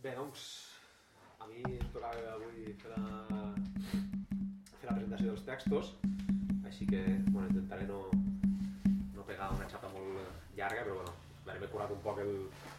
Bé, doncs, a mi em tocava avui fer la presentació dels textos, així que bueno, intentaré no pegar una xapa molt llarga, però bueno, m'he curat un poc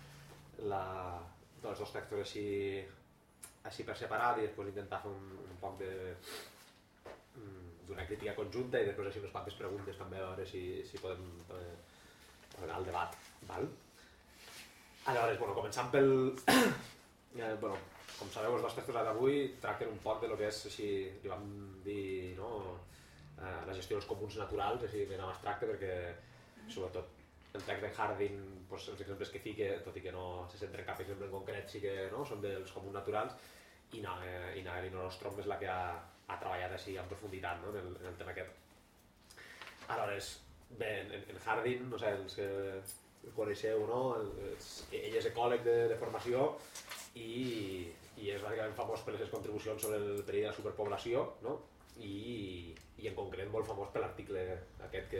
els dos textos així per separat i després intentar fer un poc d'una crítica conjunta i després així unes quantes preguntes també a veure si podem anar al debat. Val? Aleshores, bueno, començant pel... bueno, com sabeu, els dos textos d'avui tracten un poc de lo que és, així, li vam dir, no? La gestió dels comuns naturals, així ben abstracte, perquè sobretot el text de Harding, doncs, els exemples que fica, tot i que no se centra en cap exemple en concret, sí que no? Són dels comuns naturals, i Elinor Ostrom és la que ha treballat així en profunditat, no? en el tema aquest. Aleshores, bé, en Harding, no sé, els que el coneixeu, no? Ell és ecòleg de formació i és bàsicament famós per les seves contribucions sobre el perill de la superpoblació, no? I en concret molt famós per l'article aquest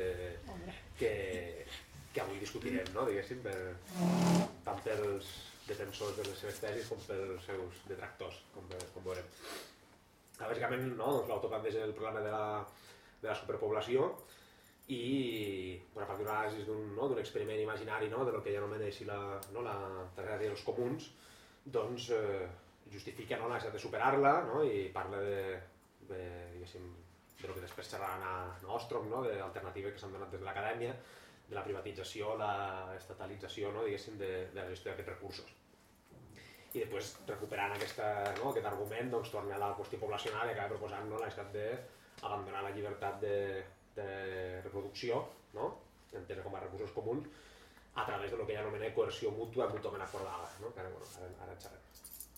que avui discutirem, no? Diguéssim, tant pels defensors de les seves tesis com pels seus detractors, com veurem. Bàsicament, no? L'autor planteja el problema de la superpoblació i a partir d'una anàlisi d'un experiment imaginari, no? De lo que ell anomena la tragèdia dels comuns, doncs justifica la necessitat de superar-la, no? I parla de lo que després xerraran a Ostrom, no? D'alternatives que s'han donat des de l'acadèmia, de la privatització, l'estatalització, no? Diguéssim, de la gestió d'aquests recursos. I després, recuperant aquest argument, doncs, torna a la qüestió poblacional i acaba proposant la necessitat d'abandonar la llibertat de reproducció, no? Entesa com a recursos comuns, a través de lo que ella anomena coerció mútua mútuament acordada, no? Que ara en xerrem.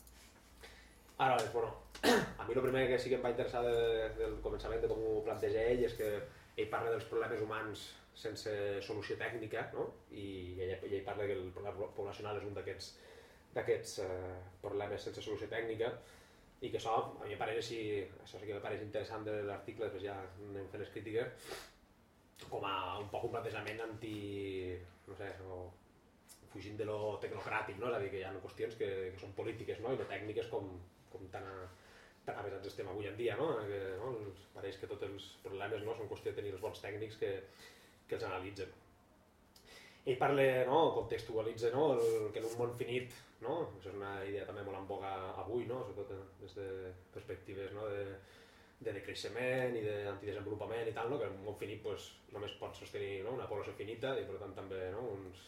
Ara, bueno, a mi el primer que sí que em va interessar del començament de com ho planteja ell és que ell parla dels problemes humans sense solució tècnica, no? I ell parla que el problema poblacional és un d'aquests problemes sense solució tècnica i que això, a mi això sí que m'apareix interessant de l'article, després ja anem fent les crítiques, com a un poc un plantejament no sé, fugint de lo tecnocràtic, no? És a dir, que hi ha qüestions que són polítiques, no? I no tècniques com tan avesats estem avui en dia, no? Pareix que tots els problemes, no? Són qüestió de tenir els bons tècnics que els analitzen. Ell parla, no? Contextualitza, no? Que en un món finit, no? Això és una idea també molt en boga avui, no? Sobretot des de perspectives, no? De decreixement i d'antidesenvolupament i tal, no? Que en un món finit pues, només pot sostenir, no? Una població finita i per tant també, no?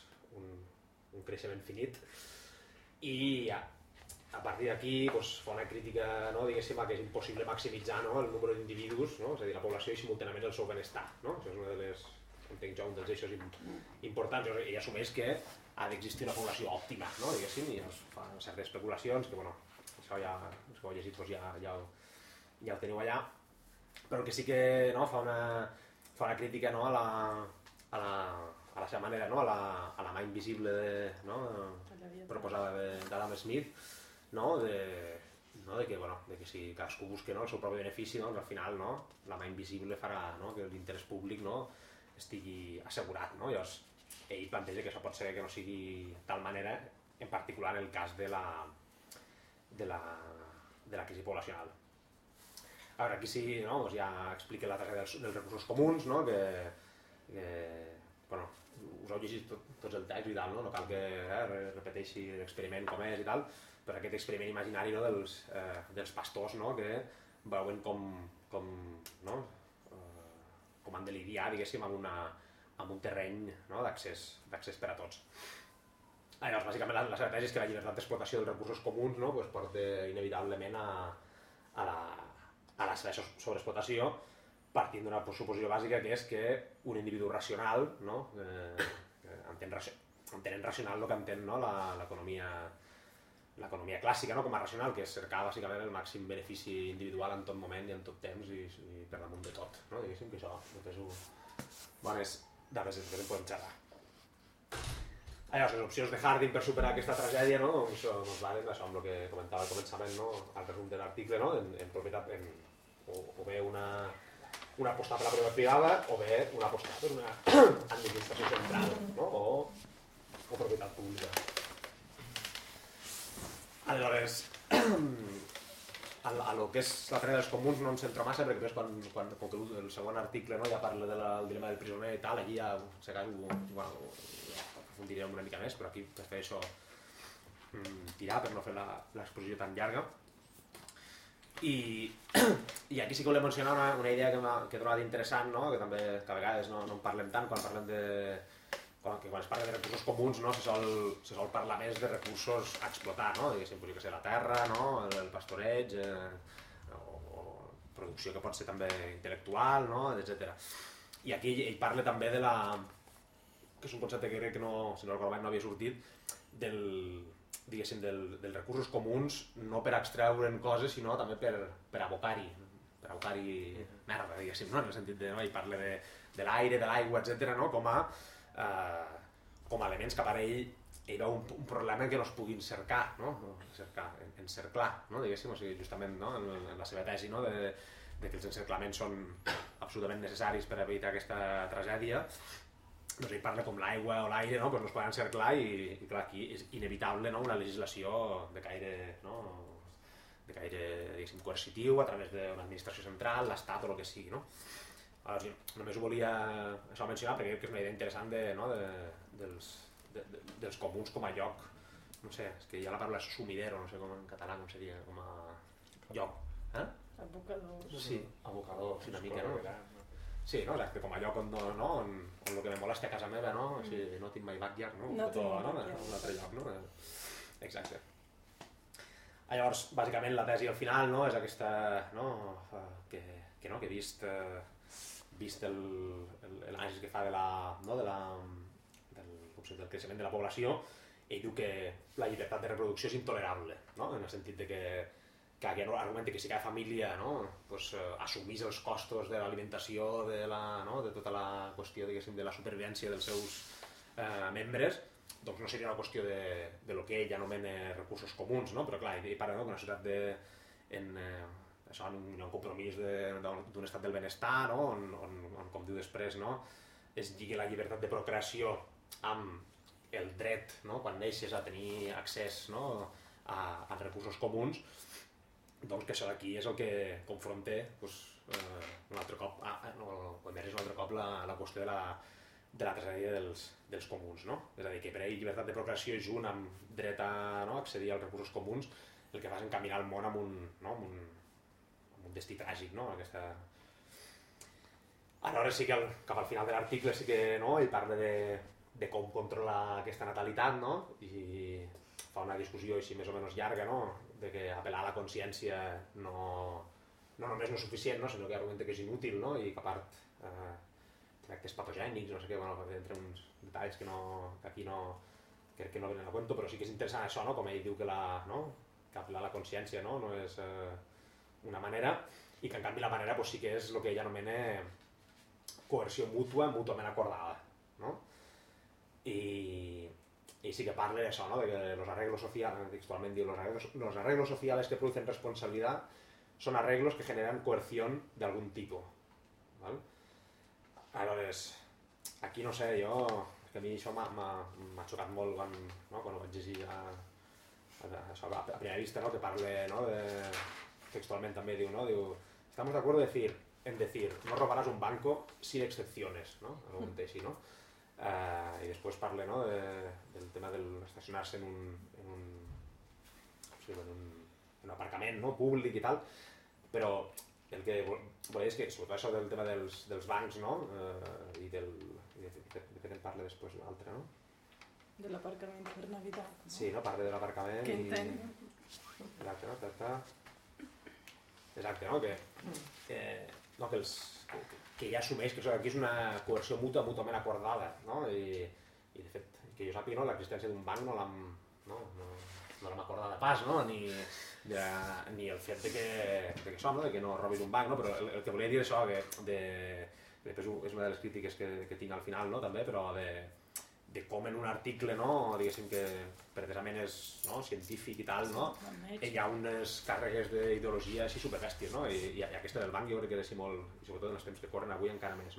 un creixement finit. I a partir d'aquí pues, fa una crítica, no? Diguéssim, que és impossible maximitzar, no? El número d'individus, no? És a dir, la població i simultàniament el seu benestar, no? Això és una de les, entenc jo, un dels eixos importants. Ell assumeix que ha d'existir una població òptima, no? Diguéssim, i fa certes especulacions que, bueno, això ja, els que ho heu llegit doncs ja ho teniu allà, però que sí que no, fa una crítica, no, a la seva manera, no, a la mà invisible proposada d'Adam Smith, no, de que si cadascú busca, no, el seu propi benefici, doncs, al final, no, la mà invisible farà, no, que l'interès públic, no, estigui assegurat, no? Llavors ell planteja que això pot ser que no sigui de tal manera, en particular en el cas de la crisi poblacional. A veure, aquí sí, no, doncs ja explica la tragèdia dels recursos comuns, no? Que bueno, us heu llegit tots el text i tal, no? No cal que repeteixi l'experiment com és i tal, però aquest experiment imaginari, no, dels pastors, no? Que veuen com han de lidiar, diguéssim, amb un terreny, no? d'accés per a tots. Llavors, bàsicament, la seva tesi és que la llibertat d'explotació dels recursos comuns, no? Pues, porta inevitablement a la seva sobreexplotació, partint d'una suposició bàsica que és que un individu racional, no? Entenent racional el que entén, no? L'economia clàssica, no? Com a racional, que és cercar bàsicament el màxim benefici individual en tot moment i en tot temps i per damunt de tot, no? Diguéssim que això bones dades en podem xerrar. Llavors, les opcions de Harding per superar aquesta tragèdia, no? Doncs valen això amb el que comentava al començament, no? Al resum de l'article, no? En propietat, o bé una apostar per la propietat privada o bé una apostar per una administració central, no? O propietat pública. Aleshores, a lo que és la feina dels comuns no em centro massa, perquè després quan el segon article ja parla del dilema del prisioner i tal, allí ja aprofundirem una mica més, però aquí prefereixo tirar per no fer l'exposició tan llarga. I aquí sí que volem mencionar una idea que he trobat interessant, que també que a vegades no en parlem tant quan parlem quan es parla de recursos comuns se sol parlar més de recursos a explotar, diguéssim, que sé, la terra, el pastoreig, o producció que pot ser també intel·lectual, etc. I aquí ell parla també de que és un concepte que crec que si no recordo mai no havia sortit, diguéssim, dels recursos comuns, no per extreure'n coses, sinó també per abocar-hi merda, diguéssim, en el sentit de, ell parla de l'aire, de l'aigua, etc., com a elements que per ell hi ha un problema que no es puguin cercar, encerclar, diguéssim, o sigui, justament en la seva tesi de que els encerclaments són absolutament necessaris per evitar aquesta tragèdia, doncs ell parla com l'aigua o l'aire no es poden encerclar i clar, aquí és inevitable una legislació de caire diguéssim, coercitiu a través d'una administració central, l'Estat o el que sigui, Aleshores, només ho volia mencionar perquè crec que és una idea interessant dels comuns com a lloc, no sé, és que hi ha la paraula sumidero, no sé com en català com seria, com a lloc. Abocador. Sí, abocador, una mica, Sí, exacte, com a lloc on el que me molesta a casa meva, si no tinc my backyard, un altre lloc, Exacte. Llavors, bàsicament la tesi al final és aquesta, que vist l'anàlisi que fa del creixement de la població, ell diu que la llibertat de reproducció és intolerable, en el sentit de que aquí argumenta que si cada família assumís els costos de l'alimentació, de tota la qüestió de la supervivència dels seus membres, doncs no seria una qüestió de lo que ell anomena recursos comuns, però clar, ell parla d'una societat en un compromís d'un estat del benestar, on com diu després, es lligui la llibertat de procreació amb el dret, quan neixes, a tenir accés a recursos comuns, doncs que això d'aquí és el que confronta un altre cop, o emergeix un altre cop la qüestió de la tragèdia dels comuns, És a dir, que per ell llibertat de procreació junt amb dret a accedir als recursos comuns el que fa és encaminar el món amb un destí tràgic, Aleshores sí que cap al final de l'article sí que ell parla de com controlar aquesta natalitat, i fa una discussió així més o menys llarga, de que apel·lar a la consciència no només no és suficient, sinó que argumenta que és inútil, i que a part tractes patogènics, no sé què, entre uns detalls que aquí crec que no venen a cuento, però sí que és interessant això, com ell diu que apel·lar a la consciència no és una manera, i que en canvi la manera sí que és el que ell anomena coerció mútuament acordada, i sí que parla d'això, de que los arreglos sociales, textualment diu, los arreglos sociales que producen responsabilidad son arreglos que generan coerción de algún tipo. Aleshores, aquí no sé, que a mi això m'ha xocat molt quan ho vaig llegir a primera vista, que parla, textualment també diu, estamos de acuerdo en decir, no robarás un banco sin excepciones, argumenta així, i després parla del tema d'estacionar-se en un aparcament públic i tal, però el que volia dir és que sobretot això del tema dels bancs i de fet en parla després l'altre, De l'aparcament per Navidad. Sí, parla de l'aparcament que entenc. Exacte, que ja assumeix que aquí és una coerció mútuament acordada, i de fet, que jo sàpiga, l'existència d'un banc no l'hem acordada pas, ni el fet de que no robis un banc, però el que volia dir és això, que després és una de les crítiques que tinc al final, també, però de com en un article, diguéssim que precisament és científic i tal, hi ha unes càrregues d'ideologia així superbèsties, i aquesta del banc jo crec que és així molt, i sobretot en els temps que corren avui encara més,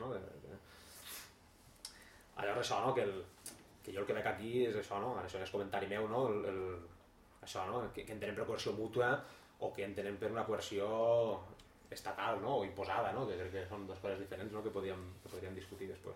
Llavors això, que jo el que veig aquí és això, això és comentari meu, això, no? Que entenem per coerció mútua o que entenem per una coerció estatal, no? O imposada, no? Que crec que són dues coses diferents, no? Que podríem discutir després.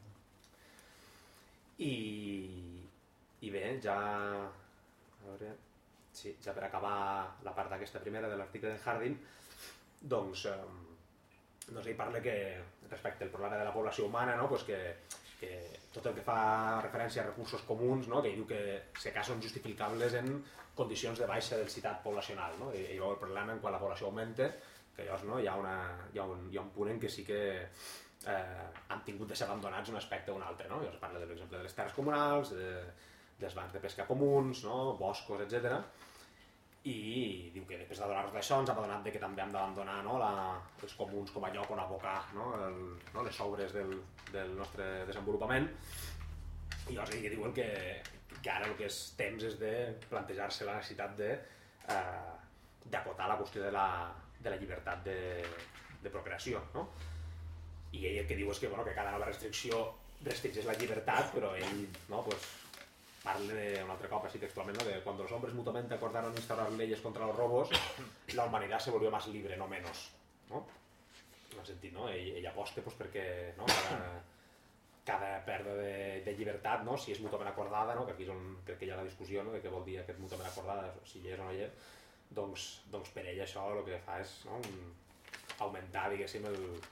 I bé, ja... A veure... Sí, ja per acabar la part aquesta primera de l'article de Harding, doncs ell parla que respecte al problema de la població humana, no? Pues que tot el que fa referència a recursos comuns, no? Que ell diu que si cas són justificables en condicions de baixa densitat poblacional, no? I llavors parlant en quan la població augmenta, que llavors no? hi ha un punt en què sí que han tingut de ser abandonats un aspecte o un altre, no? Llavors parla, per exemple, de les terres comunals, dels bancs de pesca comuns, no? Boscos, etc. I diu que després d'adonar-nos d'això ens hem adonat que també hem d'abandonar, no? Els comuns com a lloc on abocar, no? Les sobres del nostre desenvolupament. I llavors ell diuen que ara el que és temps és de plantejar-se la necessitat d'acotar la qüestió de la llibertat de procreació, no? I ell el que diu és que cada nova restricció restringeix la llibertat, però ell, no, pues, parla un altre cop, así textualment, ¿no? De cuando los hombres mutuamente acordaron instaurar leyes contra los robos, la humanidad se volvió más libre, no menos, ¿no? En el sentit, no? Ell aposta pues, perquè no? cada pèrdua de llibertat, no? Si és mútuament acordada, no? Que aquí és on crec que hi ha la discussió, no? De què vol dir aquest mútuament acordada, si hi és o no hi és, doncs per ell això el que fa és, no? Augmentar, diguéssim,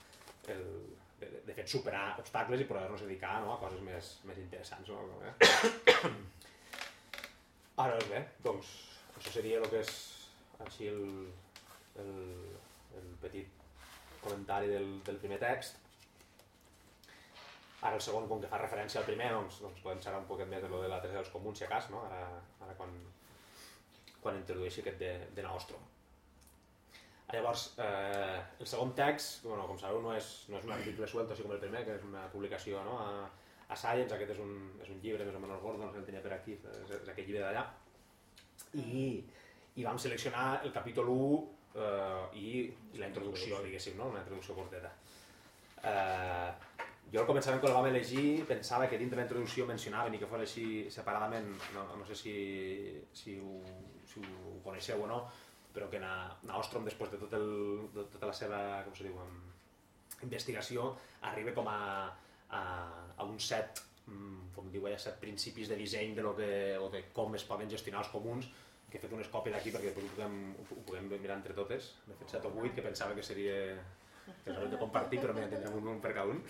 de fet superar obstacles i poder-nos dedicar, no? A coses més interessants, no? Ara bé, doncs això seria el que és així el petit comentari del primer text. Ara el segon, com que fa referència al primer, doncs podem xerrar un poquet més de lo de la tercera dels comuns, si a cas, no? Ara quan introdueixi aquest de Nostrum. Llavors, el segon text, com sabeu, no és un article suelto, així com el primer, que és una publicació, no? A Science. Aquest és un llibre més o menys gordo, no sé si el tenia per aquí, és aquest llibre d'allà. I vam seleccionar el capítol 1 i la introducció, diguéssim, no? Una introducció corteta. Jo al començament, quan el vam elegir, pensava que dintre la introducció mencionava, ni que fos així separadament, no sé si ho coneixeu o no, però que Nostrum, després de tota la seva investigació, arriba com a un set, com diu ella, 7 principis de disseny o de com es poden gestionar els comuns, que he fet unes còpies d'aquí perquè després ho puguem mirar entre totes. N'he fet 7 o 8, que pensava que seria de compartir, però mira, tindrem un per cada un.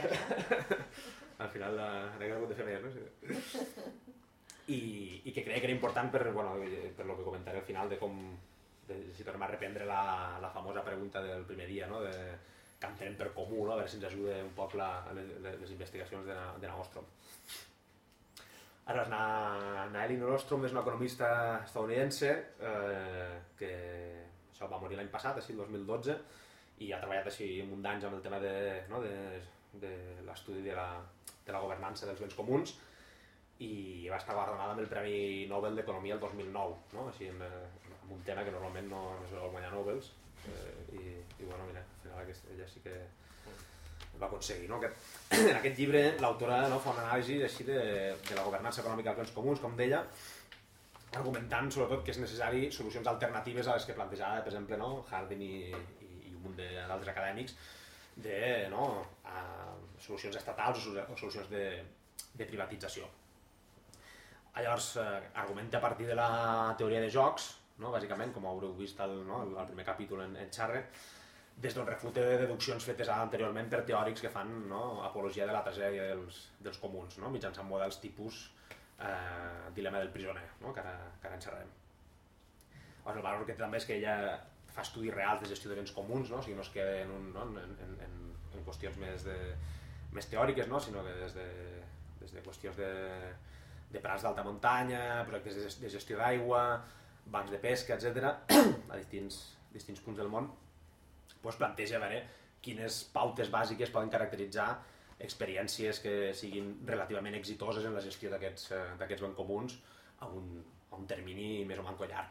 Al final n'he hagut de fer més, no? I que creia que era important per lo que comentaré al final de com si tornem a reprendre la famosa pregunta del primer dia, no? Que entenem per comú, no? A veure si ens ajuda un poc les investigacions de Nostrum. Ara, Elinor Ostrom és una economista estadounidense que va morir l'any passat, així el 2012, i ha treballat així un munt d'anys amb el tema de l'estudi de la governança dels béns comuns, i va estar guardonada amb el Premi Nobel d'Economia el 2009, no? Així amb un tema que normalment no es veu guanyar Nobels, i bueno, mira, al final ella sí que va aconseguir, no? En aquest llibre l'autora fa una anàlisi així de la governança econòmica dels béns comuns, com deia, argumentant sobretot que és necessari solucions alternatives a les que plantejava, per exemple, Harding i un munt d'altres acadèmics, de solucions estatals o solucions de privatització. Llavors, argumenta a partir de la teoria de jocs, bàsicament, com haureu vist al primer capítol en xarra, des d'on refute deduccions fetes anteriorment per teòrics que fan apologia de la tragèdia dels comuns, mitjançant models tipus dilema del prisioner, que ara en xerrarem. El valor que té també és que ella fa estudis reals de gestió de béns comuns, o sigui, no es queda en qüestions més teòriques, sinó que des de qüestions de prats d'alta muntanya, projectes de gestió d'aigua, bancs de pesca, etc., a distints punts del món, planteja a veure quines pautes bàsiques poden caracteritzar experiències que siguin relativament exitoses en la gestió d'aquests béns comuns a un termini més o manco llarg.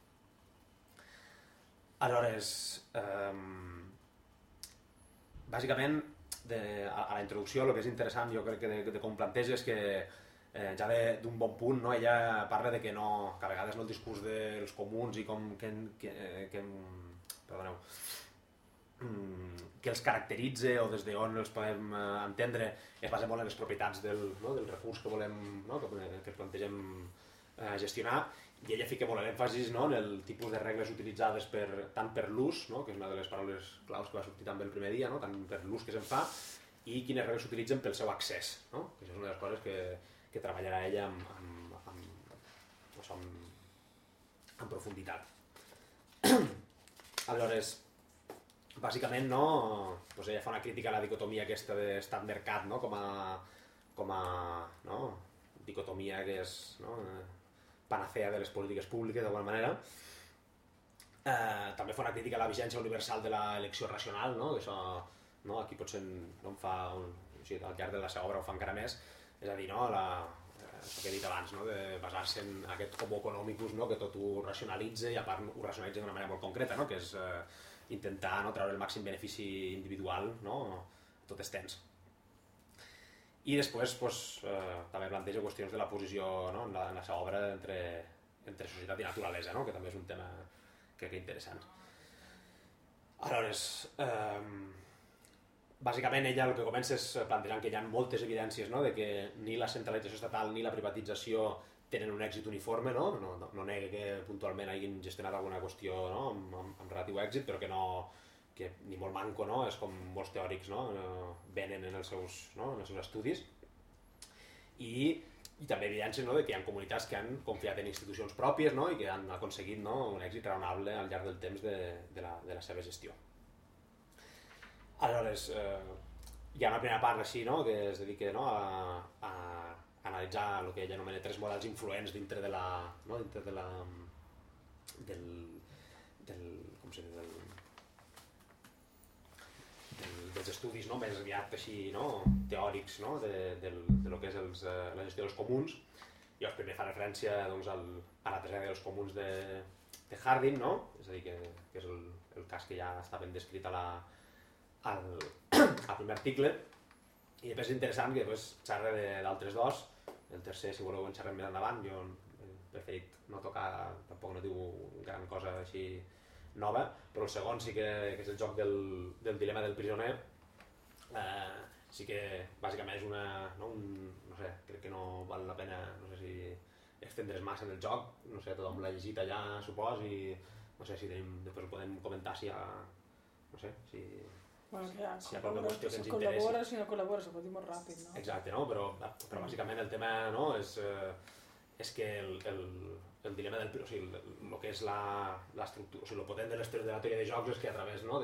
Aleshores, bàsicament, a la introducció el que és interessant, jo crec que com planteja és que ja d'un bon punt, no? Ella parla de que no, que a vegades no el discurs dels comuns i com perdoneu, que els caracteritza o des d'on els podem entendre es basa molt en les propietats del recurs que volem, no? que plantegem gestionar, i ella fica molt l'èmfasis, no? En el tipus de regles utilitzades tant per l'ús, no? Que és una de les paraules claus que va sortir també el primer dia, no? Tant per l'ús que se'n fa, i quines regles s'utilitzen pel seu accés, no? Que això és una de les coses que treballarà ella en profunditat. Aleshores, bàsicament, no? Pues ella fa una crítica a la dicotomia aquesta d'estat-mercat, no? Com a no? Dicotomia que és, no? Panacea de les polítiques públiques, d'alguna manera. També fa una crítica a la vigència universal de l'elecció racional, no? Això, no? Aquí potser no em fa... al llarg de la seva obra ho fa encara més, és a dir, no? Això que he dit abans, no? De basar-se en aquest homo economicus, no? Que tot ho racionalitza i a part ho racionalitza d'una manera molt concreta, no? Que és intentar, no? Treure el màxim benefici individual, no? A tot estens. I després pues, també planteja qüestions de la posició, no? en la seva obra entre societat i naturalesa, no? Que també és un tema crec que interessant. Aleshores, bàsicament ella el que comença és plantejant que hi ha moltes evidències, no? De que ni la centralització estatal ni la privatització tenen un èxit uniforme, no? No nega que puntualment hagin gestionat alguna qüestió, no? amb relatiu èxit, però que ni molt manco, no? És com molts teòrics, no? Venen en els seus estudis, i també evidències, no? De que hi ha comunitats que han confiat en institucions pròpies, no? I que han aconseguit, no? Un èxit raonable al llarg del temps de la seva gestió. Aleshores, hi ha una primera part així, no? Que es dedica, no? a analitzar el que ella anomena 3 models influents dintre de la, no? Dintre de la com se diu, dels estudis, no? Més aviat així, no? Teòrics, no? de lo que és la gestió dels comuns. I primer fa referència, doncs, a la tragèdia dels comuns de Harding, no? És a dir, que és el cas que ja està ben descrit al primer article. I després és interessant que després xerra d'altres dos. El tercer, si voleu, en xerrem més endavant. Jo he preferit no tocar, tampoc no diu gran cosa així nova, però el segon sí que és el joc del dilema del prisioner. Sí que bàsicament és no sé, crec que no val la pena, no sé si extendre's massa en el joc, no sé, tothom l'ha llegit allà, supos, i no sé si després ho podem comentar si hi ha, no sé, si hi ha qualque qüestió que ens interessi. Si col·labores, si no col·labores, ho pot dir molt ràpid, no? Exacte, no? Però bàsicament el tema, no? És que el dilema del... O sigui, el que és l'estructura... O sigui, el potent de la teoria de jocs és que a través, no?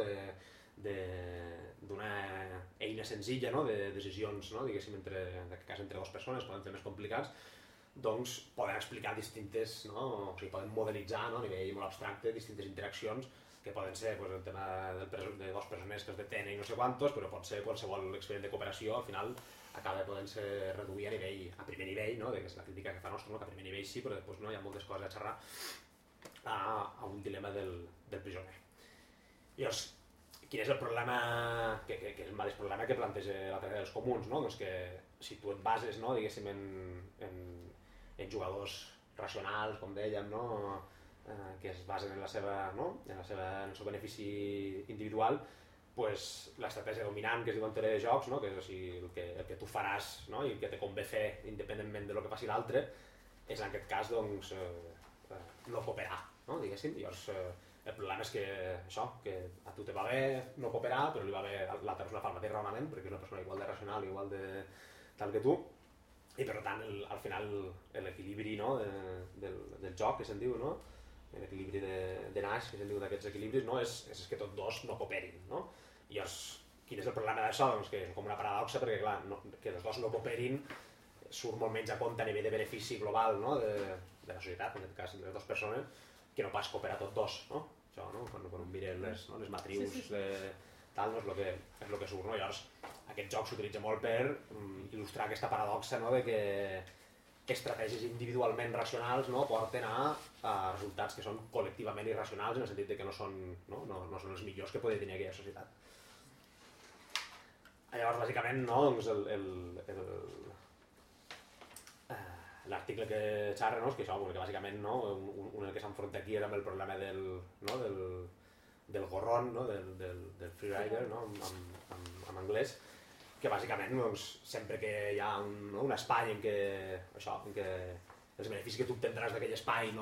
D'una eina senzilla, no? De decisions, no? Diguéssim, en aquest cas entre dues persones, poden ser més complicats, doncs poden explicar distintes, no? O sigui, poden modelitzar, no? A nivell molt abstracte, distintes interaccions que poden ser pues, el tema de dos presoners que es detenen i no sé quantos, però pot ser qualsevol expedient de cooperació, al final acaba podent-se reduir a primer nivell, no? Que és la crítica que fa nostra, no? Que a primer nivell sí, però després no, hi ha moltes coses a xerrar a un dilema del prisioner. Llavors, quin és el problema, que és el mateix problema que planteja la teoria dels comuns, no? Doncs que si tu et bases, no? Diguéssim, en jugadors racionals, com dèiem, no? Que es basen en el seu benefici individual, pues, l'estratègia dominant que es diu en teoria de jocs, no? Que és o sigui, el que tu faràs, no? I el que te convé fer independentment de lo que faci l'altre, és en aquest cas doncs, no cooperar, no? Diguéssim. Llavors, el problema és que això, que a tu te va bé no cooperar, però li va bé l'altra persona fa el mateix raonament, perquè és una persona igual de racional, igual de tal que tu, i per tant al final l'equilibri, no? del joc, que se'n diu, no? L'equilibri de Nash, que se'n diu d'aquests equilibris, no? és que tots dos no cooperin, no? I llavors, quin és el problema d'això? Doncs que és com una paradoxa, perquè clar, que els dos no cooperin surt molt menys a compte a nivell de benefici global, no? de la societat, en aquest cas de les dues persones, que no pas cooperar tots dos, no? Això, no? Quan un mira les matrius tal, no? és el que surt, no? Llavors, aquest joc s'utilitza molt per il·lustrar aquesta paradoxa, no? De que estratègies individualment racionals, no? Porten a resultats que són col·lectivament irracionals, en el sentit de que no són els millors que podria tenir aquella societat. Llavors, bàsicament, no? Doncs l'article que xerra, no? És que això, que bàsicament, no? Un el que s'enfronta aquí era amb el problema del gorrón, no? del freerider, no? en anglès, que bàsicament doncs, sempre que hi ha un espai en què els beneficis que tu obtindràs d'aquell espai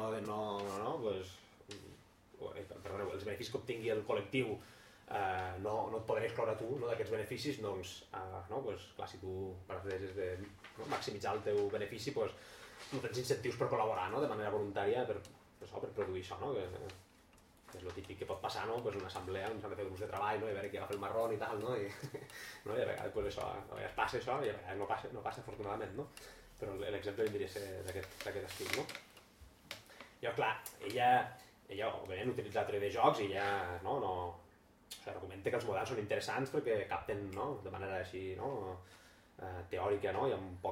perdoneu, els beneficis que obtingui el col·lectiu no et poden excloure tu d'aquests beneficis, doncs clar, si tu parteixes de maximitzar el teu benefici, no tens incentius per col·laborar de manera voluntària per produir això, que és el típic que pot passar, una assemblea on s'han de fer grups de treball, i a veure qui agafa el marrón i tal, i a vegades a vegades passa això i a vegades no passa afortunadament, però l'exemple vindria a ser d'aquest estil. Llavors, clar, ella òbviament utilitza la teoria de jocs i ella argumenta que els models són interessants perquè capten de manera així teòrica i amb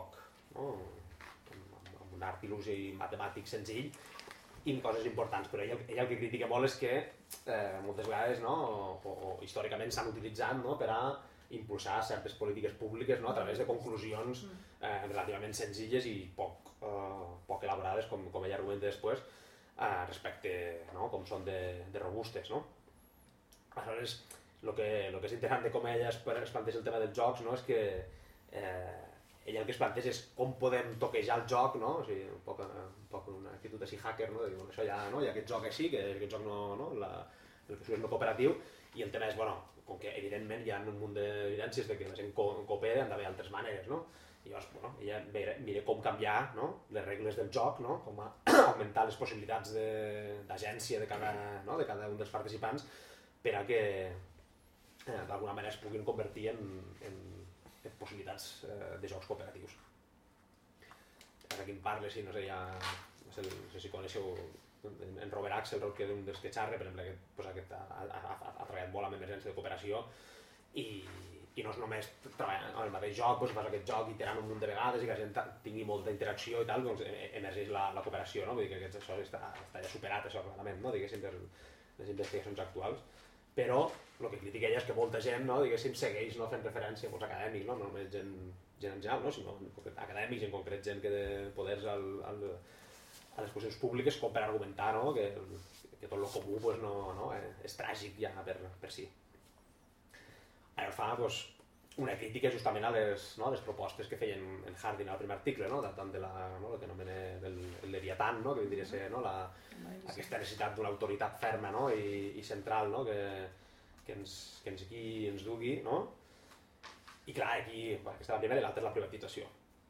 un art il·lus i matemàtic senzill i coses importants, però ella el que critica molt és que moltes vegades o històricament s'han utilitzat per a impulsar certes polítiques públiques a través de conclusions relativament senzilles i poc elaborades, com ella argumenta després, respecte com són de robustes. Aleshores, el que és interessant de com ella es planteja el tema dels jocs és que ella el que es planteja és com podem toquejar el joc, o sigui, un poc una actitud així hacker, de dir, això hi ha aquest joc així, que aquest joc el que és no cooperatiu, i el tema és, com que evidentment hi ha un munt d'evidències que la gent coopera, han d'haver altres maneres, i llavors ella mira com canviar les regles del joc, com augmentar les possibilitats d'agència de cada un dels participants per a que d'alguna manera es puguin convertir en possibilitats de jocs cooperatius. Ara qui en parla, no sé si coneixeu en Robert Axelrod, que és un dels que xarra, per exemple, que ha treballat molt amb emergència de cooperació i no és només treballar en el mateix joc, fas aquest joc iterant un munt de vegades i que la gent tingui molta interacció i tal, doncs emergeix la cooperació, vull dir que això està ja superat, això clarament, diguéssim, per les investigacions actuals. Però el que critica ella és que molta gent segueix fent referència als acadèmics, no només gent en general, sinó acadèmics, en concret gent que té poders a les posicions públiques com per argumentar que tot el comú és tràgic ja per si. Ara fa una crítica justament a les propostes que feien en Harding al primer article, tant de el que anomena el Leviatán, que vindria a ser aquesta necessitat d'una autoritat ferma i central que ens guiï i ens dugui, i clar, aquí aquesta és la primera i l'altra és la privatització.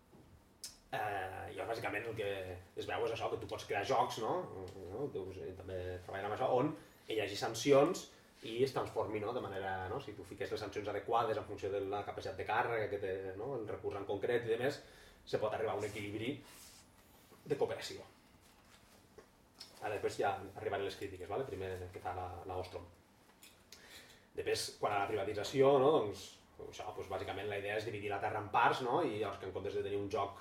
I bàsicament el que es veu és això, que tu pots crear jocs, també treballant amb això, on hi hagi sancions i es transformi de manera, si tu fiques les sancions adequades en funció de la capacitat de càrrega que té el recurs en concret i demés, se pot arribar a un equilibri de cooperació. Ara després ja arribaré a les crítiques, primer que fa l'Ostrom. Després, quan a la privatització, bàsicament la idea és dividir la terra en parts i llavors que en comptes de tenir un joc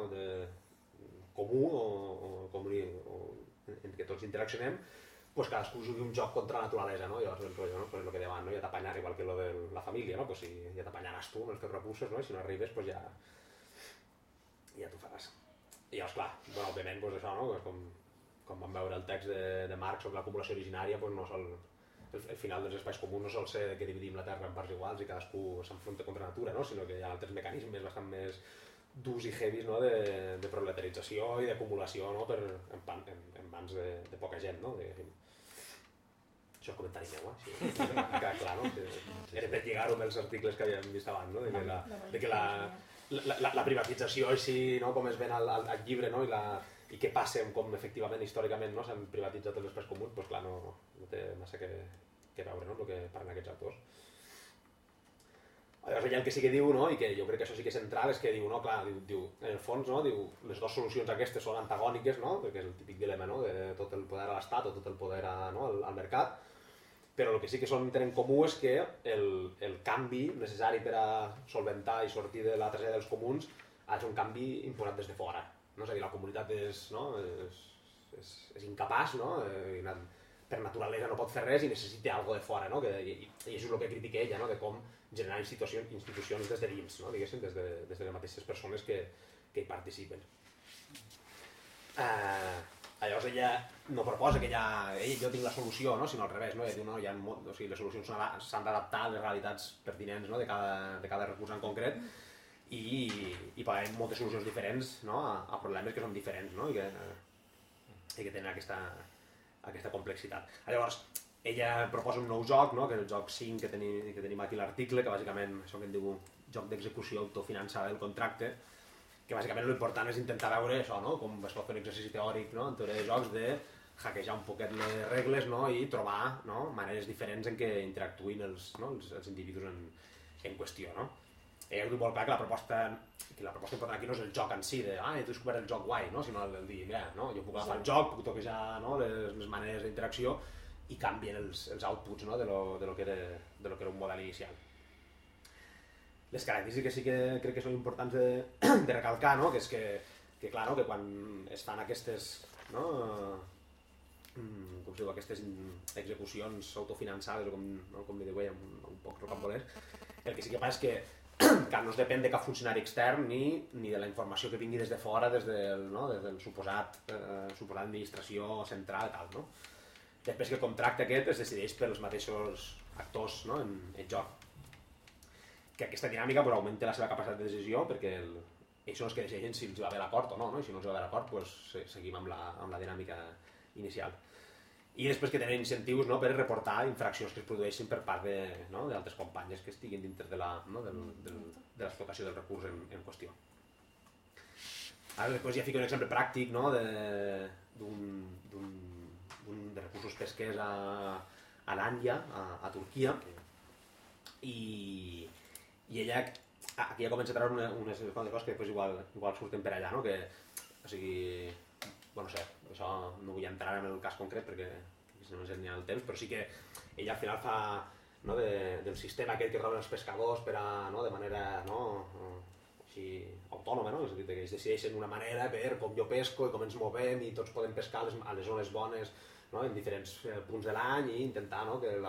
comú en què tots interaccionem, cadascú jugui un joc contra la naturalesa, llavors el que deien, ja t'apanyar, igual que el de la família, si ja t'apanyaràs tu amb els teus recursos, i si no arribes ja t'ho faràs. I llavors, clar, òbviament, com vam veure el text de Marx sobre l'acumulació originària, el final dels espais comuns no sol ser que dividim la terra en parts iguals i cadascú s'enfronta contra la natura, sinó que hi ha altres mecanismes bastant més durs i heavies de proletarització i d'acumulació en mans de poca gent, Això és comentari meu, ha quedat clar, Era per lligar-ho amb els articles que havíem vist abans, de que la privatització així, com es ven al llibre, i què passa com efectivament, històricament, s'han privatitzat els espais comuns, doncs clar, no té massa que veure el que parlen aquests autors. Llavors ella el que sí que diu, i que jo crec que això sí que és central, és que diu, en el fons, les dues solucions aquestes són antagòniques, perquè és el típic dilema de tot el poder a l'Estat o tot el poder al mercat, però el que sí que tenen en comú és que el canvi necessari per a solventar i sortir de la tragèdia dels comuns ha de ser un canvi imposat des de fora. És a dir, la comunitat és incapaç, per naturalesa no pot fer res i necessita alguna de fora, i això és el que critica ella, de com generar institucions des de dins, diguéssim, des de les mateixes persones que hi participen. Llavors ella no proposa que jo tinc la solució, no? Sinó al revés, no? Ella diu, no, o sigui, les solucions s'han d'adaptar a les realitats pertinents, no? de cada recurs en concret i paguem moltes solucions diferents, no? a problemes que són diferents, no? I que tenen aquesta complexitat. Llavors, ella proposa un nou joc, no? Que és el joc 5 que tenim aquí a l'article, que bàsicament això que en diu joc d'execució autofinançada del contracte, que bàsicament l'important és intentar veure això, no? Com es pot fer un exercici teòric, no? En teoria de jocs, de hackejar un poquet les regles, no? I trobar, no? Maneres diferents en què interactuïn els individus en qüestió, no? Ella ho diu molt clar que la proposta important aquí no és el joc en si, de he descobert el joc guai, no? Sinó el dir, mira, no? Jo puc agafar el joc, puc toquejar, no? les maneres d'interacció i canvien els outputs, no? de lo que era un model inicial. Les característiques sí que crec que són importants de recalcar, no? Que és que clar, no? Que quan es fan aquestes, no? Com es diu, aquestes execucions autofinançades, o com li diu ella, un poc rocambolers, el que sí que passa és que no es depèn de cap funcionari extern ni de la informació que vingui des de fora, des del suposat administració central i tal, no? Després que el contracte aquest es decideix pels mateixos actors, no? en joc. Que aquesta dinàmica pues, augmenta la seva capacitat de decisió perquè ells són els que decideixen si els va bé l'acord o no? I si no els va bé l'acord pues, seguim amb la dinàmica inicial. I després que tenen incentius, no? Per reportar infraccions que es produeixin per part d'altres companyes que estiguin dintre de de l'explotació del recurs en qüestió. Ara després ja fico un exemple pràctic, no? De recursos pesquers a l'Àndia, a Turquia, i ella aquí ja comença a treure unes coses que després igual surten per allà, no? Que, o sigui, bueno, no sé, això no vull entrar en el cas concret perquè si no ens n'hi ha el temps, però sí que ella al final fa, no, del sistema aquest que troben els pescadors per a, no, de manera, no, així autònoma, no? És a dir, que ells decideixen una manera per com jo pesco i com ens movem i tots podem pescar a les zones bones, no? En diferents punts de l'any i intentar, no? Que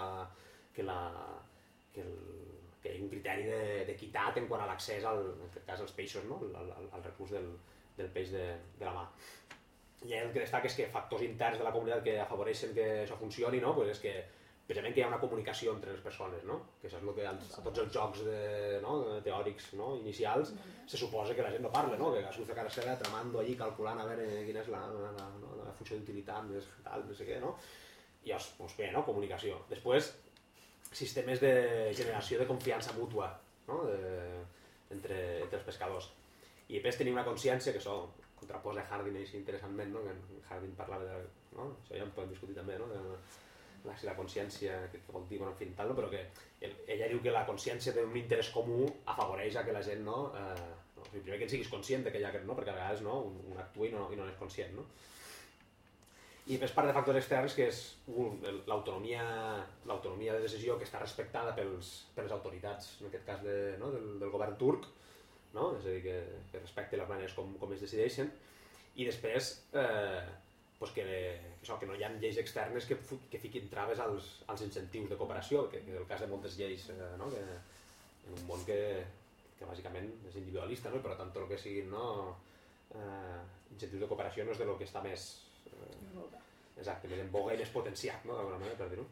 hi hagi un criteri d'equitat en quant a l'accés, en aquest cas, als peixos, no? al recurs del peix de la mà. I el que destaca és que factors interns de la comunitat que afavoreixen que això funcioni, no? Pues és que precisament que hi ha una comunicació entre les persones, no? Que això és el que a tots els jocs teòrics, no? Inicials se suposa que la gent no parla, no? Que cadascú fa cara seva tramando allí, calculant a veure quina és la funció d'utilitat, tal, no sé què, no? I doncs bé, no? Comunicació. Després, sistemes de generació de confiança mútua, no? Entre els pescadors. I després tenim una consciència, que això contraposa Hardin així interessantment, no? Que Hardin parlava de... No? Això ja en podem discutir també, no? Si la consciència, que vol dir, en fi, tal, no? Però que ella diu que la consciència d'un interès comú afavoreix a que la gent, no? O sigui, primer que en siguis conscient que hi ha aquest, no? Perquè a vegades un actua i no és conscient, no? I després part de factors externs, que és l'autonomia de decisió que està respectada per les autoritats, en aquest cas del govern turc, no? És a dir, que respecti les maneres com es decideixen, i després que no hi ha lleis externes que fiquin traves als incentius de cooperació, que és el cas de moltes lleis, no? En un món que bàsicament és individualista, no? Però tant el que siguin incentius de cooperació no és de lo que està més... Exacte, més en boga i més potenciat, no? D'alguna manera, per dir-ho.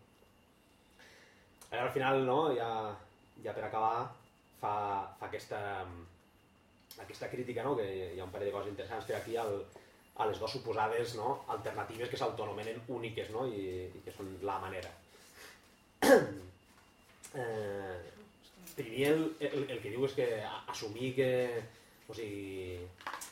Al final, no? Ja per acabar, fa aquesta crítica, no? Que hi ha un parell de coses interessants que aquí a les dues suposades, no? Alternatives que s'autonomenen úniques, no? I que són la manera. Primer el que diu és que assumir que... O sigui,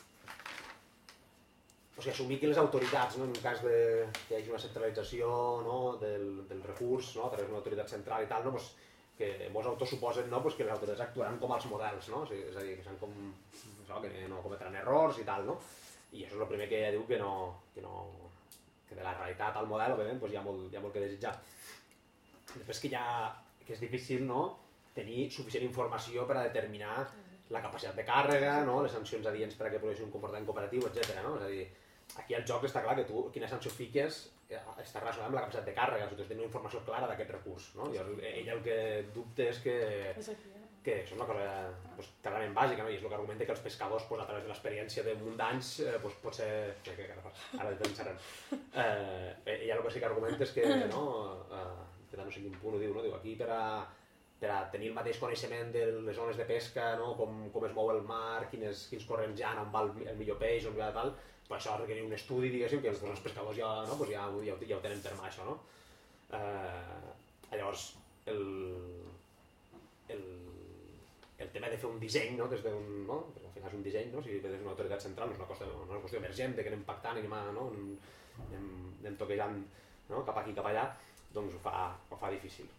assumir que les autoritats, no, en un cas que hi hagi una centralització, no, del recurs, no, a través d'una autoritat central i tal, no, pues, que molts autors suposen, no, pues, que les autoritats actuaran com els models, no? És a dir, que no cometran errors i tal, no? I això és el primer que ella diu que de la realitat al model, òbviament, pues, hi ha molt que desitjar. Després que és difícil, no, tenir suficient informació per a determinar la capacitat de càrrega, no, les sancions adients per a que produeixi un comportament cooperatiu, etc. No? És a dir, aquí al joc està clar que tu, quina sanció fiques, està relacionada amb la capacitat de càrrega, o sigui, tu has de tenir una informació clara d'aquest recurs, no? I ella el que dubta és que que això és una cosa clarament bàsica, no? I és el que argumenta que els pescadors, a través de l'experiència d'un munt d'anys, potser... Ara pensaran. I el que sí que argumenta és que, que no sé quin punt ho diu, diu aquí per a tenir el mateix coneixement de les zones de pesca, com es mou el mar, quins corrents hi ha, on va el millor peix, on va tal, per això requerir un estudi, diguéssim, que els pescadors ja ho tenen per mà, això, no? Llavors, el tema de fer un disseny, des d'un, perquè al final és un disseny, si des d'una autoritat central no és una qüestió emergent, que anem pactant i anem toquejant cap aquí, cap allà, doncs ho fa difícil.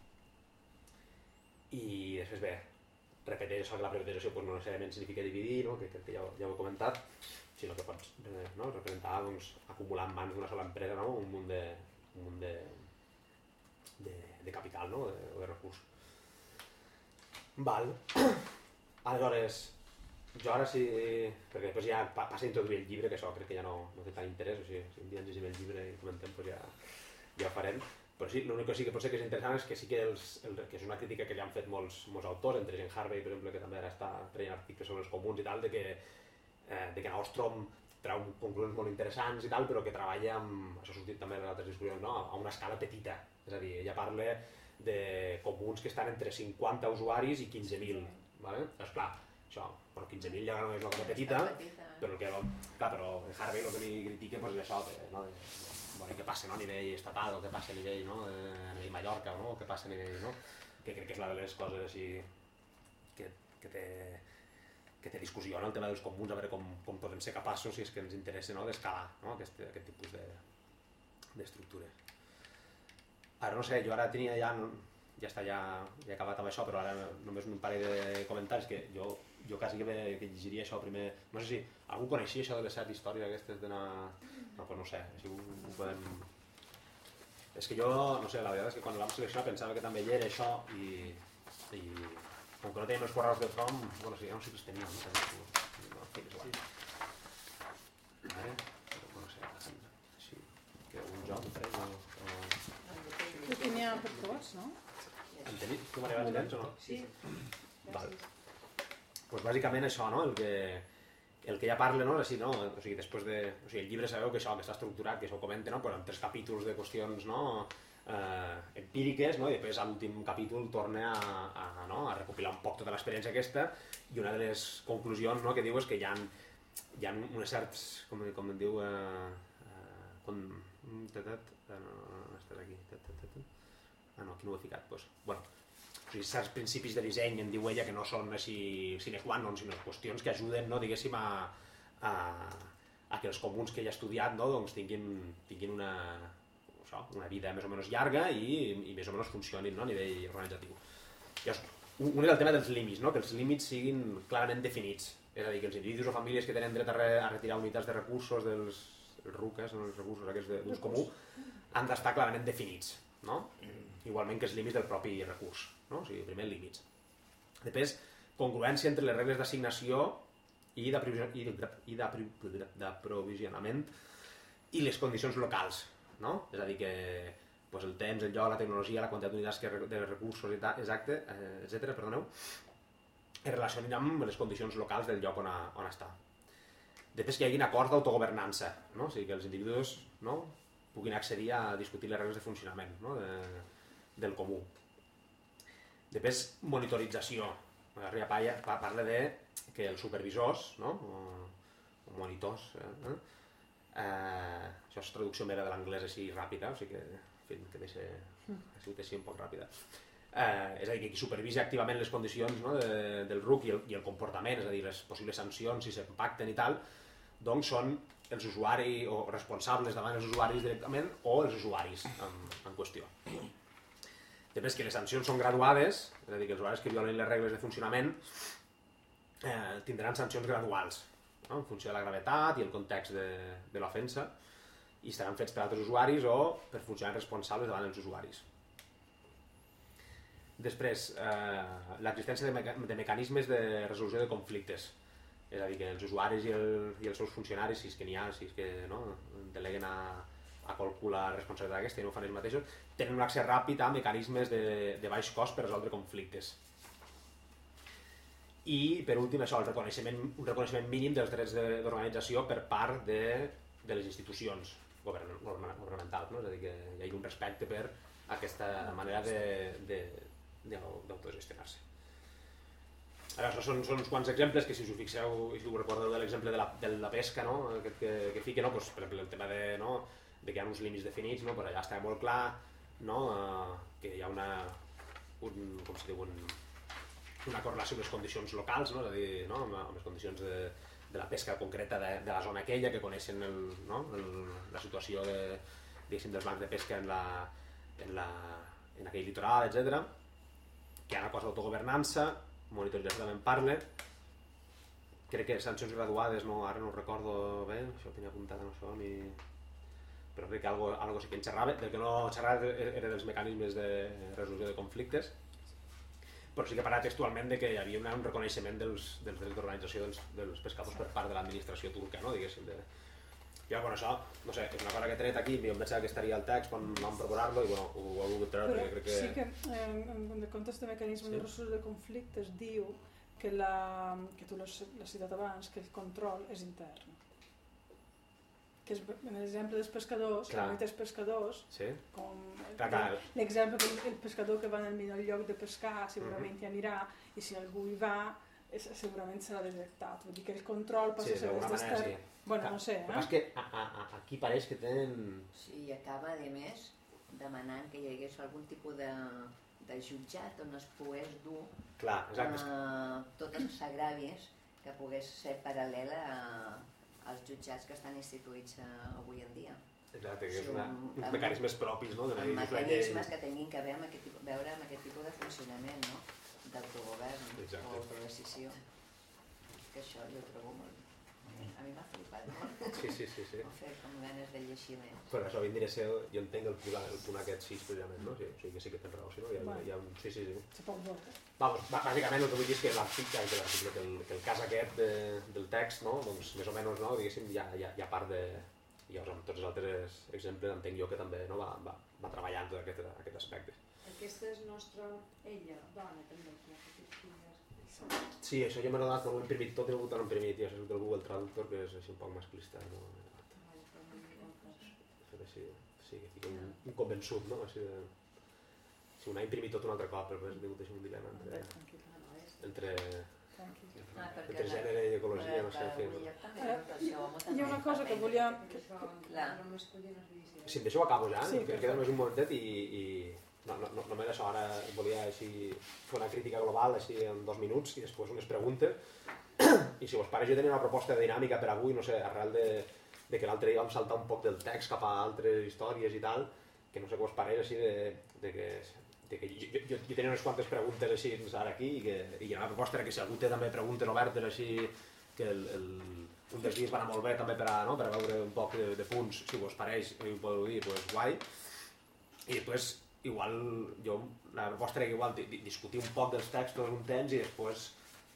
I després bé, repeteix això que la privatització no necessàriament significa dividir, que crec que ja ho he comentat, sinó que pots representar acumular en mans d'una sola empresa un munt de capital o de recurs. Val. Aleshores, jo ara sí, perquè després ja passa a introduir el llibre, que això crec que ja no té tant interès, o sigui, si un dia ens llegim el llibre i comentem, ja ho farem. Però sí, l'únic que sí que pot ser que és interessant és que sí que és una crítica que ja han fet molts autors, entre gent Harvey, per exemple, que també ara està traient articles sobre els comuns i tal, de que Ostrom treu conclusions molt interessants i tal, però que treballa amb, això ha sortit també en altres discussions, a una escala petita. És a dir, ella parla de comuns que estan entre 50 usuaris i 15.000. És clar, això, 15.000 ja no és una cosa petita, però Harvey el que li critica és això, què passa a nivell estatal, o què passa a nivell Mallorca, o què passa a nivell... que crec que és una de les coses així que té discussió en el tema dels comuns, a veure com podem ser capaços, si és que ens interessa, d'escalar aquest tipus d'estructures. Ara no sé, jo ara tenia ja he acabat amb això, però ara només un parell de comentaris que jo quasi que llegiria això primer. No sé si algú coneixia això de les 7 històries aquestes d'anar... No, doncs no sé, així ho podem... És que jo, no sé, la veritat és que quan vam seleccionar pensava que també hi era això i com que no tenim els correus de From, bueno, sí, ja no sé si els teníem, no sé, és igual. Vale, no sé, així, que un joc, Ho tenia per tots, no? En tenim? Tu m'arribat i tens o no? Sí. Val. Doncs bàsicament això, no? El que ja parla, no? Així, no? O sigui, després de... O sigui, el llibre sabeu que això, que està estructurat, que això ho comenta, no? Però en 3 capítols de qüestions, no? Empíriques, no? I després a l'últim capítol torna a recopilar un poc tota l'experiència aquesta, i una de les conclusions, no? Que diu és que hi ha uns certs, com en diu... Estàs aquí... no, aquí no ho he ficat, doncs... Bueno, o sigui, certs principis de disseny, en diu ella, que no són així sine qua non, sinó qüestions que ajuden, no, diguéssim, a que els comuns que ella ha estudiat, no, doncs tinguin una vida més o menys llarga i més o menys funcionin, no, a nivell organitzatiu. Llavors, un és el tema dels límits, no, que els límits siguin clarament definits, és a dir, que els individus o famílies que tenen dret a retirar unitats de recursos dels RUCs, els recursos aquests d'ús comú, han d'estar clarament definits, no? Igualment que els límits del propi recurs, no? O sigui, primer límits. Després, congruència entre les regles d'assignació i d'aprovisionament i les condicions locals, no? És a dir, que el temps, el lloc, la tecnologia, la quantitat d'unitats de recursos, etc. Es relacionen amb les condicions locals del lloc on està. Després que hi hagi acords d'autogovernança, no? O sigui, que els individus puguin accedir a discutir les regles de funcionament del comú. Després, monitorització. Ria parla de que els supervisors, o monitors, això és traducció meva de l'anglès així ràpida, o sigui que deixa així un poc ràpida. És a dir, que qui supervisa activament les condicions del RUC i el comportament, és a dir, les possibles sancions si s'impacten i tal, doncs són els usuaris o responsables davant els usuaris directament o els usuaris en qüestió. Després que les sancions són graduades, és a dir, que els usuaris que violen les regles de funcionament tindran sancions graduals, en funció de la gravetat i el context de l'ofensa, i estaran fets per altres usuaris o per funcionaris responsables davant els usuaris. Després, l'existència de mecanismes de resolució de conflictes, és a dir, que els usuaris i els seus funcionaris, si és que n'hi ha, si és que deleguen a qualcú la responsabilitat aquesta i no ho fan ells mateixos, tenen un accés ràpid a mecanismes de baix cost per resoldre conflictes. I, per últim, això, un reconeixement mínim dels drets d'organització per part de les institucions governamentals, no? És a dir, que hi hagi un respecte per aquesta manera d'autogestionar-se. Ara, això són uns quants exemples que, si us ho fixeu, si us recordeu de l'exemple de la pesca, no? que fica, no? Pues, per exemple, el tema de que hi ha uns límits definits, no? Però allà està molt clar, no? Que hi ha una correlació amb les condicions locals, no? És a dir, no? Amb les condicions de la pesca concreta de la zona aquella, que coneixen la situació dels bancs de pesca en aquell litoral, etc. Que hi ha una cosa d'autogovernança, monitorització també en parla, crec que sancions graduades, no, ara no ho recordo bé, això ho tenia apuntat en això, però crec que algo sí que en xerrava. Del que no xerrava era dels mecanismes de resolució de conflictes, però sí que parlava textualment de que hi havia un reconeixement dels drets d'organització dels pescadors per part de l'administració turca, no? Diguéssim. I bueno, això, no sé, és una cosa que he tret aquí, jo em pensava que estaria al text quan vam procurar-lo i bueno, ho he volgut treure perquè crec que... Sí que en comptes de mecanisme de resolució de conflictes diu que tu l'has citat abans, que el control és intern. Que és, en l'exemple dels pescadors, que els pescadors, com l'exemple del pescador que va en el millor lloc de pescar segurament hi anirà, i si algú hi va segurament serà detectat. Vull dir que el control passa a ser des d'extern. Bueno, no sé, és que aquí pareix que tenen... Sí, i acaba, a més, demanant que hi hagués algun tipus de jutjat on es pogués dur totes les agràvies que pogués ser paral·lela als jutjats que estan instituïts avui en dia. Exacte, que és uns mecanismes propis, no? Mecanismes que tinguin a veure amb aquest tipus de funcionament, no? D'autogovern o autodecisió. Que això jo ho trobo molt... A mi m'ha flipat molt. Sí. Ho fer com ganes de llegir més. Però això vindria a ser, jo entenc el punt aquest 6 precisament, no? O sigui que sí que tens raó, sí, no? Hi ha un... Sí. Se pot veure. Vamos, bàsicament el que vull dir és que el cas aquest del text, no? Doncs més o menys, no? Diguéssim, hi ha part de... I amb tots els altres exemples entenc jo que també va treballant tot aquest aspecte. Aquesta és nostra, ella, dona també, que sí, això jo m'he donat, no ho he imprimit tot, he hagut d'anar imprimit, i ha sigut el Google Traductor, que és així un poc masclista, no? Sí, que fica un convençut, no? Si un ha imprimit tot un altre cop, però he tingut així un dilema entre gènere i ecologia, no sé, en fi. Hi ha una cosa que volia... Si em deixeu acabo ja, que queda només un momentet i... Només això, ara volia fer una crítica global així en 2 minuts i després unes preguntes. I si us pare, jo tenia una proposta de dinàmica per avui, no sé, arrel de que l'altre dia vam saltar un poc del text cap a altres històries i tal, que no sé què us pareix així de que jo tenia unes quantes preguntes així ara aquí i hi ha una proposta que si algú té també preguntes obertes així, que un dels dies va anar molt bé també per a veure un poc de punts, si us pareix i ho podeu dir, doncs guai. I després igual, la proposta era que igual discutir un poc dels textos un temps i després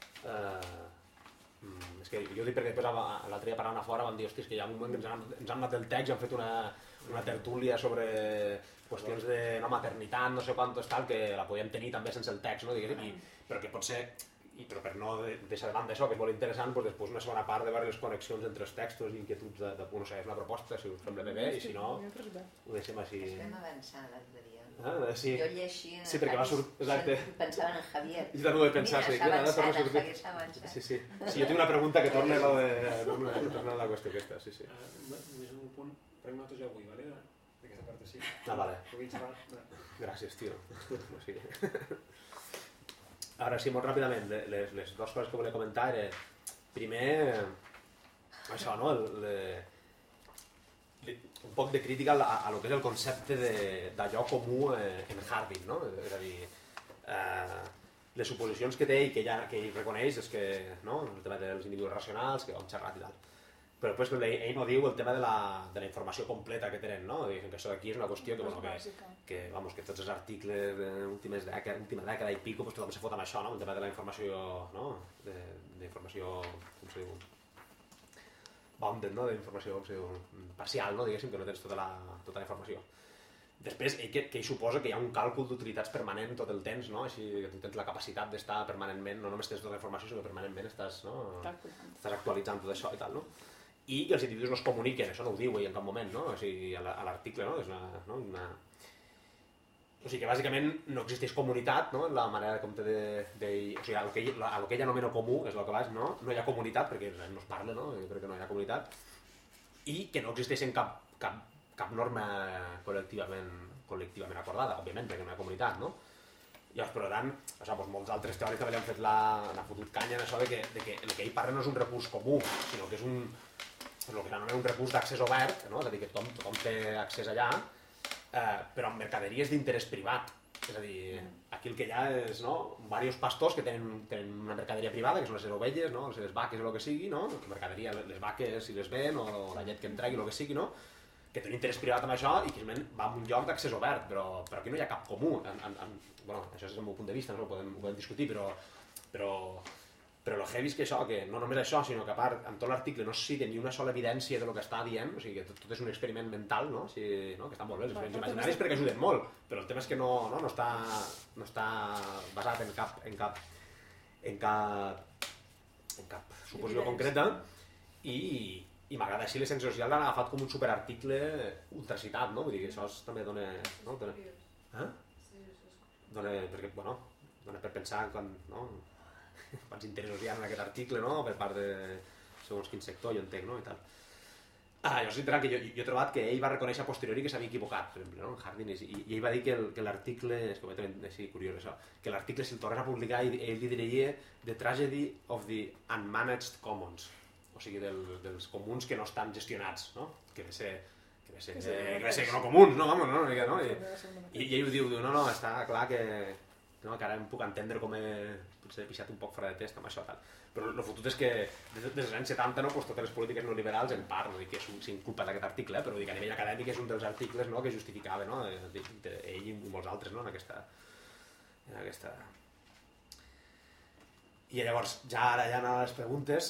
és que jo dic perquè després l'altre dia parlant a fora van dir, hòstia, és que hi ha un moment que ens han anat del text i han fet una tertúlia sobre qüestions de maternitat, no sé quantos tal, que la podíem tenir també sense el text, no? Però que pot ser, però per no deixar de banda això, que és molt interessant, doncs després una segona part de veure les connexions entre els textos i inquietuds no sé, és una proposta, si us sembla bé, i si no, ho deixem així. Estem avançant l'altre dia. Sí. Jo llegia, perquè va sortir, exacte. Pensava en Javier. Jo també ho he pensat, mira, s'ha avançat, Javier s'ha avançat. Sí. Si jo tinc una pregunta que torna a la qüestió aquesta, sí. Només un punt, prenc notes jo avui, vale? D'aquesta part així. Vale. Gràcies, tio. Ara sí, molt ràpidament, les dues coses que volia comentar era, primer, això, no? Un poc de crítica a lo que és el concepte d'allò comú en Harding, no? És a dir, les suposicions que té i que ell reconeix és que, no? El tema dels individus racionals, que ho hem xerrat i tal. Però després ell no diu el tema de la informació completa que tenen, no? Que això d'aquí és una qüestió que tots els articles d'última dècada i pico tothom se fot amb això, no? El tema de la informació, no? D'informació, com se diu? Bounded, no? D'informació parcial, no? Diguéssim, que no tens tota la informació. Després, que ell suposa que hi ha un càlcul d'utilitats permanent tot el temps, no? Així que tu tens la capacitat d'estar permanentment, no només tens tota la informació, sinó que permanentment estàs actualitzant tot això i tal, no? I que els individus no es comuniquen, això no ho diu ell en cap moment, no? O sigui, a l'article, no? És una... O sigui que bàsicament no existeix comunitat, no? La manera com té de... O sigui, el que ell anomena comú és el que vas, no? No hi ha comunitat, perquè no es parla, no? Jo crec que no hi ha comunitat. I que no existeix cap norma col·lectivament acordada, òbviament, perquè no hi ha comunitat, no? Llavors, per tant, molts altres teòrics també li han fet l'ha fotut canya en això de que el que ell parla no és un recurs comú, sinó que és el que s'anomena un recurs d'accés obert, no? És a dir, que tothom té accés allà, però amb mercaderies d'interès privat. És a dir, aquí el que hi ha és diversos pastors que tenen una mercaderia privada, que són les seves ovelles, no? Les seves vaques o el que sigui, no? La mercaderia, les vaques si les ven o la llet que en tregui o el que sigui, no? Que té un interès privat amb això i que va a un lloc d'accés obert, però aquí no hi ha cap comú. Bueno, això és el meu punt de vista, no? Ho podem discutir, però el heavy és que això, que no només això, sinó que a part, en tot l'article no es cita ni una sola evidència de lo que està dient, o sigui que tot és un experiment mental, no? Que està molt bé, els experiments imaginaris perquè ajuden molt, però el tema és que no està basat en cap suposició concreta i m'agrada així l'essència social l'han agafat com un superarticle ultracitat, no? Vull dir que això també dona... Perquè, bueno, dona per pensar quants interessos hi ha en aquest article, no? Per part de segons quin sector, jo entenc, no? I tal. Jo és literal que jo he trobat que ell va reconèixer a posteriori que s'havia equivocat, per exemple, no? En Hardin, i ell va dir que l'article, és completament així curiós això, que l'article si el tornés a publicar ell li diria The Tragedy of the Unmanaged Commons, o sigui, dels comuns que no estan gestionats, no? Que ve ser que no comuns, no? Vamos, no? I ell ho diu, no, està clar que ara em puc entendre com potser he pixat un poc fora de test amb això, tal. Però el fotut és que des dels anys 70, no, totes les polítiques neoliberals, en part, no dic que és culpa d'aquest article, però dic, a nivell acadèmic és un dels articles que justificava, no? Ell i molts altres, no? En aquesta... I llavors, ja ara ja a les preguntes,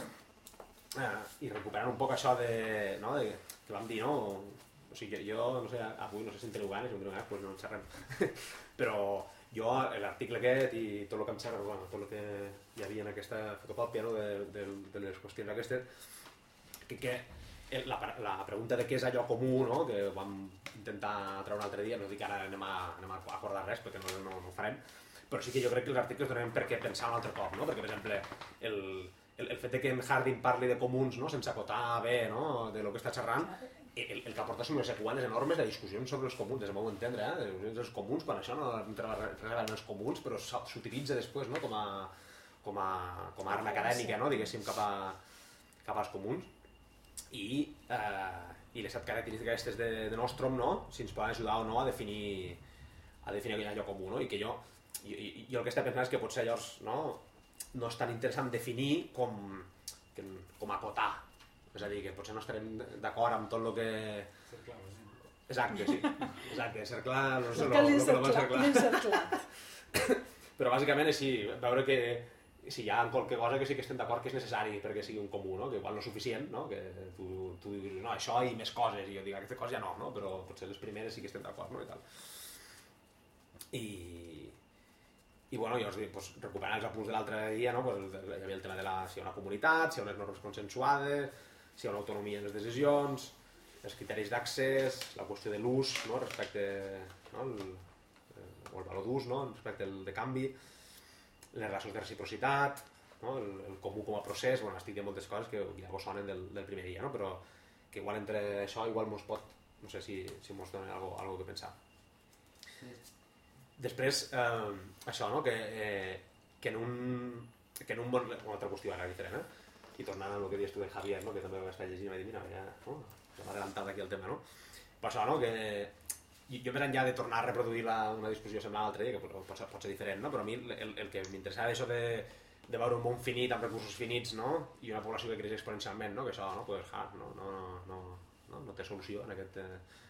i recuperant un poc això que vam dir, no? O sigui, jo, no sé, avui no sé si en teniu ganes, doncs no en xerrem. Però jo, l'article aquest i tot el que em xerra, tot el que hi havia en aquesta fotocòpia, no? de les qüestions aquestes, que la pregunta de què és allò comú, no? Que vam intentar treure un altre dia, no dic ara anem a acordar res perquè no ho farem, però sí que jo crec que els articles donem per què pensar un altre cop, no? Perquè, per exemple, el fet que en Harding parli de comuns, no? Sense acotar bé, no? De lo que està xerrant, el que aporta són unes seqüeles enormes de discussions sobre els comuns, des del meu entendre, els comuns, quan això no entra res a veure amb els comuns, però s'utilitza després, no? com a arma acadèmica, no? Diguéssim, cap als comuns. I les 7 característiques aquestes de Nostrom, no? Si ens poden ajudar o no a definir allò comú, no? I que jo el que estic pensant és que potser llavors no és tan interessant definir com acotar. És a dir, que potser no estarem d'acord amb tot el que... Cerclar, sí. Exacte, sí. Exacte, cerclar... No sé l'encerclar. Però bàsicament és veure que si hi ha qualque cosa que sí que estem d'acord que és necessari perquè sigui un comú, no? Que igual no és suficient, no? Que tu dius, no, això i més coses, i jo dic, aquestes coses ja no? Però potser les primeres sí que estem d'acord, no? I tal. I bueno, jo us dic, recuperant els apunts de l'altre dia, no? Hi havia el tema de si hi ha una comunitat, si hi ha unes normes consensuades, si hi ha una autonomia en les decisions, els criteris d'accés, la qüestió de l'ús, no? Respecte, no? O el valor d'ús, no? Respecte al de canvi, les relacions de reciprocitat, no? El comú com a procés, bueno, estic dient moltes coses que ja vos sonen del primer dia, no? Però que igual entre això igual mos pot, no sé si mos dona algo que pensar. Després, això, no? Que en un món... Una altra qüestió ara diferent, I tornant a el que dius tu de Javier, no? Que també ho vaig llegir i vaig dir, mira, ja m'ha adelantat aquí el tema, no? Però això, no? Que jo més enllà de tornar a reproduir una discussió semblant l'altre dia, que pot ser diferent, no? Però a mi el que m'interessava és això de veure un món finit amb recursos finits, no? I una població que creix exponencialment, no? Que això, no? Pues, no té solució en aquest...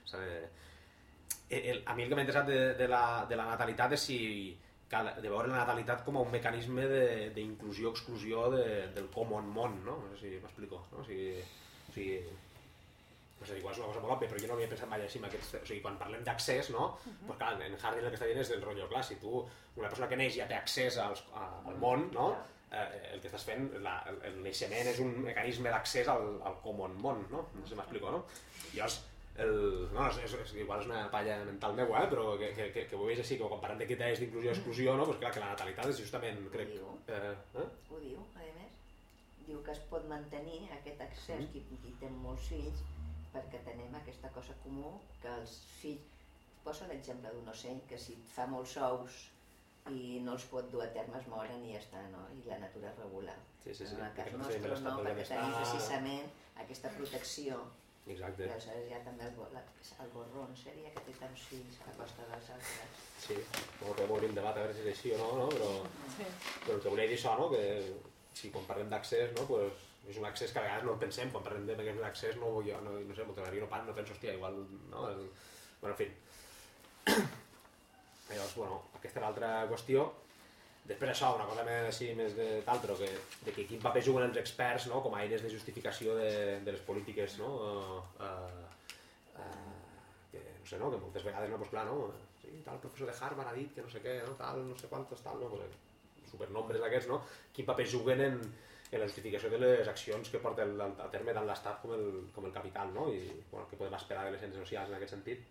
A mi el que m'ha interessat de la natalitat és de veure la natalitat com a un mecanisme d'inclusió o exclusió del common món, no? No sé si m'explico, no? O sigui, no sé, igual és una cosa molt òbvia, però jo no havia pensat mai així, o sigui, quan parlem d'accés, no? Pues clar, en Harding el que està dient és el rotllo, clar, si tu, una persona que neix ja té accés al món, no? El que estàs fent, el naixement és un mecanisme d'accés al common món, no? No sé si m'explico, no? Llavors, igual és una palla mental meua, però que ho veig així, que quan parlem de criteris d'inclusió i exclusió, no? Pues clar, que la natalitat és justament, crec... Ho diu, a més. Diu que es pot mantenir aquest accés, qui té molts fills, perquè tenim aquesta cosa comú, que els fills... Posa l'exemple d'un ocell, que si fa molts ous i no els pot dur a terme es moren i ja està, no? I la natura es regula. En el cas nostre no, perquè tenim precisament aquesta protecció. Exacte. Però aleshores ja també el borrón seria que té tants fills a costa dels altres. Sí, podem obrir un debat a veure si és així o no, però el que volia dir això, no? Que si quan parlem d'accés, no? Pues és un accés que a vegades no el pensem, quan parlem d'accés no sé, moltes vegades no penso, hòstia, igual, no? Bueno, en fi. Llavors, bueno, aquesta és l'altra qüestió. Després això, una cosa així més d'altre, de que quin paper juguen els experts, no? Com a eines de justificació de les polítiques, no? Que, no sé, no? Que moltes vegades, no? Pues clar, no? Sí, tal professor de Harvard ha dit que no sé què, no? Tal, no sé quantos, tal, no? Pues, supernombres d'aquests, no? Quin paper juguen en la justificació de les accions que porta a terme tant l'Estat com el capital, no? I bueno, què podem esperar de les ciències socials en aquest sentit.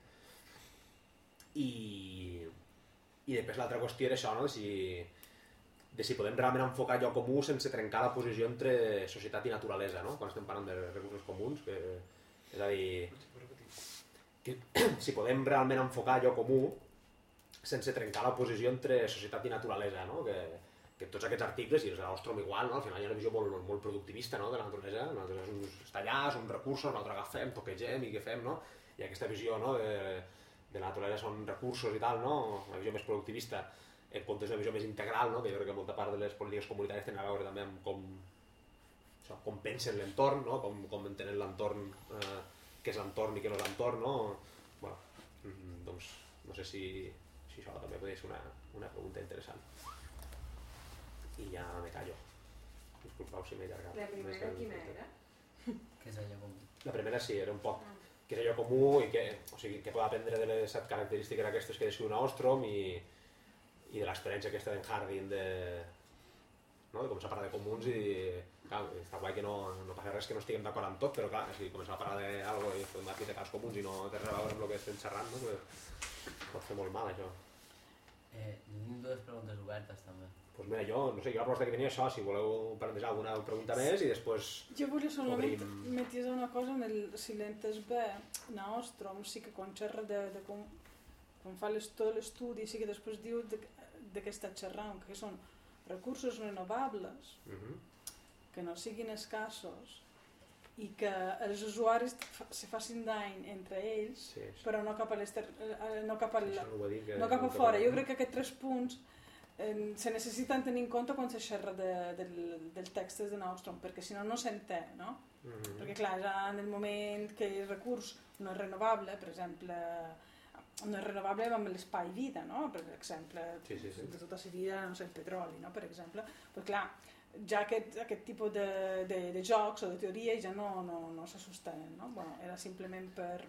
I després l'altra qüestió era això, no? De si podem realment enfocar allò comú sense trencar la posició entre societat i naturalesa, no? Quan estem parlant de recursos comuns, és a dir, que si podem realment enfocar allò comú sense trencar la posició entre societat i naturalesa, no? Que tots aquests articles, i els de l'Ostrom igual, no? Al final hi ha una visió molt productivista, no? De la naturalesa, està allà, són recursos, nosaltres agafem, toquegem i què fem, no? I aquesta visió, no? De la naturalesa són recursos i tal, no? Una visió més productivista, en comptes d'una visió més integral, no? Que jo crec que molta part de les polítiques comunitàries tenen a veure també amb com pensen l'entorn, no? Com entenen l'entorn, què és l'entorn i què no és l'entorn, no? Bueno, doncs no sé si això també podria ser una pregunta interessant. I ja me callo. Disculpeu si m'he allargat. La primera quina era? Què és allò comú? La primera sí, era un poc què és allò comú i què pot aprendre de les 7 característiques aquestes que descriu Ostrom i de l'experiència aquesta d'en Harding de començar a parlar de comuns i clar, està guai que no passa res que no estiguem d'acord amb tot, però clar, si començar a parlar d'algo i podem arquitectar els comuns i no té res a veure amb el que estem xerrant, no? Pot fer molt mal això. Tenim 2 preguntes obertes també. Doncs mira, jo no sé, la proposta que tenia això, si voleu plantejar alguna pregunta més i després jo volia solament metis una cosa, si l'entès bé, en Ostrom sí que quan xerra de com fa tot l'estudi, sí que després diu de què està xerrant, que són recursos renovables, que no siguin escassos i que els usuaris se facin dany entre ells, però no cap a fora. Jo crec que aquests 3 punts se necessiten tenir en compte quan se xerra del text de Ostrom, perquè si no, no s'entén, no? Perquè clar, ja en el moment que el recurs no és renovable, per exemple, no és renovable amb l'espai vida, no? Per exemple, de tota seria, no sé, el petroli, no? Per exemple, però clar, ja aquest tipus de jocs o de teories ja no se sostenen, no? Bueno, era simplement per...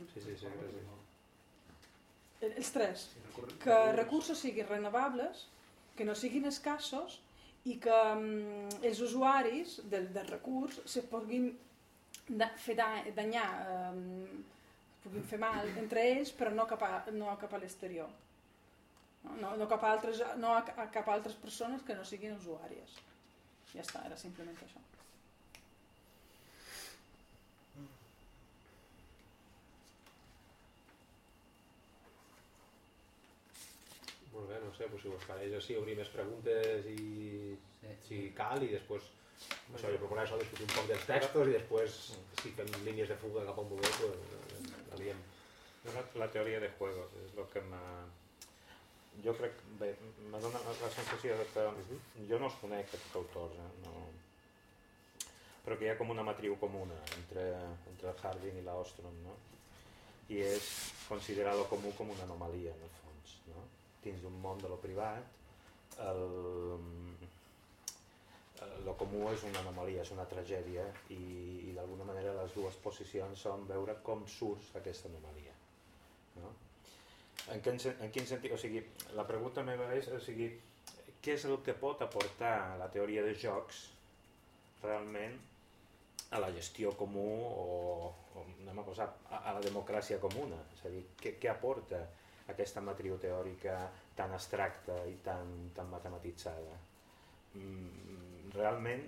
Els 3, que recursos siguin renovables, que no siguin escassos i que els usuaris del recurs se puguin fer danyar, puguin fer mal entre ells, però no cap a l'exterior. No cap a altres persones que no siguin usuàries. Ja està, era simplement això. Molt bé, no sé, si us pareix així, obrir més preguntes i si cal, i després això, jo proposava això, discutir un poc dels textos i després, si fem línies de fuga cap a un moment, pues la diem. La teoria de juegos és el que jo crec, bé, m'ha donat la sensació que jo no els conec, aquests autors, però que hi ha com una matriu comuna entre el Harding i l'Ostrom, no? I és considerar lo comú com una anomalia, en el fons, no? Dins d'un món de lo privat, lo comú és una anomalia, és una tragèdia i d'alguna manera les dues posicions són veure com surts d'aquesta anomalia, no? En quin sentit? O sigui, la pregunta meva és, o sigui, què és el que pot aportar la teoria de jocs realment a la gestió comú o anem a posar, a la democràcia comuna? És a dir, què aporta aquesta matriu teòrica tan abstracta i tan matematitzada? Realment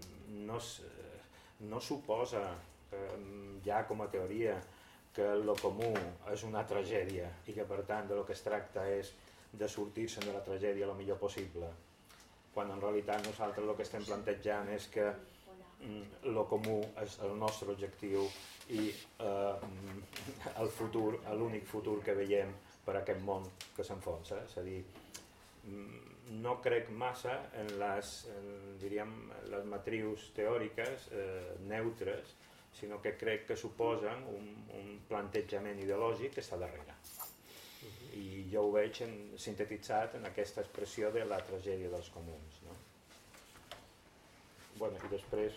no suposa ja com a teoria que lo comú és una tragèdia i que per tant del que es tracta és de sortir-se'n de la tragèdia el millor possible, quan en realitat nosaltres el que estem plantejant és que lo comú és el nostre objectiu i el futur, l'únic futur que veiem per a aquest món que s'enfonsa. És a dir, no crec massa en les matrius teòriques neutres, sinó que crec que suposen un plantejament ideològic que està darrere. I jo ho veig sintetitzat en aquesta expressió de la tragèdia dels comuns, no? Bueno, i després,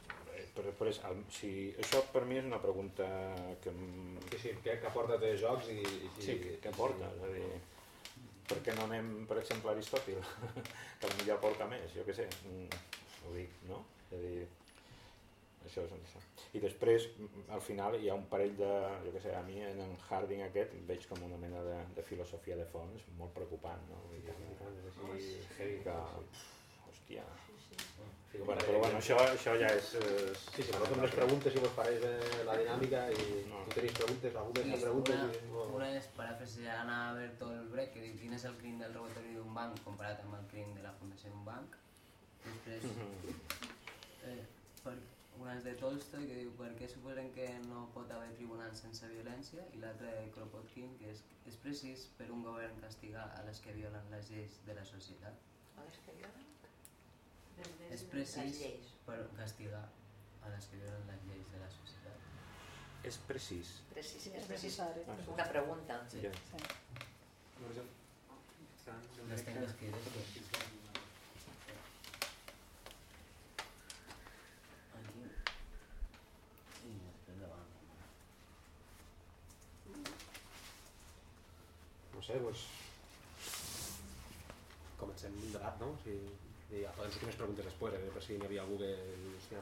això per mi és una pregunta que... Sí, què aporta de jocs i... Sí, què aporta? És a dir, per què no anem, per exemple, a Aristòtil? Que potser aporta més, jo què sé, ho dic, no? És a dir, això és això. I després, al final, hi ha un parell de... Jo què sé, a mi en Harding aquest veig com una mena de filosofia de fons molt preocupant, no? Hòstia... Bueno, però bueno, això ja és... Sí, però com les preguntes, si vos pareix la dinàmica i tu tenéis preguntes, algunes preguntes... Una és parafraseant a Bertolt Brecht, que diu quin és el crim del robatori d'un banc comparat amb el crim de la fundació d'un banc. Després, una és de Tolstoi, que diu per què suposen que no pot haver tribunals sense violència, i l'altra de Kropotkin, que és precís per un govern castigar a les que violen les lleis de la societat. A les que violen? És precís per castigar a les que violen les lleis de la societat. És precís. Precís, És necessari. Una pregunta. Sí. Les tenc escrites. Aquí. I després davant. No sé, doncs... Comencem un debat, no? I ja poden sortir més preguntes després, per si n'hi havia algú que... Hòstia...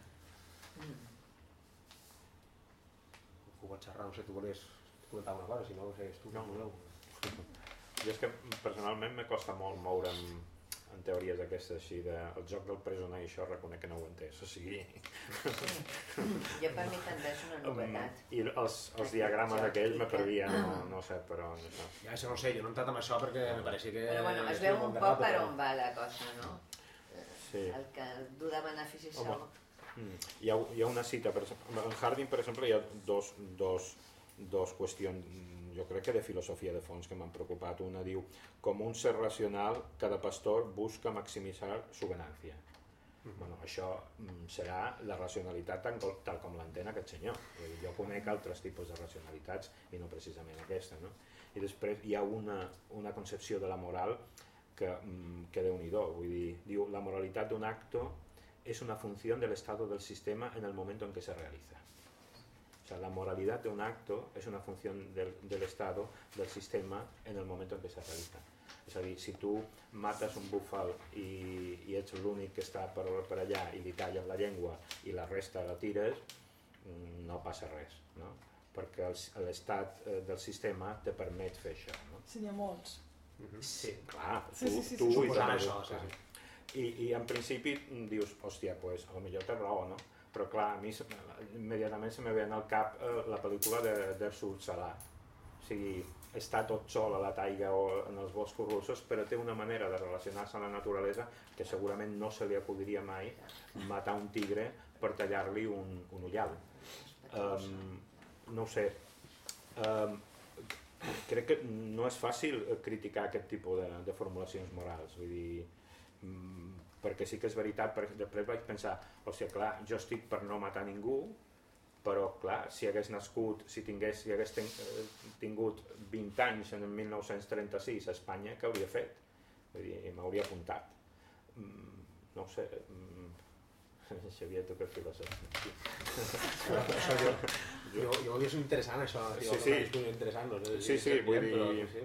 Algú pot xerrar, no sé, tu volies comentar una cosa, si no ho sé, tu no voleu. Jo és que personalment me costa molt moure'm en teories d'aquestes així el joc del presoner i això reconec que no ho he entès, o sigui... Jo per mi també és una novetat. I els diagrames aquells me perdien, no sé, però... Ja això no sé, jo no he entrat amb això perquè me pareixia que... Però bueno, es veu un poc per on va la cosa, no? Sí. El que du de benefici segur. Hi ha una cita, en Harding per exemple hi ha dos qüestions, jo crec que de filosofia de fons que m'han preocupat. Una diu, com un ser racional, cada pastor busca maximitzar su ganancia. Bueno, això serà la racionalitat tal com l'entén aquest senyor. Jo conec altres tipus de racionalitats i no precisament aquesta, no? I després hi ha una concepció de la moral que Déu-n'hi-do, vull dir, diu, la moralitat d'un acto es una función del estado del sistema en el momento en que se realiza. O sea, la moralidad de un acto es una función del estado del sistema en el momento en que se realiza. És a dir, si tu mates un búfal i ets l'únic que està per allà i li tallen la llengua i la resta la tires, no passa res, no? Perquè l'estat del sistema te permet fer això, no? Sí, n'hi ha molts. Sí, clar, tu suposant això, sí. I en principi dius, hòstia, pues a lo millor té raó, no? Però clar, a mi immediatament se me ve al cap la pel·lícula d'Ursula Salà. O sigui, està tot sol a la taiga o en els boscos russos, però té una manera de relacionar-se amb la naturalesa que segurament no se li acudiria mai matar un tigre per tallar-li un ullal. No ho sé. Crec que no és fàcil criticar aquest tipus de formulacions morals, vull dir, perquè sí que és veritat, després vaig pensar, hòstia, clar, jo estic per no matar ningú, però clar, si hagués tingut 20 anys en el 1936 a Espanya, què hauria fet? Vull dir, m'hauria apuntat. no ho sé, Xavier, tu què filosofia? Jo ho hauria sigut interessant, això. Sí. Interessant, sí, vull dir...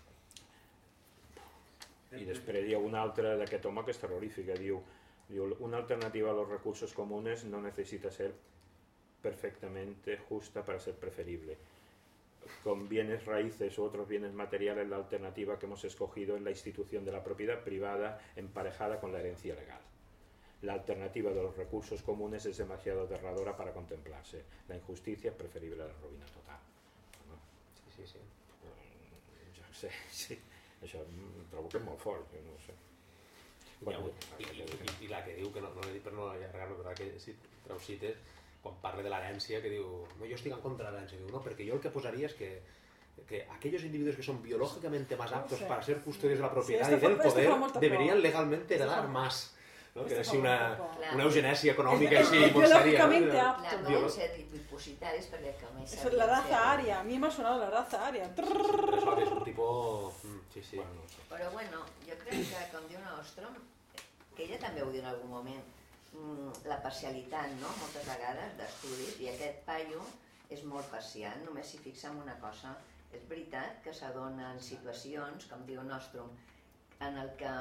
I després hi ha una altra d'aquest home que és terrorífica, diu una alternativa a los recursos comunes no necesita ser perfectamente justa para ser preferible. Con bienes raíces u otros bienes materiales, la alternativa que hemos escogido es la institución de la propiedad privada emparejada con la herencia legal. La alternativa de los recursos comunes es demasiado aterradora para contemplarse. La injusticia es preferible a la ruïna total. No? Sí. Jo sé, sí. Això em trobo que és molt fort, jo no ho sé. Bueno, I la que diu, que no l'he dit per no allargar-lo, però que si treu cites, quan parla de l'herència, que diu, no, jo estic en contra de l'herència, diu, no, perquè jo el que posaria és que aquellos individuos que son biológicamente más aptos para ser custodios de la propiedad y del poder deberían legalmente heredar más. ¿no? Que és una eugenèsia econòmica així molt sèria. Clar, poden ser dipositaris perquè com és... La raza ària, a mi m'ha sonat la raza ària. Això és un tipus... Sí. Però bueno, jo crec que, com diu Ostrom, que ella també ho diu en algun moment, la parcialitat, no?, moltes vegades d'estudis, i aquest paio és molt parcial, només s'hi fixa en una cosa. És veritat que s'adonen situacions, com diu Ostrom, en el que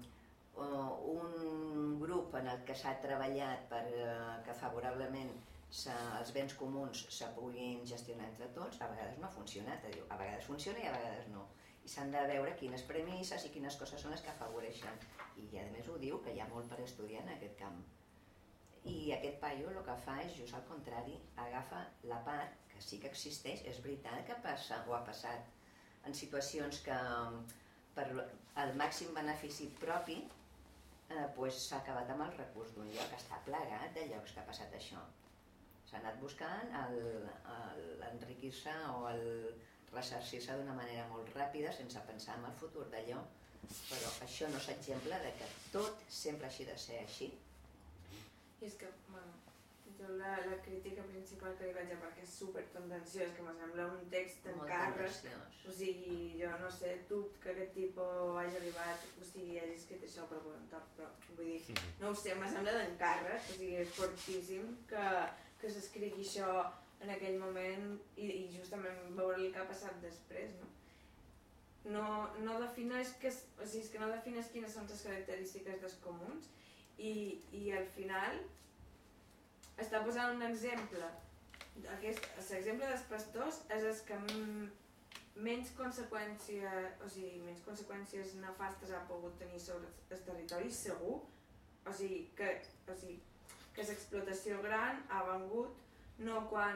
un grup en el que s'ha treballat que favorablement els béns comuns se puguin gestionar entre tots, a vegades no ha funcionat, a vegades funciona i a vegades no. I s'han de veure quines premisses i quines coses són les que afavoreixen. I a més ho diu, que hi ha molt per estudiar en aquest camp. I aquest paio el que fa és just al contrari, agafa la part que sí que existeix, és veritat que passa o ha passat en situacions que per al màxim benefici propi s'ha acabat amb el recurs d'un lloc, està plagat de llocs que ha passat això. S'ha anat buscant l'enriquir-se o el ressarcir-se d'una manera molt ràpida sense pensar en el futur d'allò, però això no és exemple de que tot sempre hagi de ser així. I és que, bueno, jo la crítica principal que li vaig a perquè és super tendenciós, que me sembla un text d'encàrrec, o sigui, jo no sé, dubte que aquest tipus hagi arribat, o sigui, hagi escrit això per voluntat, però vull dir, no ho sé, me sembla d'encàrrec, o sigui, és fortíssim que s'escrigui això en aquell moment i justament veure el que ha passat després, no? No defineix quines són les característiques dels comuns i al final està posant un exemple. L'exemple dels pastors és el que menys conseqüències nefastes ha pogut tenir sobre el territori, segur. O sigui, que l'explotació gran ha vengut no quan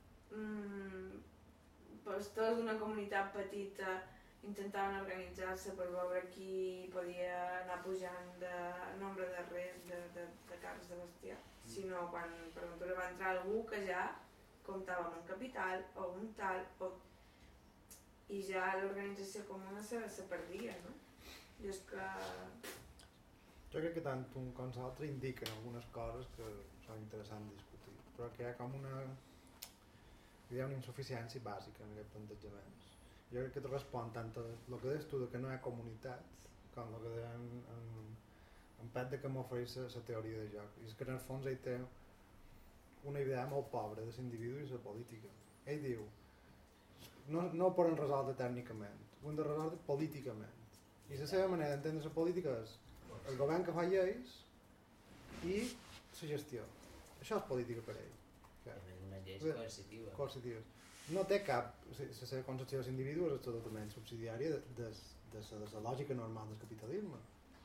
pastors d'una comunitat petita intentaven organitzar-se per veure qui podia anar pujant de nombre de res de carns de bestiar, sinó quan per ventura va entrar algú que ja comptava amb un capital o un tal i ja l'organització comuna se perdia, no? I és que... Jo crec que tant un com l'altre indiquen algunes coses que són interessants discutir, però que hi ha com una insuficiència bàsica en aquests plantejaments. Jo crec que respon tant a el que deies tu de que no hi ha comunitat com el que deien en Pet de que m'ofereix la teoria de joc. I és que en el fons ell té una idea molt pobra de l'individu i la política. Ell diu, no ho poden resoldre tècnicament, ho hem de resoldre políticament. I la seva manera d'entendre la política és el govern que fa lleis i la gestió. Això és política per ell. Una llei coercitiva. No té cap... La seva concepció de l'individu és totalment subsidiària de la lògica normal del capitalisme.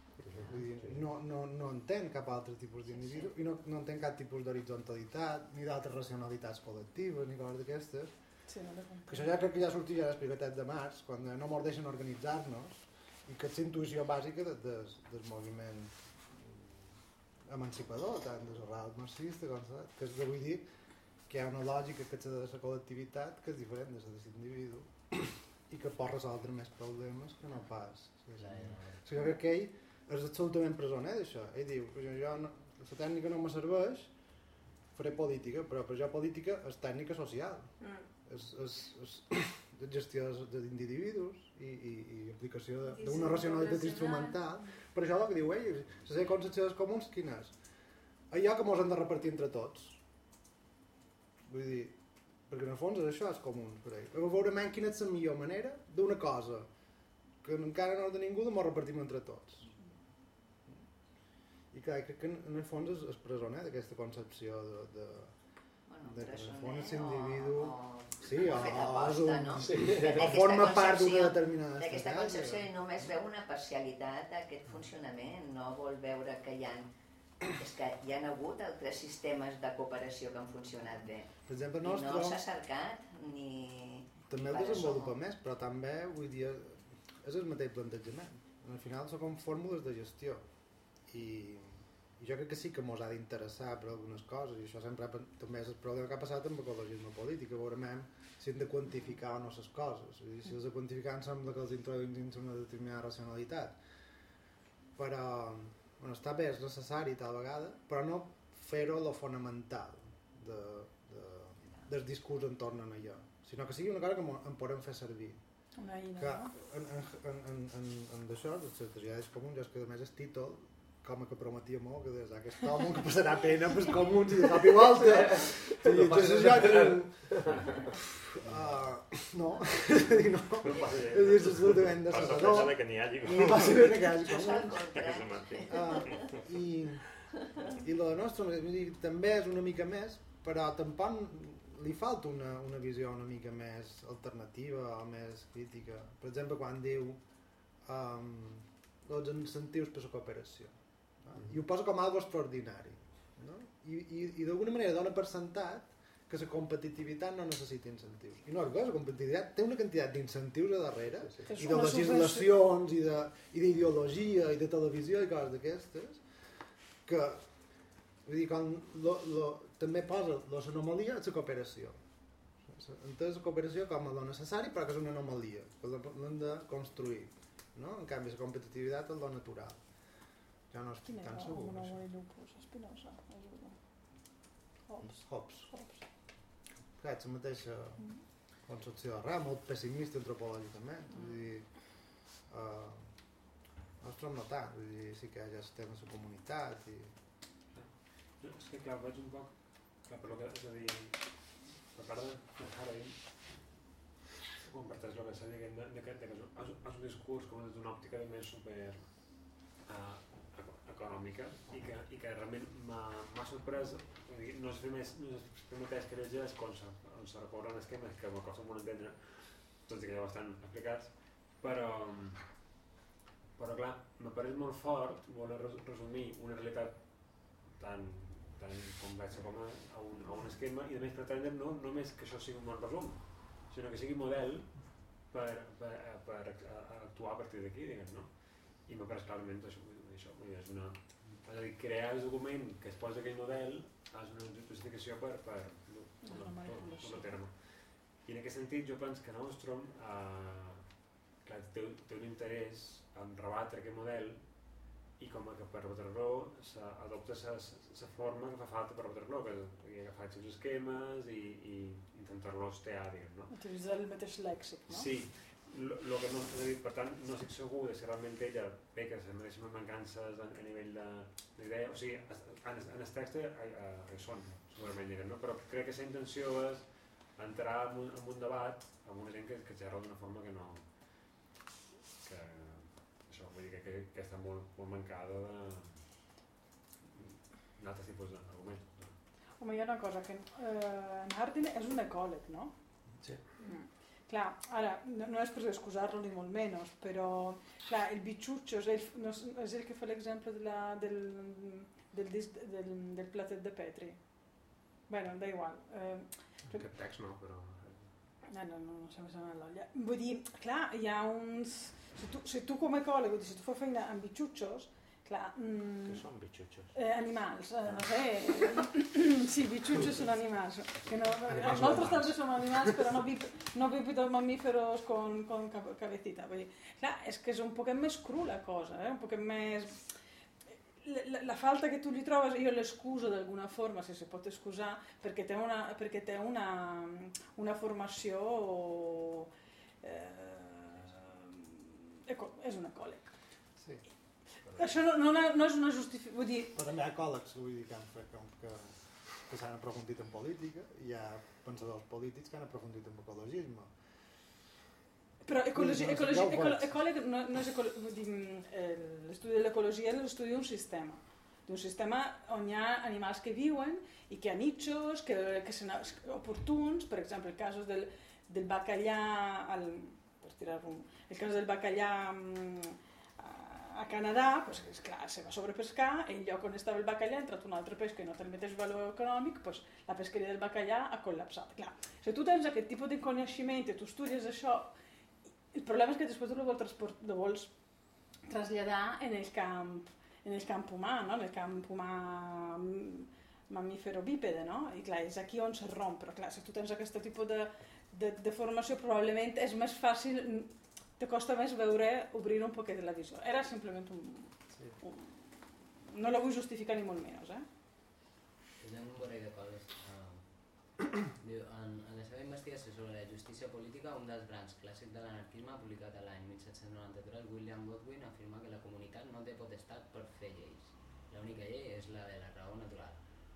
No entén cap altre tipus d'individu i no entén cap tipus d'horitzontalitat ni d'altres racionalitats col·lectives ni coses d'aquestes. Això ja crec que ja sortia a l'Explicatet de Marx, quan no ens deixen organitzar-nos i que és la intuïció bàsica del moviment emancipador, tant de l'arrel marxista com que és de vull dir que hi ha una lògica que és de la col·lectivitat que és diferent de la de l'individu i que pot resoldre més problemes que no pas. Jo crec que ell és absolutament presoner d'això. Ell diu que la tècnica no me serveix, faré política, però per jo política és tècnica social. És gestió d'individus i aplicació d'una racionalitat instrumental per això el que diu ell, la seva concepció dels comuns quina és? Allò que mos hem de repartir entre tots. Vull dir, perquè en el fons és això, els comuns, per ell. Veurem quina és la millor manera d'una cosa que encara no és de ningú de mos repartim entre tots. I clar, crec que en el fons és presoner d'aquesta concepció de que en el fons l'individu forma part d'una determinada d'aquesta concepció i només veu una parcialitat d'aquest funcionament, no vol veure que és que hi ha hagut altres sistemes de cooperació que han funcionat bé. Per exemple, i no s'ha cercat ni... També el desenvolupa més, però també, vull dir, és el mateix plantejament. Al final són com fórmules de gestió. I jo crec que sí que ens ha d'interessar per algunes coses, i això sempre també és el problema que ha passat amb l'ecologisme polític, que veurem si hem de quantificar o no les coses. Vull dir, si els de quantificar em sembla que els introduïm dins una determinada racionalitat. Però està bé, és necessari tal vegada, però no fer-ho lo fonamental del discurs entorn a allò, sinó que sigui una cosa que en podem fer servir. Una eina, no? En d'això, les tragèdies comuns, és que a més el títol com que prometia molt, que des d'aquest home que passarà pena pels comuns i de cop i volta. No. És absolutament decebedor. No passa que n'hi hagi. No passa que n'hi hagi comuns. I la nostra també és una mica més, però tampoc li falta una visió una mica més alternativa o més crítica. Per exemple, quan diu els incentius per la cooperació. I ho posa com algo extraordinari, no? I d'alguna manera dona per sentat que la competitivitat no necessita incentius. I no, la competitivitat té una quantitat d'incentius a darrere, i de legislacions, i d'ideologia, i de televisió, i coses d'aquestes, que vull dir, també posa l'anomalia a la cooperació. Entès la cooperació com a lo necessari, però que és una anomalia, que l'hem de construir. No? En canvi, la competitivitat és lo natural. Ja no estic tan segur. Quin era Lupus? Spinoza? Hobbes. Clar, és la mateixa concepció de res, molt pessimista antropològicament. Vull dir, nostre no tant, vull dir, sí que ja estem a la comunitat i... És que clar, veig un poc, clar, per lo que, és a dir, per part de Harari, comparteix el que s'ha dit que és un discurs com des d'una òptica més super econòmica i que realment m'ha sorprès, no és el primer cas que llegeix on se recorren esquemes que me costa molt entendre, tot i que ja bastant explicats, però clar, me pareix molt fort voler resumir una realitat tan complexa com a un esquema i a més pretendre no només que això sigui un bon resum, sinó que sigui model per actuar a partir d'aquí, diguem, no? I m'ha pareix clarament això, és a dir, crear el document que es posa aquell model és una justificació per el terme. I en aquest sentit jo penso que Nostrum té un interès en rebatre aquest model i com que per rebatre-lo adopta la forma que fa falta per rebatre-lo, que és agafar els seus esquemes i intentar-lo hostear, diguem, no? Utilitzar el mateix lèxic, no? Sí. Lo que no, és a dir, per tant, no estic segur de si realment ella peca les mateixes mancances a nivell d'idea, o sigui, en el text hi són, segurament, no? Però crec que la intenció és entrar en un debat amb una gent que xerra d'una forma que no... que això, vull dir que està molt mancada d'altres tipus d'arguments. Home, hi ha una cosa, que en Hardin és un ecòleg, no? Sí. Clar, ara, no és per excusar-lo ni molt menys, però clar, el Bichucho és el que fa l'exemple del platet de Petri. Bueno, da igual. Aquest text no, però... No sé més o menys l'olla. Vull dir, clar, hi ha uns... Si tu com a ecòleg, si tu fas feina amb bitxutxos, clar... Què són bitxutxos? Animals, no sé... Sí, bitxutxos són animals. Nosaltres també som animals, però no bípedos mamíferos con cabecita. Vull dir, clar, és que és un poquet més cru la cosa, un poquet més... La falta que tu li trobes, io l'excuso d'alguna forma, si si pot excusar, perquè té una formació... és un ecòleg. Sí. Això no és una justificació, vull dir... Però també hi ha ecòlegs que s'han aprofundit en política i hi ha pensadors polítics que han aprofundit en ecologisme. Però ecòleg no és l'estudi de l'ecologia és l'estudi d'un sistema on hi ha animals que viuen i que hi ha nichos, que són oportuns, per exemple, el cas del bacallà, el cas del bacallà a Canadà, doncs, esclar, se va sobrepescar, en lloc on estava el bacallà ha entrat un altre peix que no té el mateix valor econòmic, doncs, la pesqueria del bacallà ha col·lapsat. Clar, si tu tens aquest tipus de coneixement i tu estudies això, el problema és que després ho vols traslladar en el camp humà, no? En el camp humà mamífero-bípede, no? I clar, és aquí on se romp, però clar, si tu tens aquest tipus de formació probablement és més fàcil, te costa més obrir un poquet la visió. Era simplement no la vull justificar ni molt menys, Tengo un parell de coses. En la seva investigació sobre la justícia política, un dels grans clàssics de l'anarquisme, publicat l'any 1793, William Godwin afirma que la comunitat no té potestat per fer lleis. L'única llei és la de la raó natural.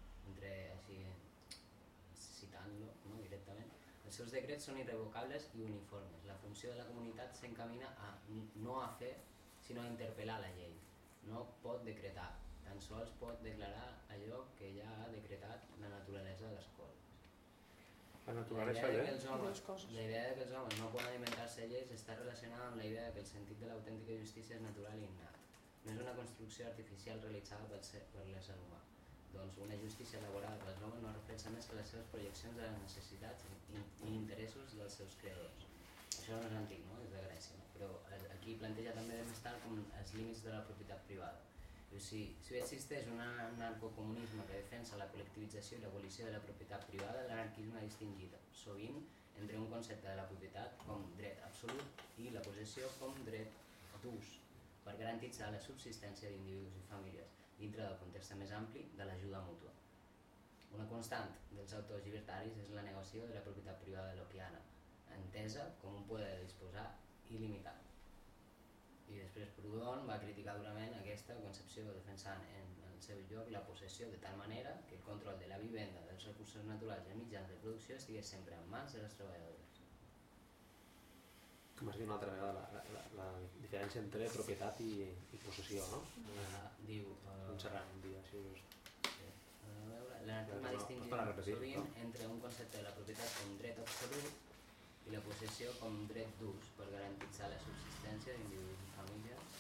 Citant-lo, no, directament, els seus decrets són irrevocables i uniformes. La funció de la comunitat s'encamina no a fer, sinó a interpel·lar la llei. No pot decretar, tan sols pot declarar allò que ja ha decretat la naturalesa de les coses. La naturalesa La idea de que els homes no poden inventar-se lleis està relacionada amb la idea que el sentit de l'autèntica justícia és natural i innat. No és una construcció artificial realitzada per l'ésser humà. Doncs una justícia elaborada pels homes no reflexa més que les seves projeccions de les necessitats i interessos dels seus creadors. Això no és antic, no? És de Grècia, no? Però aquí planteja també de més tard com els límits de la propietat privada. Si existeix un anarcocomunisme que defensa la col·lectivització i l'abolició de la propietat privada, l'anarquisme ha distingit sovint entre un concepte de la propietat com dret absolut i la possessió com dret d'ús, per garantitzar la subsistència d'individus i famílies dintre del context més ampli de l'ajuda mútua. Una constant dels autors llibertaris és la negació de la propietat privada lopiana, entesa com un poder de disposar il·limitat. I després Proudhon va criticar durament aquesta concepció defensant en el seu lloc la possessió de tal manera que el control de la vivenda, dels recursos naturals i els mitjans de producció estigués sempre en mans de les treballadores. Com has dit una altra vegada, la diferència entre propietat i possessió, no? Diu... Montserrat, un dia, així just. L'anarquisme ha distingit sovint entre un concepte de la propietat com dret absolut i la possessió com dret d'ús per garantitzar la subsistència d'individus i famílies.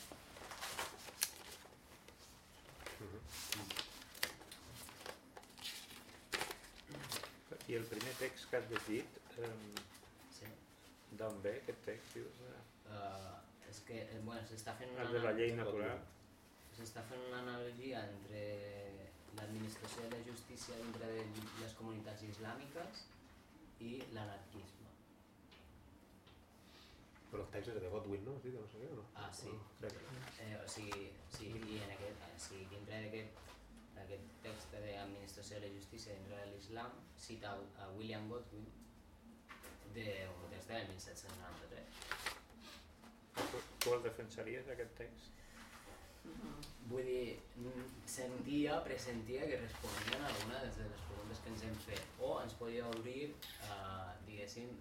I el primer text que has llegit, d'on ve aquest text? És que s'està fent el de la llei natural. S'està fent una analogia entre l'administració de la justícia dintre de les comunitats islàmiques i l'anarquisme. Però el text és de Godwin, no? No sé què, no? Ah, sí. I en aquest, dintre d'aquest text d'administració de la justícia dintre de l'islam, cita a William Godwin d'un text del 1793. Tu el defensaries, aquest text? Vull dir, pressentia que responien a alguna de les preguntes que ens hem fet o ens podia obrir, diguéssim,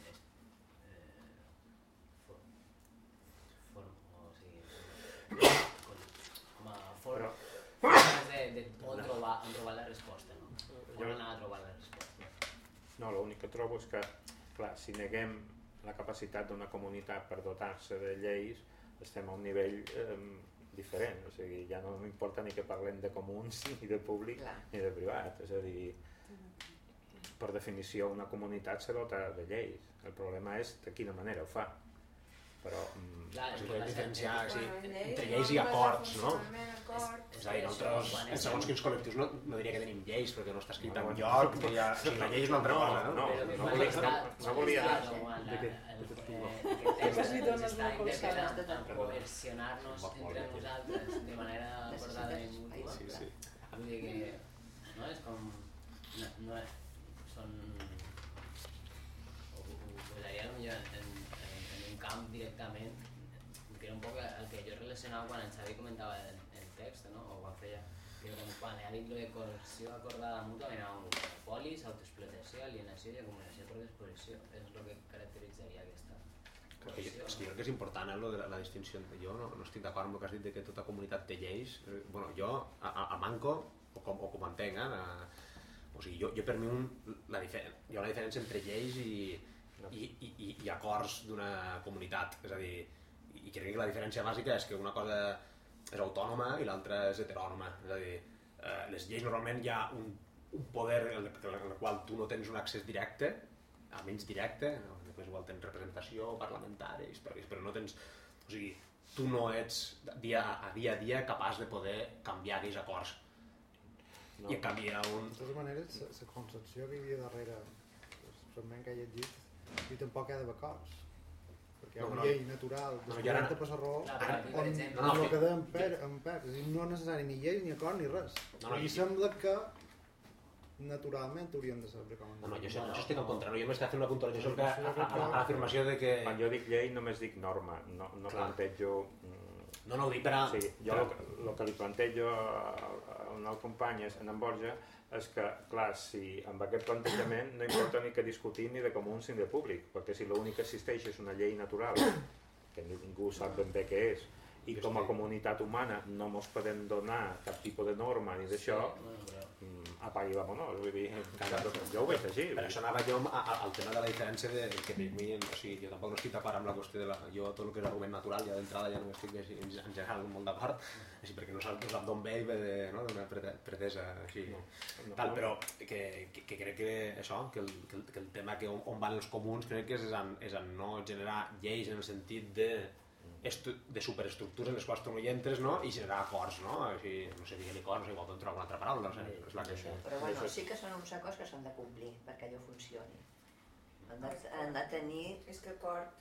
on trobar la resposta, no? On anar a trobar la resposta. No, l'únic que trobo és que, clar, si neguem la capacitat d'una comunitat per dotar-se de lleis, estem a un nivell diferent, o sigui, ja no m'importa ni que parlem de comuns, ni de públic, ni de privat, és a dir, per definició una comunitat se dota de lleis, el problema és de quina manera ho fa, però... Es pot diferenciar entre lleis i acords, no? És a dir, nosaltres, en segons quins col·lectius no diria que tenim lleis, perquè no està escrit en lloc, la llei és una altra cosa, no volia coercionar-nos entre nosaltres de manera acordada i mútua. Vull dir que no és com... ho posaria potser en un camp directament, que era un poc el que jo relacionat quan en Xavi comentava el text, no? O quan feia que quan ha dit lo de coerció acordada mútuament a monopolis, autoexplotació, alienació i acumulació per disposició. És el que caracteritzaria aquesta coerció. És que jo crec que és important la distinció. Jo no estic d'acord amb el que has dit de que tota comunitat té lleis. Bueno, jo a Manco, o com entenc, o sigui, jo per mi hi ha una diferència entre lleis i acords d'una comunitat. És a dir, i crec que la diferència bàsica és que una cosa és autònoma i l'altra és heterònoma. És a dir, les lleis normalment hi ha un poder en el qual tu no tens un accés directe, almenys directe, després igual tens representació parlamentària, històries, però no tens... O sigui, tu no ets dia a dia capaç de poder canviar aquells acords. No. I en canvi hi ha un... De totes maneres, la concepció que hi havia darrere el fragment que he llegit, i tampoc hi ha d'haver acords. Perquè hi ha una llei natural descoberta per la raó on el que deia en Pep, és a dir, no és necessari ni llei, ni acord, ni res. I sembla que naturalment haurien de saber com... No, jo estic en contra, jo m'estava fent una puntualització a l'afirmació de que... Quan jo dic llei només dic norma, no plantejo... No ho dic per a... Sí, jo el que li plantejo al nou company, en Borja, és que, clar, si amb aquest plantejament no importa ni que discutim ni de comuns ni de públic, perquè si l'únic que existeix és una llei natural, que ningú sap ben bé què és, i com a comunitat humana no ens podem donar cap tipus de norma ni d'això, apagui vámonos, vull dir, jo ho veig així. Per això anava jo al tema de la diferència de que per mi, o sigui, jo tampoc no estic d'acord amb la qüestió de jo tot el que és argument natural, ja d'entrada ja no estic en general molt d'acord, així perquè no sap d'on ve i ve d'una pretesa així, tal, però que crec que això, que el tema on van els comuns crec que és en no generar lleis en el sentit de superestructures en les quals tu no hi entres, no? I generar acords, no? Així, no sé, diguem acords, no sé, igual pot trobar una altra paraula, no sé, és la que això. Però bueno, sí que són uns acords que s'han de complir perquè allò funcioni. Han de tenir... És que acord...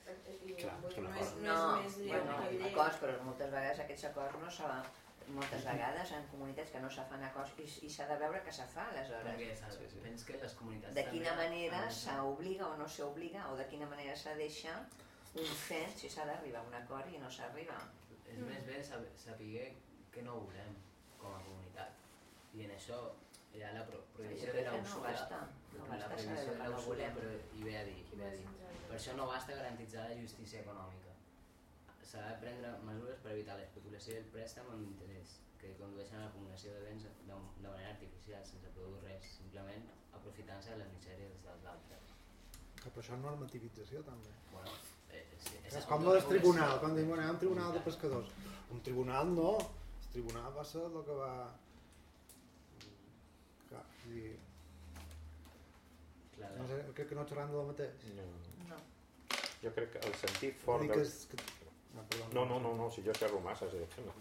no és més lleu que llei. Acords, però moltes vegades aquests acords no se van... Moltes vegades en comunitats que no se fan acords i s'ha de veure què se fa aleshores. Penso que les comunitats... De quina manera s'obliga o no s'obliga, o de quina manera s'ha de deixar un fet si s'ha d'arribar a un acord i no s'arriba. És més bé saber que no ho volem com a comunitat. I en això hi ha la prohibició de la usura. No basta saber que no volem. Però hi ve a dir. Per això no basta garantitzar la justícia econòmica. S'ha de prendre mesures per evitar l'especulació i el préstec amb interès, que condueixen a l'acumulació de béns de manera artificial, sense produir res, simplement aprofitant-se de les misèries dels altres. Però això és normativització també. Bueno, és com el tribunal, quan diuen un tribunal de pescadors. Un tribunal no, el tribunal va ser el que va... Clar, no sé, crec que no xerrant del mateix. No. Jo crec que el sentit fort del... No, si jo xerro massa,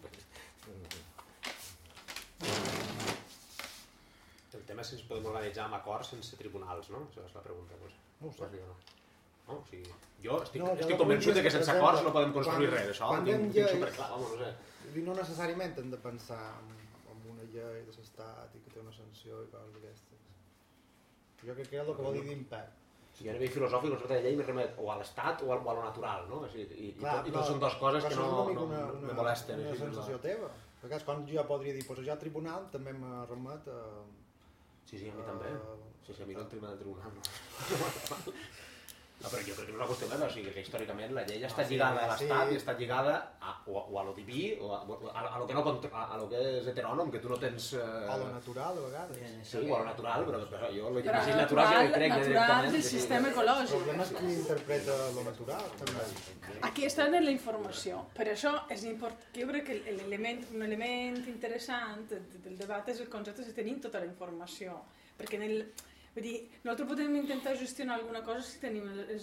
El tema és si ens podem organitzar amb acords sense tribunals, no? Això és la pregunta, no sé. No ho sé. No, o sigui, jo estic convençut que sense acords no podem construir res, això ho tinc superclar, no sé. No necessàriament hem de pensar en una llei de l'estat i que té una sanció i coses d'aquestes. Jo crec que és el que vol dir d'impert. Si hi ha a nivell filosòfic, la llei me remet o a l'estat o a lo natural, no? I tot són dues coses que no me molesten. Una sensació teva. Perquè quan jo podria dir, doncs jo al tribunal també me remet a... Sí, a mi també. Sí, a mi no el tema del tribunal, no. No, però jo crec que no és una qüestió de o sigui, que històricament la llei està lligada a l'estat i està lligada a lo diví o a lo que és heterònom, que tu no tens... A lo natural, a vegades. Sí, o a lo natural, però jo lo llegeixo natural ja ho crec. Natural del sistema ecològic. El problema és qui interpreta lo natural, també. Aquí està en la informació. Per això és important, jo crec que un element interessant del debat és el concepte de tenir tota la informació. Perquè vull dir, nosaltres podem intentar gestionar alguna cosa si tenim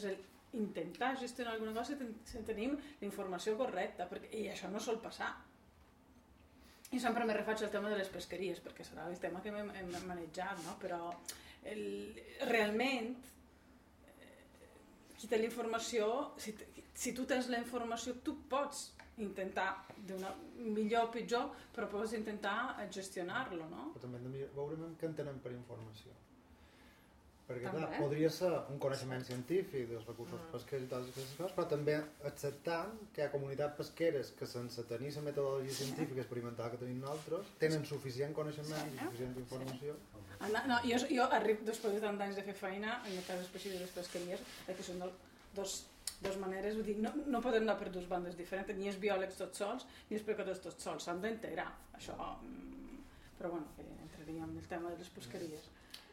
la informació correcta, i això no sol passar. I sempre me refaig al tema de les pesqueries, perquè serà el tema que hem manejat, no? Però realment, qui té la informació, si tu tens la informació, tu pots intentar, millor o pitjor, però pots intentar gestionar-lo, no? Però també hem de veure què entenem per informació. Perquè clar, podria ser un coneixement científic dels recursos pesquers i totes aquestes coses, però també acceptant que hi ha comunitats pesqueres que sense tenir la metodologia científica experimental que tenim nosaltres, tenen suficient coneixement i suficient informació. No, jo arribo després de tant anys de fer feina, en el cas específic de les pesqueries, que són dos maneres, vull dir, no poden anar per dues bandes diferents, ni els biòlegs tots sols, ni els pescadors tots sols, s'han d'integrar, això, però bueno, entraríem en el tema de les pesqueries.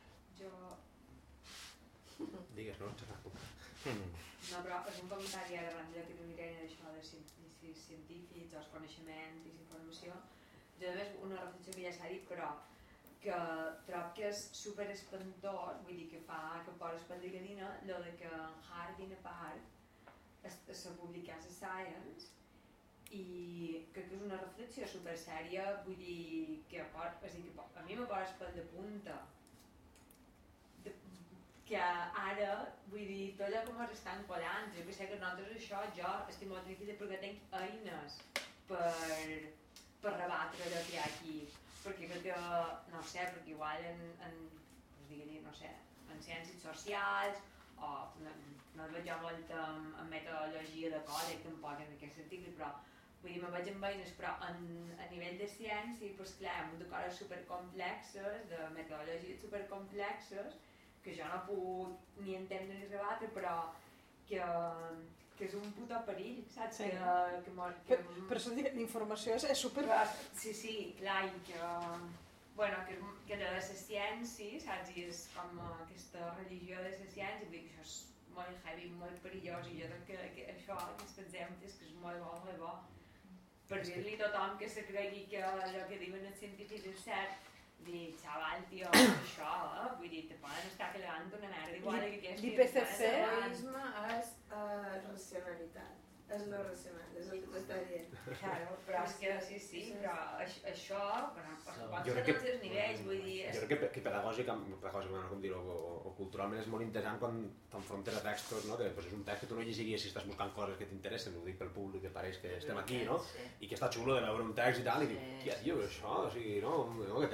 Digues, no? No, però és un comentari a davant del que tu Irene d'això de científics, els coneixements i informació. Jo només una reflexió que ja s'ha dit, però que trob que és super espantós, vull dir que posa per la cadina lo de que Harding a part s'ha publicat a Science i crec que és una reflexió super sèria, vull dir que a mi me posa per la punta que ara, vull dir, tot allò que ens estan colant, jo que sé que nosaltres això, jo estic molt tranquil·la perquè tinc eines per rebatre allò que hi ha aquí, perquè crec que, no sé, perquè igual en ciències socials, o no el veig jo molt en metodologia de còdec, tampoc en aquest sentit, però vull dir, me veig amb eines, però a nivell de ciència, doncs clar, hi ha coses supercomplexes, de metodologies supercomplexes, que jo no puc ni entendre ni rebatre, però que és un puto perill, saps? Sí. Per això dic, l'informació és super... Sí, clar, i que de les ciències, saps? I és com aquesta religió de les ciències, vull dir que això és molt heavy, molt perillós, i jo crec que això, aquests exemples, que és molt bo, per dir-li a tothom que se cregui que allò que diuen els científics és cert, dir, xaval, tio, això, vull dir, te poden estar cagant una merda igual que aquesta. L'IPCC és racionalitat, és lo racional, és el que t'està dient. Claro, però és que sí, però això, pot ser a tots els nivells, vull dir... Jo crec que pedagògicament, com dir-ho, o culturalment és molt interessant quan t'enfrontes a textos, no? Que és un text que tu no llegiries si estàs buscant coses que t'interessen, ho dic pel públic, que pareix que estem aquí, no? I que està xulo de veure un text i tal, i dic, què diu això? O sigui, que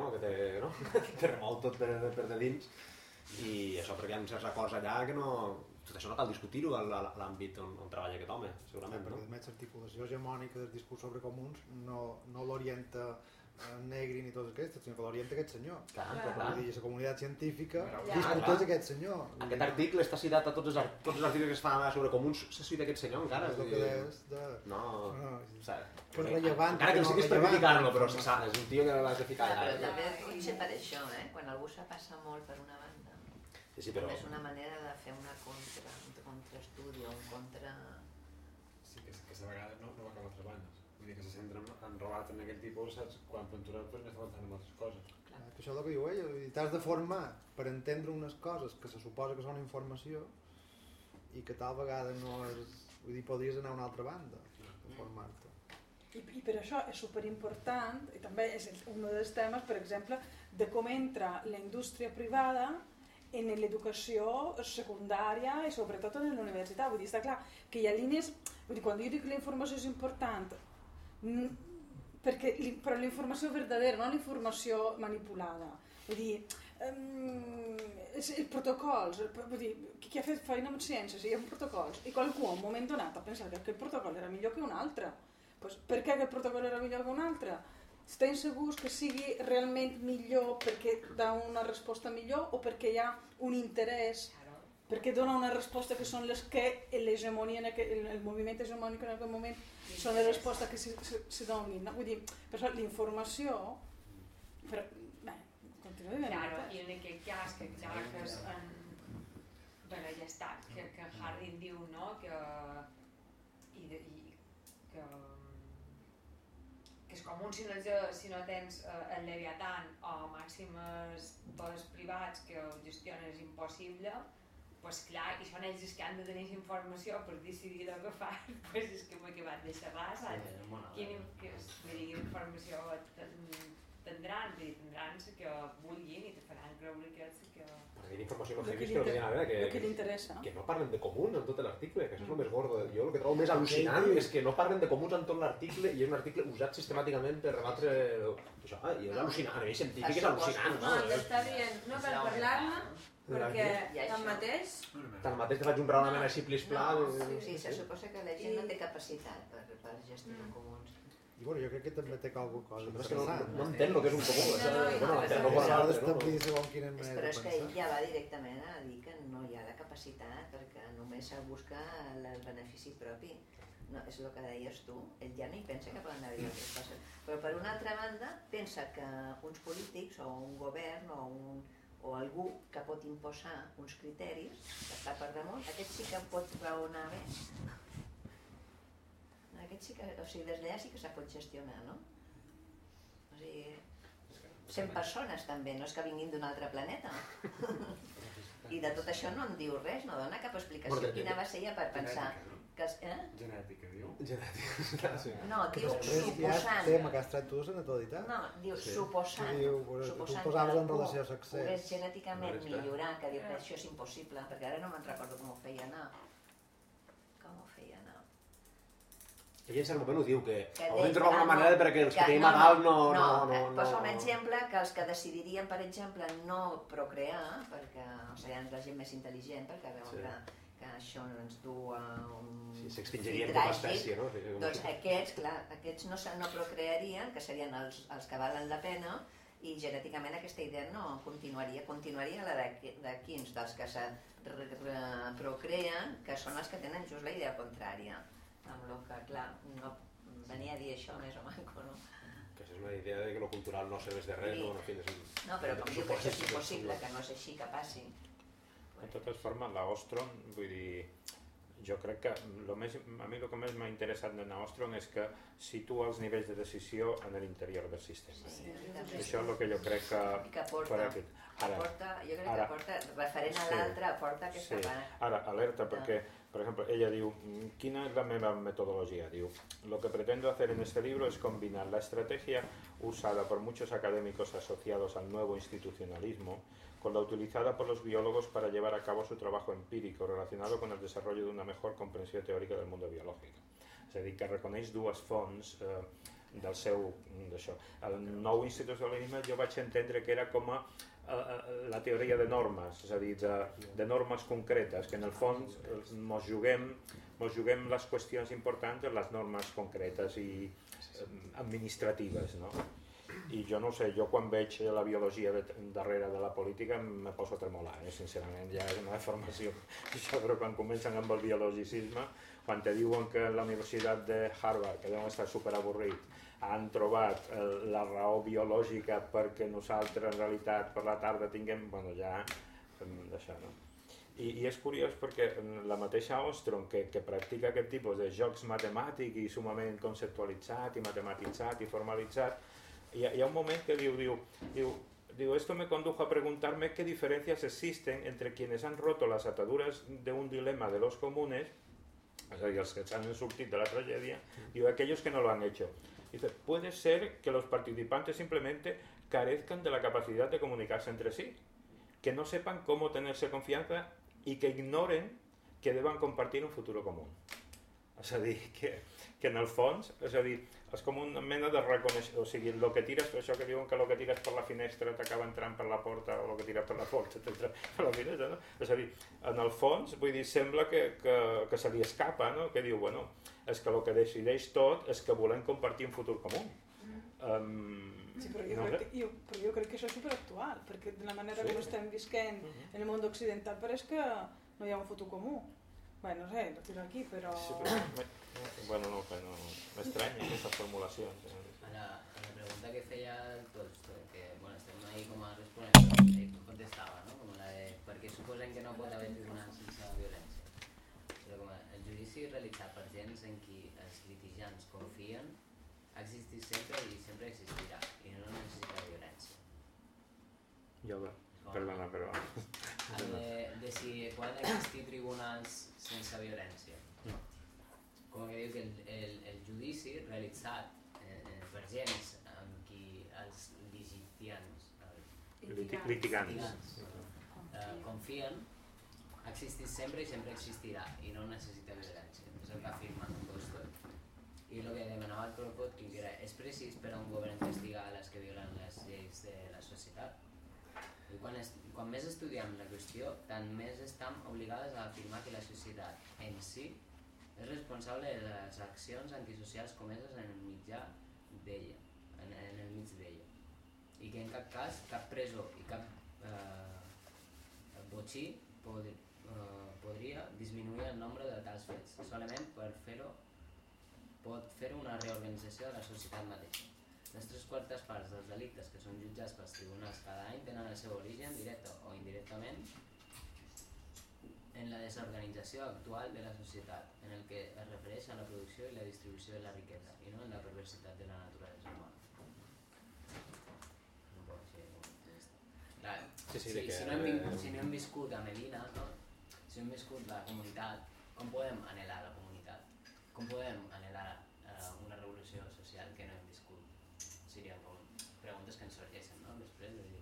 te remou tot per de dins, i això perquè hi ha certs acords allà que no... Tot això no cal discutir-ho a l'àmbit on treballa aquest home, segurament, no? Perquè l'articulació hegemònica del discurs sobre comuns no l'orienta Negri ni tots aquests, sinó que l'orienta aquest senyor. Clar. Vull dir, la comunitat científica discuteix aquest senyor. Aquest article està citat a tots els articles que es fan sobre comuns, se cita aquest senyor encara. És el que és de... No... Que és rellevant. Encara que no siguis per criticar-lo, però és un tio que l'has de ficar allà. Però també potser per això, quan algú se passa molt per una banda, és una manera de fer un contraestudi o un contra... Sí, que a vegades no va cap a altres bandes. Vull dir que se centren enrobat en aquell tipus, saps? Quan Ventura no està pensant en altres coses. Que això és el que diu ella, t'has de formar per entendre unes coses que se suposa que són informació i que tal vegada no és... Vull dir, podries anar a una altra banda a formar-te. I per això és superimportant, i també és un dels temes, per exemple, de com entra la indústria privada en l'educació secundària i sobretot en l'universitat. Vull dir, està clar que hi ha línies... Vull dir, quan jo dic que la informació és important, però la informació verdadera, no la informació manipulada. Vull dir, els protocols, vull dir, qui ha fet feina amb ciències, hi ha protocols, i qualcú en un moment donat ha pensat que aquest protocol era millor que un altre. Per què aquest protocol era millor que un altre? Estem segurs que sigui realment millor perquè dona una resposta millor o perquè hi ha un interès, perquè dona una resposta que són les que l'hegemonia, el moviment hegemònic en aquest moment són les respostes que se donin. Vull dir, per això l'informació... Continua dient. Claro, i en aquest cas, que ja és en... Bueno, ja està, que Harding diu, no?, que és comú si no tens el Leviatán o màximes boscs privats que ho gestionen és impossible, doncs clar, i són ells que han de tenir informació per decidir el que fan, doncs és que m'he acabat de xerrar, saps? Quina informació tindran la que vulguin i te faran creure que ets que... A mi d'informació no he vist, però que li interessa. Que no parlen de comuns en tot l'article, que això és el més gordo. Jo el que trobo més al·lucinant és que no parlen de comuns en tot l'article i és un article usat sistemàticament per rebatre això, i és al·lucinant, a nivell científic és al·lucinant. No, t'està dient, no cal parlar-ne, perquè tanmateix... Tanmateix te faig un raonament així plis-pla... Sí, se suposa que la gent no té capacitat per gestionar comuns. I bueno, jo crec que també té alguna cosa interessant. No entén el que és un comú. Però és que ell ja va directament a dir que no hi ha la capacitat perquè només se busca el benefici propi. No, és el que deies tu, ell ja no hi pensa que poden haver altres coses. Però per una altra banda, pensa que uns polítics o un govern o algú que pot imposar uns criteris, que està per damunt, aquest sí que pot raonar més. Aquest sí que, o sigui, des d'allà sí que se pot gestionar, no? O sigui, 100 persones també, no és que vinguin d'un altre planeta. I de tot això no en diu res, no dona cap explicació. Quina va ser ella per pensar? Genètica, diu? Genètica, sí. No, diu suposant. Tema que has tret tu, la natalitat? No, diu suposant. Tu posaves en relació a l'accés. Pogués genèticament millorar, que diu que això és impossible, perquè ara no me'n recordo com ho feia anar. Ell en cert moment ho diu, que hauríem de trobar una manera perquè els que tenim a dalt no... Posa un exemple que els que decidirien, per exemple, no procrear, perquè serien la gent més intel·ligent, perquè veuen que això ens du a un... Sí, s'extingirien com a espècie, no? Doncs aquests, clar, aquests no procrearien, que serien els que valen la pena, i genèticament aquesta idea no continuaria la de quins, dels que se procreen, que són els que tenen just la idea contrària. Amb el que, clar, no venia a dir això més o manco, no? Que és una idea de que lo cultural no serveix de res, no? No, però com diu que això és impossible, que no és així que passi. De totes formes, l'Ostrom, vull dir, jo crec que a mi el que més m'ha interessat de l'Ostrom és que situa els nivells de decisió en l'interior del sistema. Això és el que jo crec que... I que aporta, jo crec que aporta, referent a l'altre, aporta aquesta part. Ara, alerta, perquè, por ejemplo, ella diu, ¿quina es la meva metodología? Diu, lo que pretendo hacer en este libro es combinar la estrategia usada por muchos académicos asociados al nuevo institucionalismo con la utilizada por los biólogos para llevar a cabo su trabajo empírico relacionado con el desarrollo de una mejor comprensió teòrica del món biològic. És a dir, que reconeix dues fonts del seu... d'això. El nou institucionalisme jo vaig entendre que era com a la teoria de normes, és a dir, de normes concretes, que en el fons mos juguem les qüestions importants en les normes concretes i administratives, no? I jo no sé, jo quan veig la biologia darrere de la política me poso a tremolar, sincerament, ja és una formació, això, però quan comencen amb el biologicisme, quan te diuen que la Universitat de Harvard, que deu estar superavorrit, han trobat la raó biològica perquè nosaltres en realitat per la tarda tinguem, bueno, ja d'això, no? I és curiós perquè la mateixa Ostrom que practica aquest tipus de jocs matemàtics i sumament conceptualitzat i matematitzat i formalitzat, hi ha un moment que diu, esto me condujo a preguntarme qué diferencias existen entre quienes han roto las ataduras de un dilema de los comunes, és a dir, els que s'han sortit de la tragèdia, diu, aquellos que no lo han hecho. Dice, puede ser que los participantes simplemente carezcan de la capacidad de comunicarse entre sí, que no sepan cómo tenerse confianza y que ignoren que deban compartir un futuro común. És a dir, que en el fons, és a dir, és com una mena de reconeixement, o sigui, el que tires, això que diuen que el que tires per la finestra t'acaba entrant per la porta, o el que tires per la porta t'entra per la finestra, no? És a dir, en el fons, vull dir, sembla que se li escapa, no? Que diu, bueno, és que el que decideix tot és que volem compartir un futur comú. Sí, però jo crec que això és superactual, perquè de la manera que estem visquent en el món occidental pareix que no hi ha un futur comú. Bé, no sé, lo tiro aquí, però... Bueno, no, m'estranya aquestes formulacions. A la pregunta que feia el Tolstoi, que bueno, estem ahí com a responent, però ell contestava, no? Com la de per què suposen que no pot haver tribunals sense violència. Però com el judici realitzat per gens en qui els litigiants confien ha existit sempre i sempre existirà, i no necessita violència. Ja va, perdona, però... De si poden existir tribunals sense violència. Com que diu que el judici realitzat per gens amb qui els litigants. Confien, ha existit sempre i sempre existirà i no necessita evidència, és el que afirma Tolstoi. I el que demanava el Kropotkin, que era, és precís per a un govern investigar les que violen les lleis de la societat. I quan més estudiem la qüestió, tant més estem obligades a afirmar que la societat en si és responsable de les accions antisocials comeses en el mig d'ella, i que en cap cas, cap presó i cap botxí podria disminuir el nombre de tals fets. Solament per fer-ho pot fer una reorganització de la societat mateixa. Les 3/4 parts dels delictes que són jutjats pels tribunals cada any tenen el seu origen, directe o indirectament, en la desorganització actual de la societat, en el que es refereix a la producció i la distribució de la riquesa, i no en la perversitat de la naturalesa humana. No pot ser clar, si no hem viscut a Medina, no? Si no hem viscut la comunitat, com podem anhelar la comunitat? Com podem anhelar una revolució social que no hem viscut? Serien com preguntes que ens sorgeixen, no? Després de dir...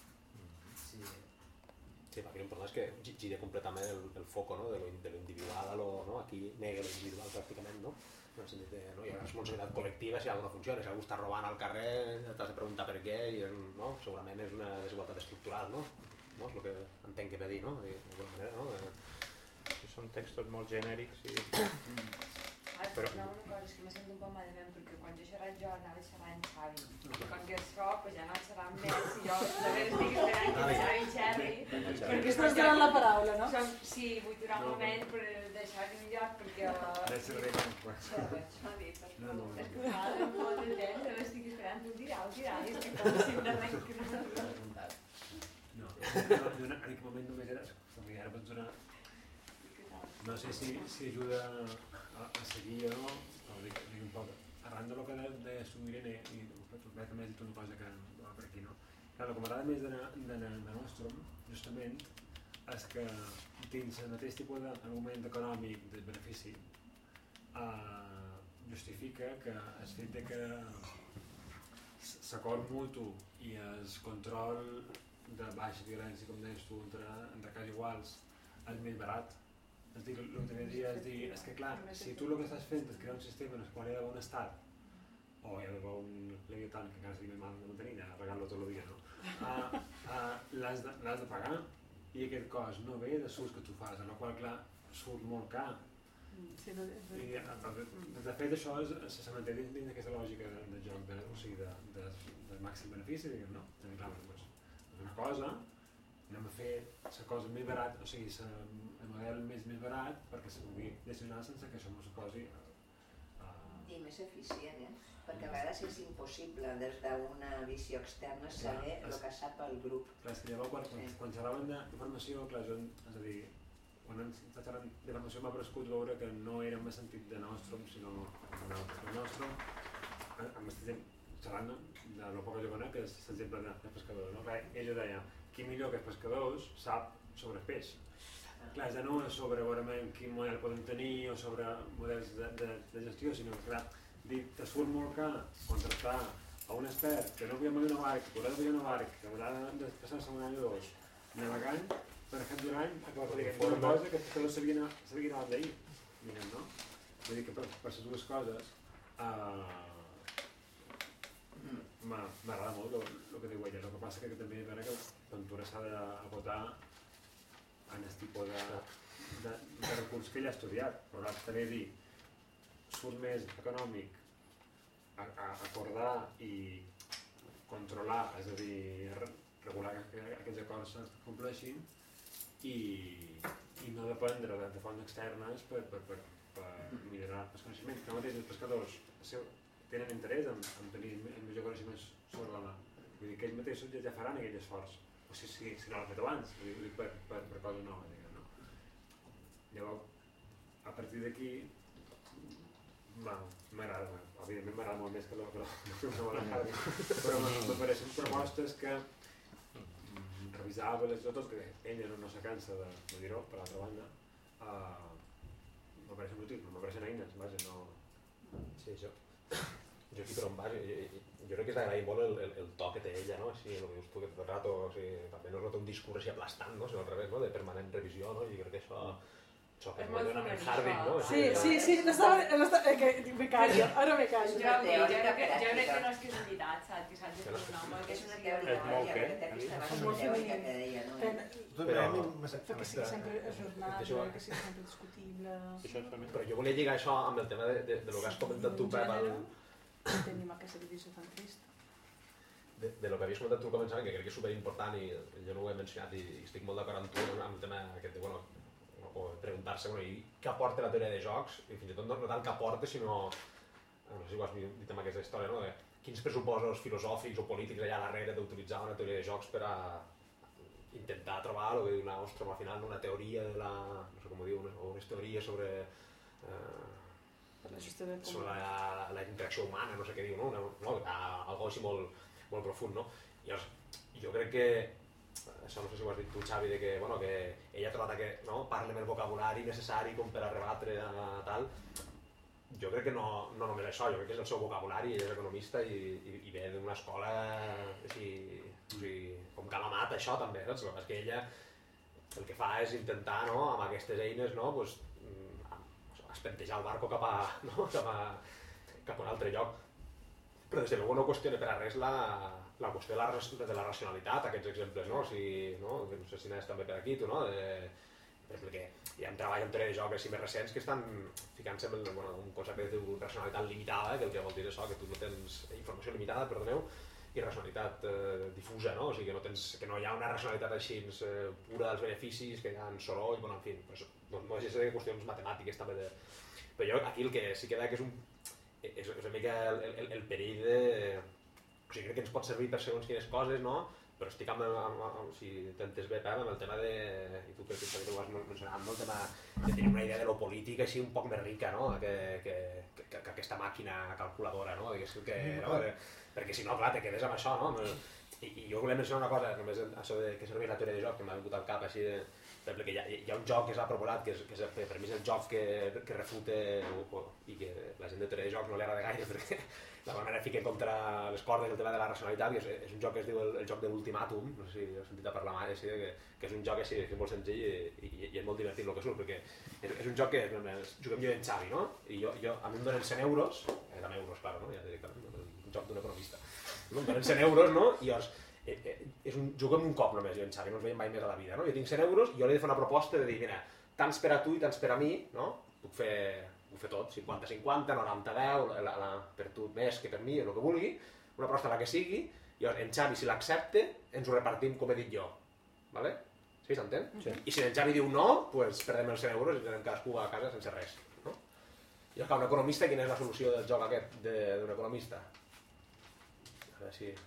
Sí, perquè l'important és que gira completament el foco, no? de lo individual a lo... No? Aquí nega lo individual pràcticament, no? En el sentit de, no? Hi ha una responsabilitat col·lectiva si alguna no funciona, si algú està robant al carrer, t'has de preguntar per què, i no? Segurament és una desigualtat estructural, no? No? És el que entenc que ve dir, no? D'alguna manera, no? Són textos molt genèrics i... Però una cosa és que me sento un poc malament perquè quan jo xerrat jo anava xerrant Xavi i quan que és so, pues ja anava xerrant més i jo de veres estic esperant que Xavi xerri perquè estàs donant la paraula, no? Sí, vull durar un moment per deixar-li un lloc perquè... Xavi, per favor, és que m'ha de molt de temps, ara estic esperant, tu dirà, i és que com si de res que no m'ha preguntat. No, en aquell moment només era, ara pots donar... No sé si ajuda a seguir o no, però dic un poc, arran de lo que deies tu, Irene, i també has dit una cosa que va per aquí, no? Clar, el que m'agrada més de Nostrum, justament, és que dins el mateix tipus d'argument econòmic del benefici justifica que el fet que l'acord mutu i el control de baixa violència, com deies tu, entre cas iguals, és més barat. És dir, el que t'agradaria és dir, és que clar, si tu el que estàs fent és crear un sistema en el qual hi ha d'haver un estat, o hi ha d'haver un leviatán, que encara seria mal de mantenir, ja regant-lo tot el dia, no? L'has de pagar, i aquest cost no ve de surts que tu fas, en el qual, clar, surt molt car. I, de fet, això se manté dins d'aquesta lògica de joc, o sigui, del màxim benefici, diguem, no? Clar, és una cosa, anem a fer la cosa més barat, o sigui, el model més barat perquè se pugui gestionar sense que això no suposi... I més eficient, perquè a vegades és impossible des d'una visió externa saber el que sap el grup. Clar, és que llavors quan xerraven d'informació, clar, és a dir, quan està xerrant d'informació m'ha prescut veure que no era en el sentit de Nostrum, sinó de Nostrum, estem xerrant de lo poc que jo conec, que és l'exemple dels pescadors, no? Clar, ell ho deia, qui millor que els pescadors sap sobre el peix. Clar, ja no és sobre veurement quin model podem tenir o sobre models de gestió, sinó que clar, te surt molt car contractar a un expert que no havia mogut una barca, que haurà de moure una barca, que haurà de passar-se un any o dos navegant per exemple un any una cosa que els pescadors sabien abans d'ahir, no? Vull dir que per les dues coses m'agrada molt el que diu ella, el que passa que també és vera que Ventura s'ha d'agotar en el tipus de recurs que ell ha estudiat, però també dir, surt més econòmic acordar i controlar, és a dir, regular que aquests acords es compleixin i no dependre de fonts externes per millorar els coneixements. Que mateix els pescadors tenen interès en tenir el major coneixement sobre la mà. Vull dir que ells mateixos ja faran aquell esforç. O si no l'han fet abans, per cosa nova, diguem, no? Llavors, a partir d'aquí, m'agrada, evidentment m'agrada molt més que la Hardy, però m'apareixen propostes que revisables, tot que ella no se cansa de dir-ho, per l'altra banda, m'apareixen útils, m'apareixen eines, vaja, no... Sí, això. Jo aquí per on vas, jo crec que és d'agrair molt el to que té ella, no? Així, el que dius tu, que tot el rato, o sigui, també no es nota un discurs així aplastant, no? Sinó al revés, no? De permanent revisió, no? I crec que això que és molt dona amb Harding, no? Sí, me callo, ara me callo. Jo crec que no és que és veritat, saps? Que s'ha de fer un home, que és una teoria, és molt femenina. que deia, no? Que sí, sempre és jornada, que sí, sempre discutible... Però jo volia lligar això amb el tema de lo que has comentat tu, Pep, tenim aquesta divisió tan trista. De lo que havies comentat tu al començament, que crec que és superimportant i jo no ho he mencionat i estic molt d'acord amb tu amb el tema aquest de, bueno, o preguntar-se, bueno, i què aporta la teoria de jocs, i fins i tot no tant què aporta, sinó, no sé si ho has dit amb aquesta història, no? De quins pressupostos filosòfics o polítics hi ha darrere d'utilitzar una teoria de jocs per a intentar trobar el que diu una ostra, al final, una teoria de la, no sé com ho diu, o unes teories sobre la interacció humana, no sé què diu, no? Algo així molt profund, no? Jo crec que, això no sé si ho has dit tu, Xavi, de que, bueno, que ella ha trobat que parla amb el vocabulari necessari com per a rebatre tal. Jo crec que no només això, jo crec que és el seu vocabulari, ella és economista i ve d'una escola així, com Calamat, això també, saps? És que ella el que fa és intentar, amb aquestes eines, espentejar el barco cap a un altre lloc. Però des de luego no qüestiona per a res la qüestió de la racionalitat, aquests exemples, no? No sé si n'és també per aquí, tu, no? Perquè hi ha un treball en teoria de joc així més recents que estan ficant-se en un concepte que diu racionalitat limitada, que el que vol dir és això, que tu no tens informació limitada, perdoneu, i racionalitat difusa, no? O sigui, que no hi ha una racionalitat així pura dels beneficis, que hi ha soroll, bueno, en fi, no deixa de qüestions matemàtiques també de... Però jo aquí el que sí que veig que és una mica el perill de... O sigui, crec que ens pot servir per segons quines coses, no? Però estic si t'entens bé, Pep, amb el tema de... I tu crec que ho has mencionat, no? El tema de tenir una idea de lo polític així un poc més rica, no? Que aquesta màquina calculadora, no? Perquè si no, clar, te quedes amb això, no? I jo volia mencionar una cosa, només això de que serveix la teoria de joc, que m'ha vingut al cap així de... Perquè hi ha un joc que s'ha proposat, que per mi és el joc que refute i que la gent de teoria de joc no li agrada gaire, perquè d'alguna manera fica contra les cordes el tema de la racionalitat, que és un joc que es diu el joc de l'ultimàtum, no sé si heu sentit a parlar mai, que és un joc que és molt senzill i és molt divertit el que surt, perquè és un joc que juguem jo i en Xavi, no? I a mi em donen 100 euros, amb euros, clar, no? Ja directament, un joc d'un economista, em donen 100 euros, no? I llavors juguem un cop només, jo i en Xavi, no ens veiem mai més a la vida, no? Jo tinc 100 euros i jo li he de fer una proposta de dir, mira, tants per a tu i tants per a mi, no? Puc fer tot, 50-50, 90-10, per tu més que per mi, el que vulgui, una proposta la que sigui, i llavors en Xavi, si l'accepta, ens ho repartim com he dit jo, vale? Sí, s'entén? Sí. I si en Xavi diu no, doncs perdem els 100 euros i anem cadascú a casa sense res, no? I llavors, un economista, quina és la solució del joc aquest d'un economista? A veure si...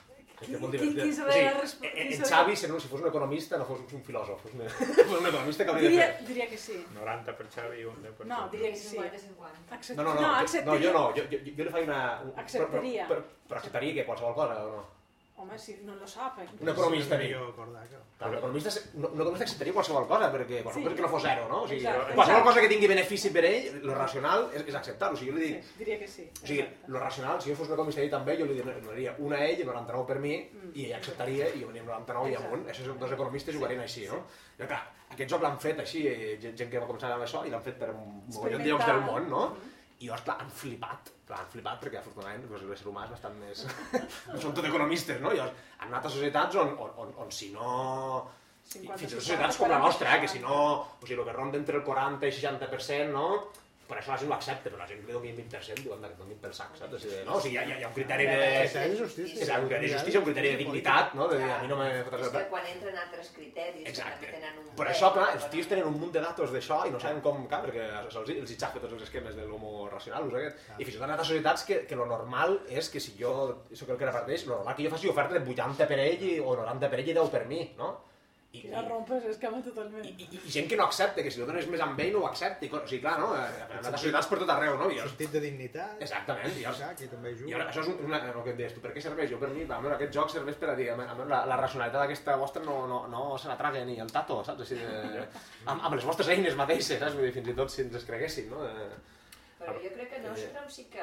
En Xavi, si fos un economista, no fos un filòsof, fos un economista que hauria de fer. Diria que sí. 90 per Xavi i un 10 per... No, diria que sí. 50-50. No, jo no, jo li faig una... Acceptaria. Però acceptaria que qualsevol cosa, o no? Home, si no lo sap. Un economista, un economista acceptaria qualsevol cosa, perquè qualsevol cosa que no fos zero, no? O sigui, qualsevol cosa que tingui benefici per ell, lo racional és acceptar-ho. O sigui, jo li dic... Diria que sí. O sigui, lo racional, si jo fos un economista ell també, jo li donaria una a ell i 99 per mi, i ell acceptaria, i jo venia 99 i amunt. Això són dos economistes jugarien així, no? I clar, aquest joc l'han fet així, gent que va començar amb això, i l'han fet per un mogollon de llocs del món, no? I llavors, clar, han flipat perquè afortunadament l'ésser humà és bastant més... no són tot economistes, no? I llavors han anat a societats on si no... Fins i tot societats com la nostra, que si no... O sigui, el que ronda entre el 40 i 60%, no? Per això la gent ho accepta, però la gent que li doni el 20% diuen que et donin pel sac, saps? No? O sigui, hi ha un criteri de... justícia. És un criteri de justícia, un criteri de dignitat, no? De dir, a mi no m'he fotat... És que quan entren altres criteris... Exacte. Per això, clar, els tios tenen un munt de datos d'això i no saben com... Clar, perquè els hi xafa tots els esquemes de l'homo racional, i fins i tot han anat a societats que lo normal és que si jo soc el que reparteix, lo normal que jo faci oferta de 80 per ell o 90 per ell i 10 per mi, no? I la rompes, és que totalment. I gent que no accepta, que si ho dones més amb ell no ho accepta. O sigui, clar, no? Han anat a societats per tot arreu, no? Sentit de dignitat. Exactament. I ara això és el que em deies tu, per què serveix? Jo per mi, aquest joc serveix per a dir, la racionalitat aquesta vostra no se la traga ni el tato, saps? Amb les vostres eines mateixes, saps? Vull dir, fins i tot si ens es creguessin, no? Però jo crec que Nostrum sí que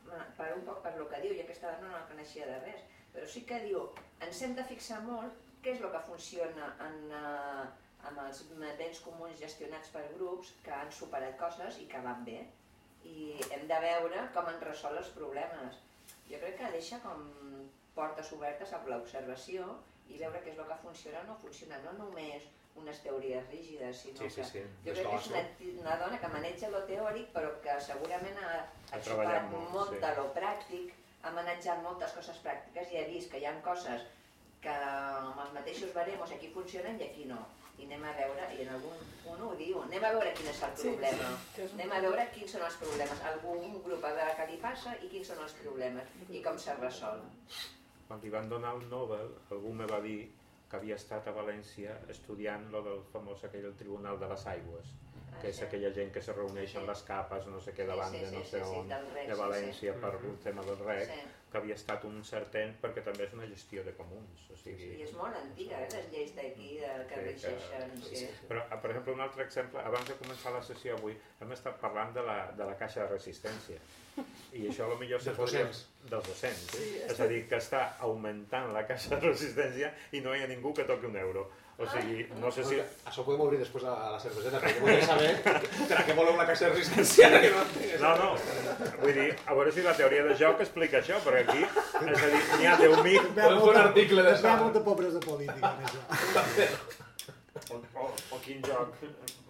per un poc per el que diu, i aquesta dona no coneixia de res, però sí que diu, ens hem de fixar molt què és el que funciona amb els béns comuns gestionats per grups que han superat coses i que van bé, i hem de veure com en resol els problemes. Jo crec que deixa com portes obertes a l'observació i veure què és el que funciona o no funciona, no només unes teories rígides, sinó que jo crec que és una dona que maneja lo teòric però que segurament ha xocat molt de lo pràctic, ha manejat moltes coses pràctiques i ha vist que hi ha coses que amb els mateixos baremos aquí funcionen i aquí no. I anem a veure, i en algun punt ho diu, anem a veure quin és el problema, anem a veure quins són els problemes, algun grup a veure què li passa i quins són els problemes i com se resol. Quan li van donar el Nobel, algú me va dir que havia estat a València estudiant lo del famós aquell Tribunal de les Aigües, que és aquella gent que se reuneix en les capes, no sé què, davant de no sé on, de València per un tema del rec, que havia estat un cert temps, perquè també és una gestió de comuns. Sí, és molt antiga, les lleis d'aquí que regeixen. Però, per exemple, un altre exemple, abans de començar la sessió avui, hem estat parlant de la caixa de resistència. I això potser se podria... Dels docents. És a dir, que està augmentant la caixa de resistència i no hi ha ningú que toqui un euro. O sigui, no sé si... Això ho podem obrir després a la cerveseta, perquè voldria saber per a què voleu la caixa de resistència. No. Vull dir, a veure si la teoria de joc explica això, perquè aquí, és a dir, n'hi ha 10.000... Podem fer un article d'això. Hi ha molta pobresa política en això. O quin joc.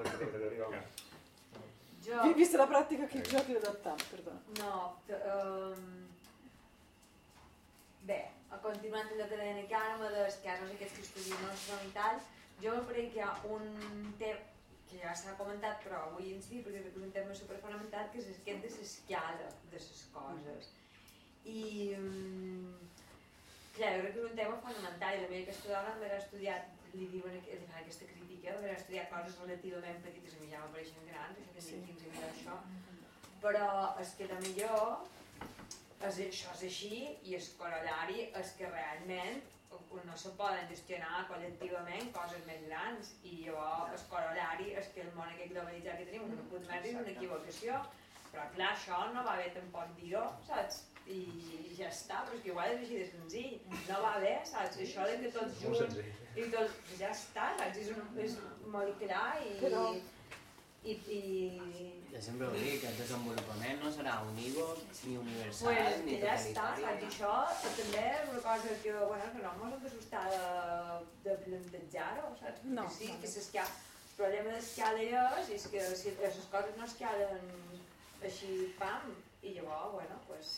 Vista la pràctica, quin joc li he dat tant, perdona. No, bé, continuant allò que deien aquí ara, amb els casos aquests que estudien nostres i tal, jo crec que hi ha un tema que ja s'ha comentat, però vull incidir perquè és un tema superfonamental, que és aquest de l'escala de les coses. I, clar, jo crec que és un tema fonamental, i la meva aquesta dona m'ha estudiat, li diuen aquesta crítica, m'ha estudiat coses relativament petites, a mi ja m'apareixen grans, això que tinc 15.000 això, però és que de millor això és així i el corollari és que realment no se poden gestionar col·lectivament coses més grans i llavors el corollari és que el món aquest globalitzat que tenim no pot més és una equivocació, però clar, això no va bé tampoc dir-ho, saps? I ja està, però és que igual és així de senzill, no va bé, saps? Això de que tots junts i tot, ja està, saps? És molt clar i jo sempre ho dic, el desenvolupament no serà unívoc, ni universal, pues, ni ja totalitari. Està, i això també és una cosa que no ens hem d'assustar de plantejar-ho, saps? No. Sí, que el problema d'escala és que si les coses no escalen així, pam, i llavors,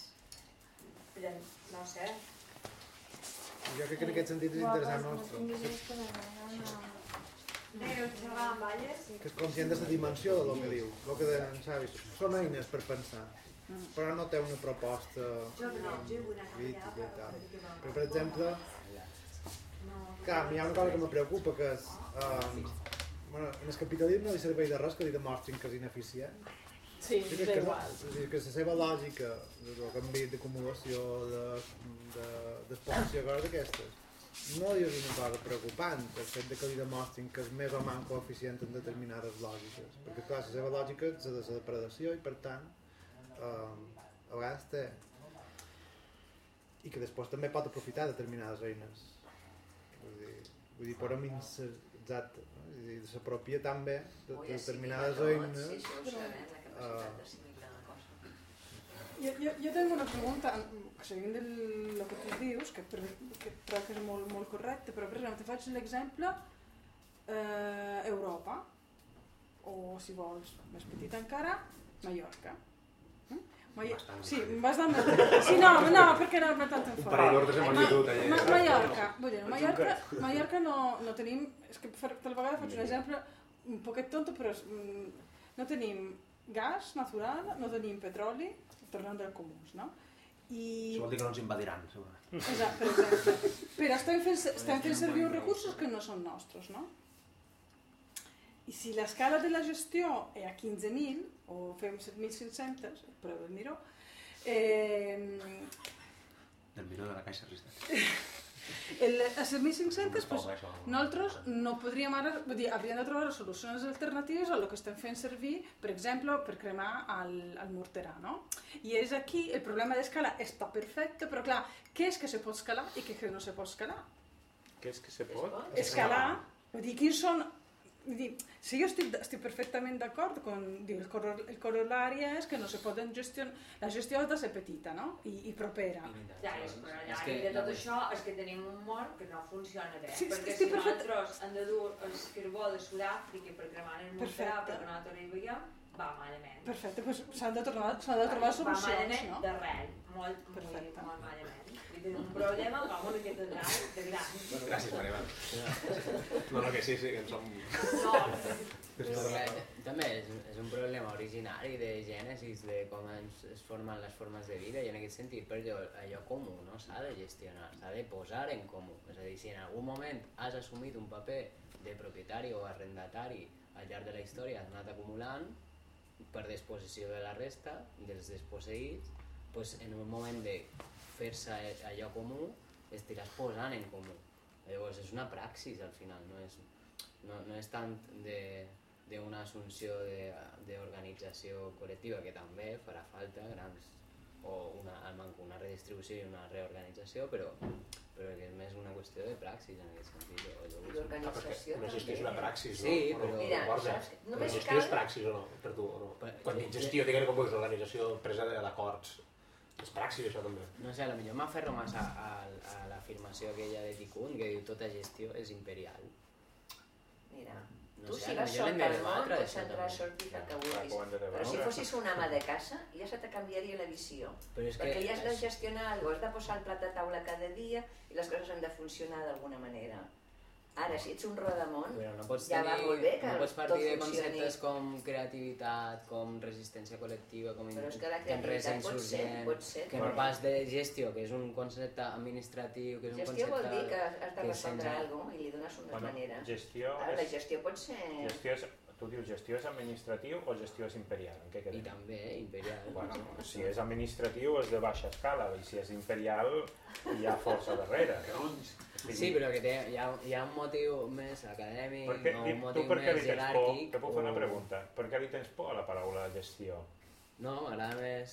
no sé. Jo crec que en aquest sentit és interessant que és conscient de la dimensió del que diu, el que deien Xavi, són eines per pensar, però no té una proposta crítica i tal. Però, per exemple, clar, hi ha una cosa que me preocupa, que és en el capitalisme no li serveix de res que li demostrin que és ineficient. Sí, és igual. És a dir, que la seva lògica, el que hem dit d'acumulació, d'exposició, coses d'aquestes, no és una cosa preocupant, el fet que li demostrin que és més o menys coeficient en determinades lògiques, perquè clar, la seva lògica és de la depredació i per tant a vegades té, i que després també pot aprofitar determinades eines, vull dir podem exacte, s'apropia també de determinades eines. Jo tengo una pregunta, seguint el que tu dius, que crec que és molt correcte, però per exemple, te faig l'exemple Europa, o si vols més petit encara, Mallorca. Sí, bastant més petit. Sí, no, perquè no tant en fora. Un parell d'ordres de magnitud. Mallorca, vull dir, Mallorca no tenim, és que tal vegada faig un exemple un poquet tonto, però no tenim gas natural, no tenim petroli, tornant dels comuns, no? Això vol dir que no ens invadiran, segurament. Exacte, per exemple. Però estem fent servir uns recursos que no són nostres, no? I si l'escala de la gestió és a 15.000, o fem 7.500, però de dir-ho, El miró de la caixa resistent. A les 1500, nosaltres no podríem ara, vull dir, hauríem de trobar solucions alternatives a el que estem fent servir, per exemple, per cremar el morterà, no? I és aquí, el problema d'escalar està perfecte, però clar, què és que se pot escalar i què no se pot escalar? Què és que se pot? Escalar, vull dir, quins són... Vull dir, sí, jo estic perfectament d'acord con el corollari és que no se poden gestionar, la gestió ha de ser petita, no? I propera. Ja, però allà de tot això és que tenim un món que no funciona bé, Sí, perquè sí, si perfecte. nosaltres hem de dur el carbó de Sud-àfrica per cremar el morterà perquè nosaltres hi veiem, va malament. Perfecte, doncs s'han de trobar solucions, va malament no? d'arrel, molt malament. I tenim un problema com una catedral de gran. Gràcies, Maria. No, que sí, que en som... També és un problema originari de gènesis, de com es formen les formes de vida, i en aquest sentit, per allò comú no s'ha de gestionar, s'ha de posar en comú. És a dir, si en algun moment has assumit un paper de propietari o arrendatari al llarg de la història, has anat acumulant per disposició de la resta, dels desposseïts, doncs en un moment de fer-se allò comú, estiràs posant en comú. Llavors és una praxis al final, no és tant d'una assumpció d'organització col·lectiva, que també farà falta una redistribució i una reorganització, però que és més una qüestió de praxis en aquest sentit. I l'organització una gestió és una praxis, no? Sí, però... Mira, Però gestió és praxis o no, per tu? O no? Quan dic gestió, diguem com és organització presa d'acords. És praxis, això també. No sé, potser m'aferro massa a l'afirmació aquella de Tikkun, que diu tota gestió és imperial. Mira, No tu sé, si vas potser l'hem sol de pel món debatre, pots això entrar a també. sortir el que vulguis, ho hem de però si debatre. fossis un ama de casa ja se te canviaria la visió, Però és perquè que ja has de gestionar alguna cosa, has de posar el plat a taula cada dia i les coses han de funcionar d'alguna manera. Ara, si ets un rodamón, Però no pots ja va molt bé que no pots tot partir de funcioni. conceptes com creativitat, com resistència col·lectiva, com Però és que la en res creativitat pot ser que no pas de gestió, que és un concepte administratiu, que és un Gestió concepte... vol dir que has de que respondre sense- alguna cosa i li dones una manera. Gestió Ara, la és... gestió pot ser... Gestió és... Tu dius gestió és administratiu o gestió és imperial? En què I quedem? també imperial. Bueno, si és administratiu és de baixa escala i si és imperial hi ha força darrere. No? Sí, però que hi ha un motiu més acadèmic Per què, o un tu motiu per què més li tens por? jeràrquic. Te puc fer una pregunta. Per què li tens por a la paraula gestió? No, m'agrada més...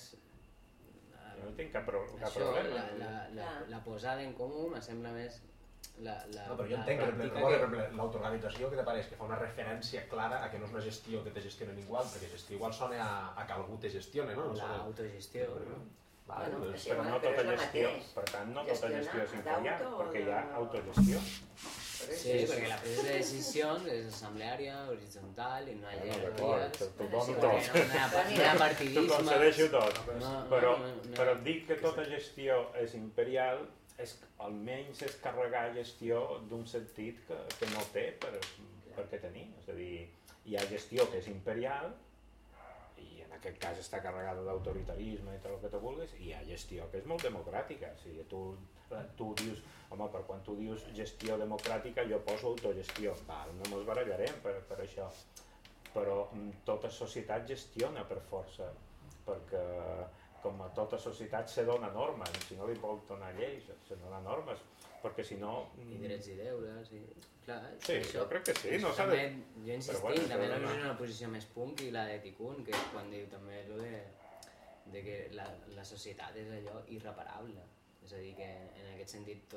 No tinc cap Això, problema. la posada en comú me sembla més... No, però jo entenc que l'autoorganització que t'apareix que fa una referència clara a que no és una gestió que te gestiona ningú altre, perquè gestió igual sona a que algú te gestione, no? L'autogestió. Bueno, Doncs, sí, Però no però tota és el gestió, mateix. per tant no tota gestió és Gestionar imperial, d'auto o perquè hi ha de- autogestió. Sí, perquè la presa de decisions és assembleària, horitzontal i no hi ha jerarquies. T'ho dono Sí, tot. perquè no hi ha T'ho partidisme. concedeixo tot. No, Però, no. però dir que tota gestió és imperial almenys és carregar gestió d'un sentit que no té per què tenir. És a dir, hi ha gestió que és imperial i en aquest cas està carregada d'autoritarisme i tot el que tu vulguis, i hi ha gestió que és molt democràtica. O sigui, tu dius, home, per quan tu dius gestió democràtica jo poso autogestió. Val, no mos barallarem per això. Però tota societat gestiona per força, perquè com a tota societat se dona normes, si no li vol donar lleis, se dona normes, perquè si no... I drets i deures, i... Clar, Sí, això, jo crec que sí, no s'ha també, de... jo insistim, bueno, també això no no. és una posició més punk i la de Tikkun, que és quan diu també lo de que la societat és allò irreparable. És a dir, que en aquest sentit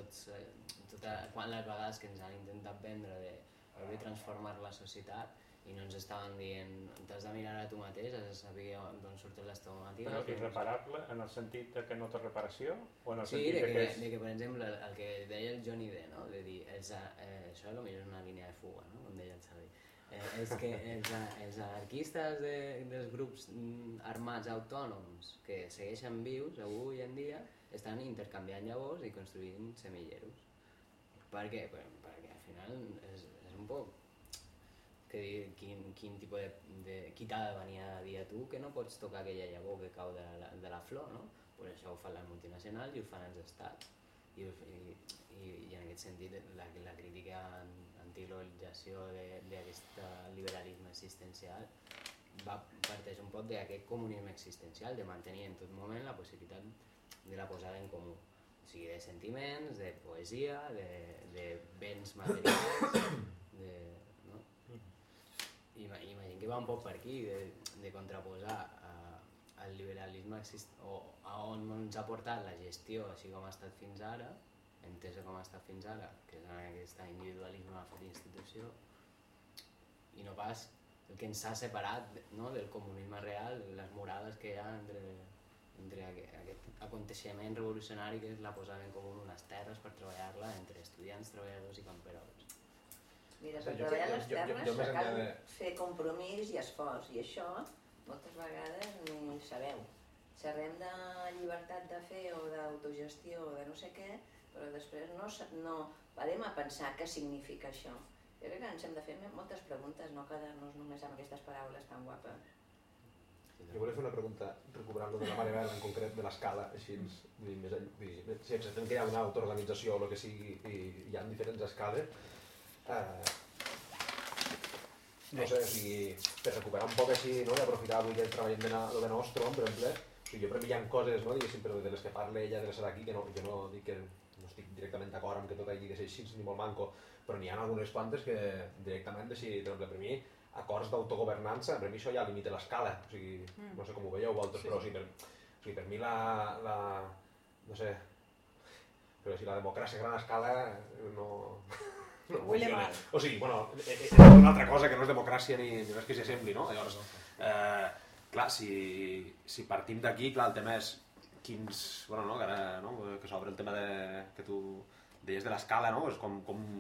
quan les vegades que ens han intentat vendre de transformar la societat i no ens estaven dient t'has de mirar a tu mateix, has de saber d'on surten les tomàtiques. Però irreparable en el sentit de que no té reparació? O en el Sí, sentit de és... que per exemple el que deia el Johnny D, no? De dir, això potser és una línia de fuga, no? Com deia el Xavi. És que els anarquistes dels grups armats autònoms que segueixen vius avui en dia estan intercanviant llavors i construint semilleros. Per què? Perquè al final és un poc que dir quin tipus de... qui t'ha de venir a dir a tu que no pots tocar aquella llavor que cau de la flor, no? Pues això ho fan les multinacionals i ho fan els estats. I en aquest sentit la crítica antiglobalització d'aquest liberalisme existencial parteix un poc d'aquest comunisme existencial, de mantenir en tot moment la possibilitat de la posada en comú. sigui, de sentiments, de poesia, de béns materials, no? Imagino que va un poc per aquí, de contraposar el liberalisme on ens ha portat la gestió, així com ha estat fins ara, entesa com ha estat fins ara, que és aquest individualisme per institució, i no pas el que ens ha separat del comunisme real, les murades que hi ha entre aquest aconteixement revolucionari que és la posada en comú unes terres per treballar-la entre estudiants, treballadors i camperols. Mira, per treballar les terres cal fer compromís i esforç, i això moltes vegades ni sabeu. Xerrem de llibertat de fer o d'autogestió o de no sé què, però després no parem a pensar què significa això. Jo crec que ens hem de fer moltes preguntes, no quedar-nos només amb aquestes paraules tan guapes. Jo volia fer una pregunta, recuperant-lo de la Maria Bel en concret, de l'escala, així, si acceptem que hi ha una autoorganització o el que sigui, i hi ha diferents escales, no sé, o sigui, per recuperar un poc així, no, i aprofitar avui que treballem de Nostrum, per exemple, jo per mi hi ha coses, no, diguéssim, però de les que parla ella, de les d'aquí, que jo no dic que no estic directament d'acord amb que tot hagi de ser així ni molt manco, però n'hi ha algunes quantes que directament, així, per exemple, per mi, acords d'autogovernança, per mi això ja limita l'escala, o sigui, no sé com ho veieu vosaltres, però per mi no sé, però si la democràcia a gran escala no funciona. O sigui, bueno, és una altra cosa que no és democràcia ni res que s'hi assembli, no? Llavors, clar, si partim d'aquí, clar, el tema és quins, bueno, no, que ara, no, que s'obre el tema que tu deies de l'escala, no? És com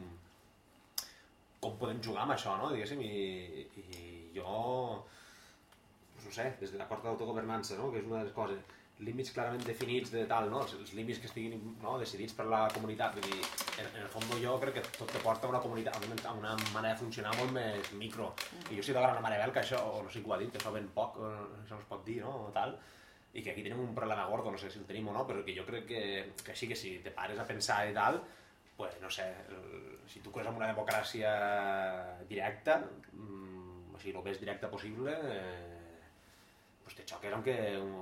podem jugar amb això, no, diguéssim, i jo, no sé, des de l'acord d'autogovernança, no, que és una de les coses, límits clarament definits de tal, no, els límits que estiguin decidits per la comunitat, vull dir, en el fons jo crec que tot te porta a una comunitat, a una manera de funcionar molt més micro, i jo sí d'agrair a Maria Bel que això, o no sé qui ho ha dit, que això ben poc, això no es pot dir, no, tal, i que aquí tenim un problema gordo, no sé si el tenim o no, però que jo crec que sí, que si te pares a pensar i tal, pues no sé, si tu creus en una democràcia directa, o sigui, el més directa possible, pues te xoques amb que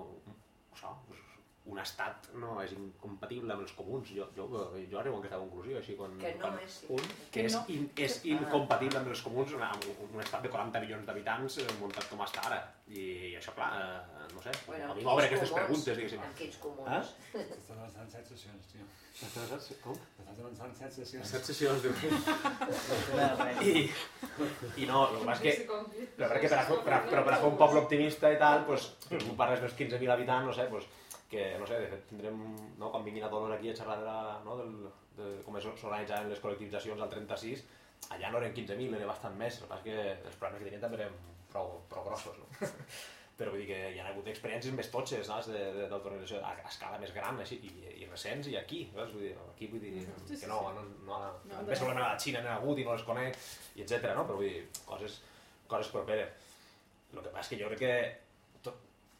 un estat no és incompatible amb els comuns. Jo arribo a aquesta conclusió, així que és incompatible amb els comuns un estat de 40 milions d'habitants muntat com està ara. I això, clar, no sé, a mi m'obre aquestes preguntes, diguéssim. Amb quins comuns? Estàs avançant 7 sessions, tio. Com? Estàs avançant 7 sessions. 7 sessions, diu. I no, el que passa és que per a fer un poble optimista i tal, tu parles dels 15.000 habitants, no sé, que, no sé, de fet tindrem, quan vinguin a tots aquí a xerrar de com s'organitzaven les col·lectivitzacions al 36, allà no eren 15.000, eren bastant més, el que passa és que els problemes que tenien també eren prou grossos, no? Però vull dir que hi ha hagut experiències més totxes d'autoorganització a escala més gran i recents i aquí, saps? Aquí vull dir que no, més problema a la Xina n'ha hagut i no les conec, i etcètera, no? Però vull dir, coses properes. El que passa és que jo crec que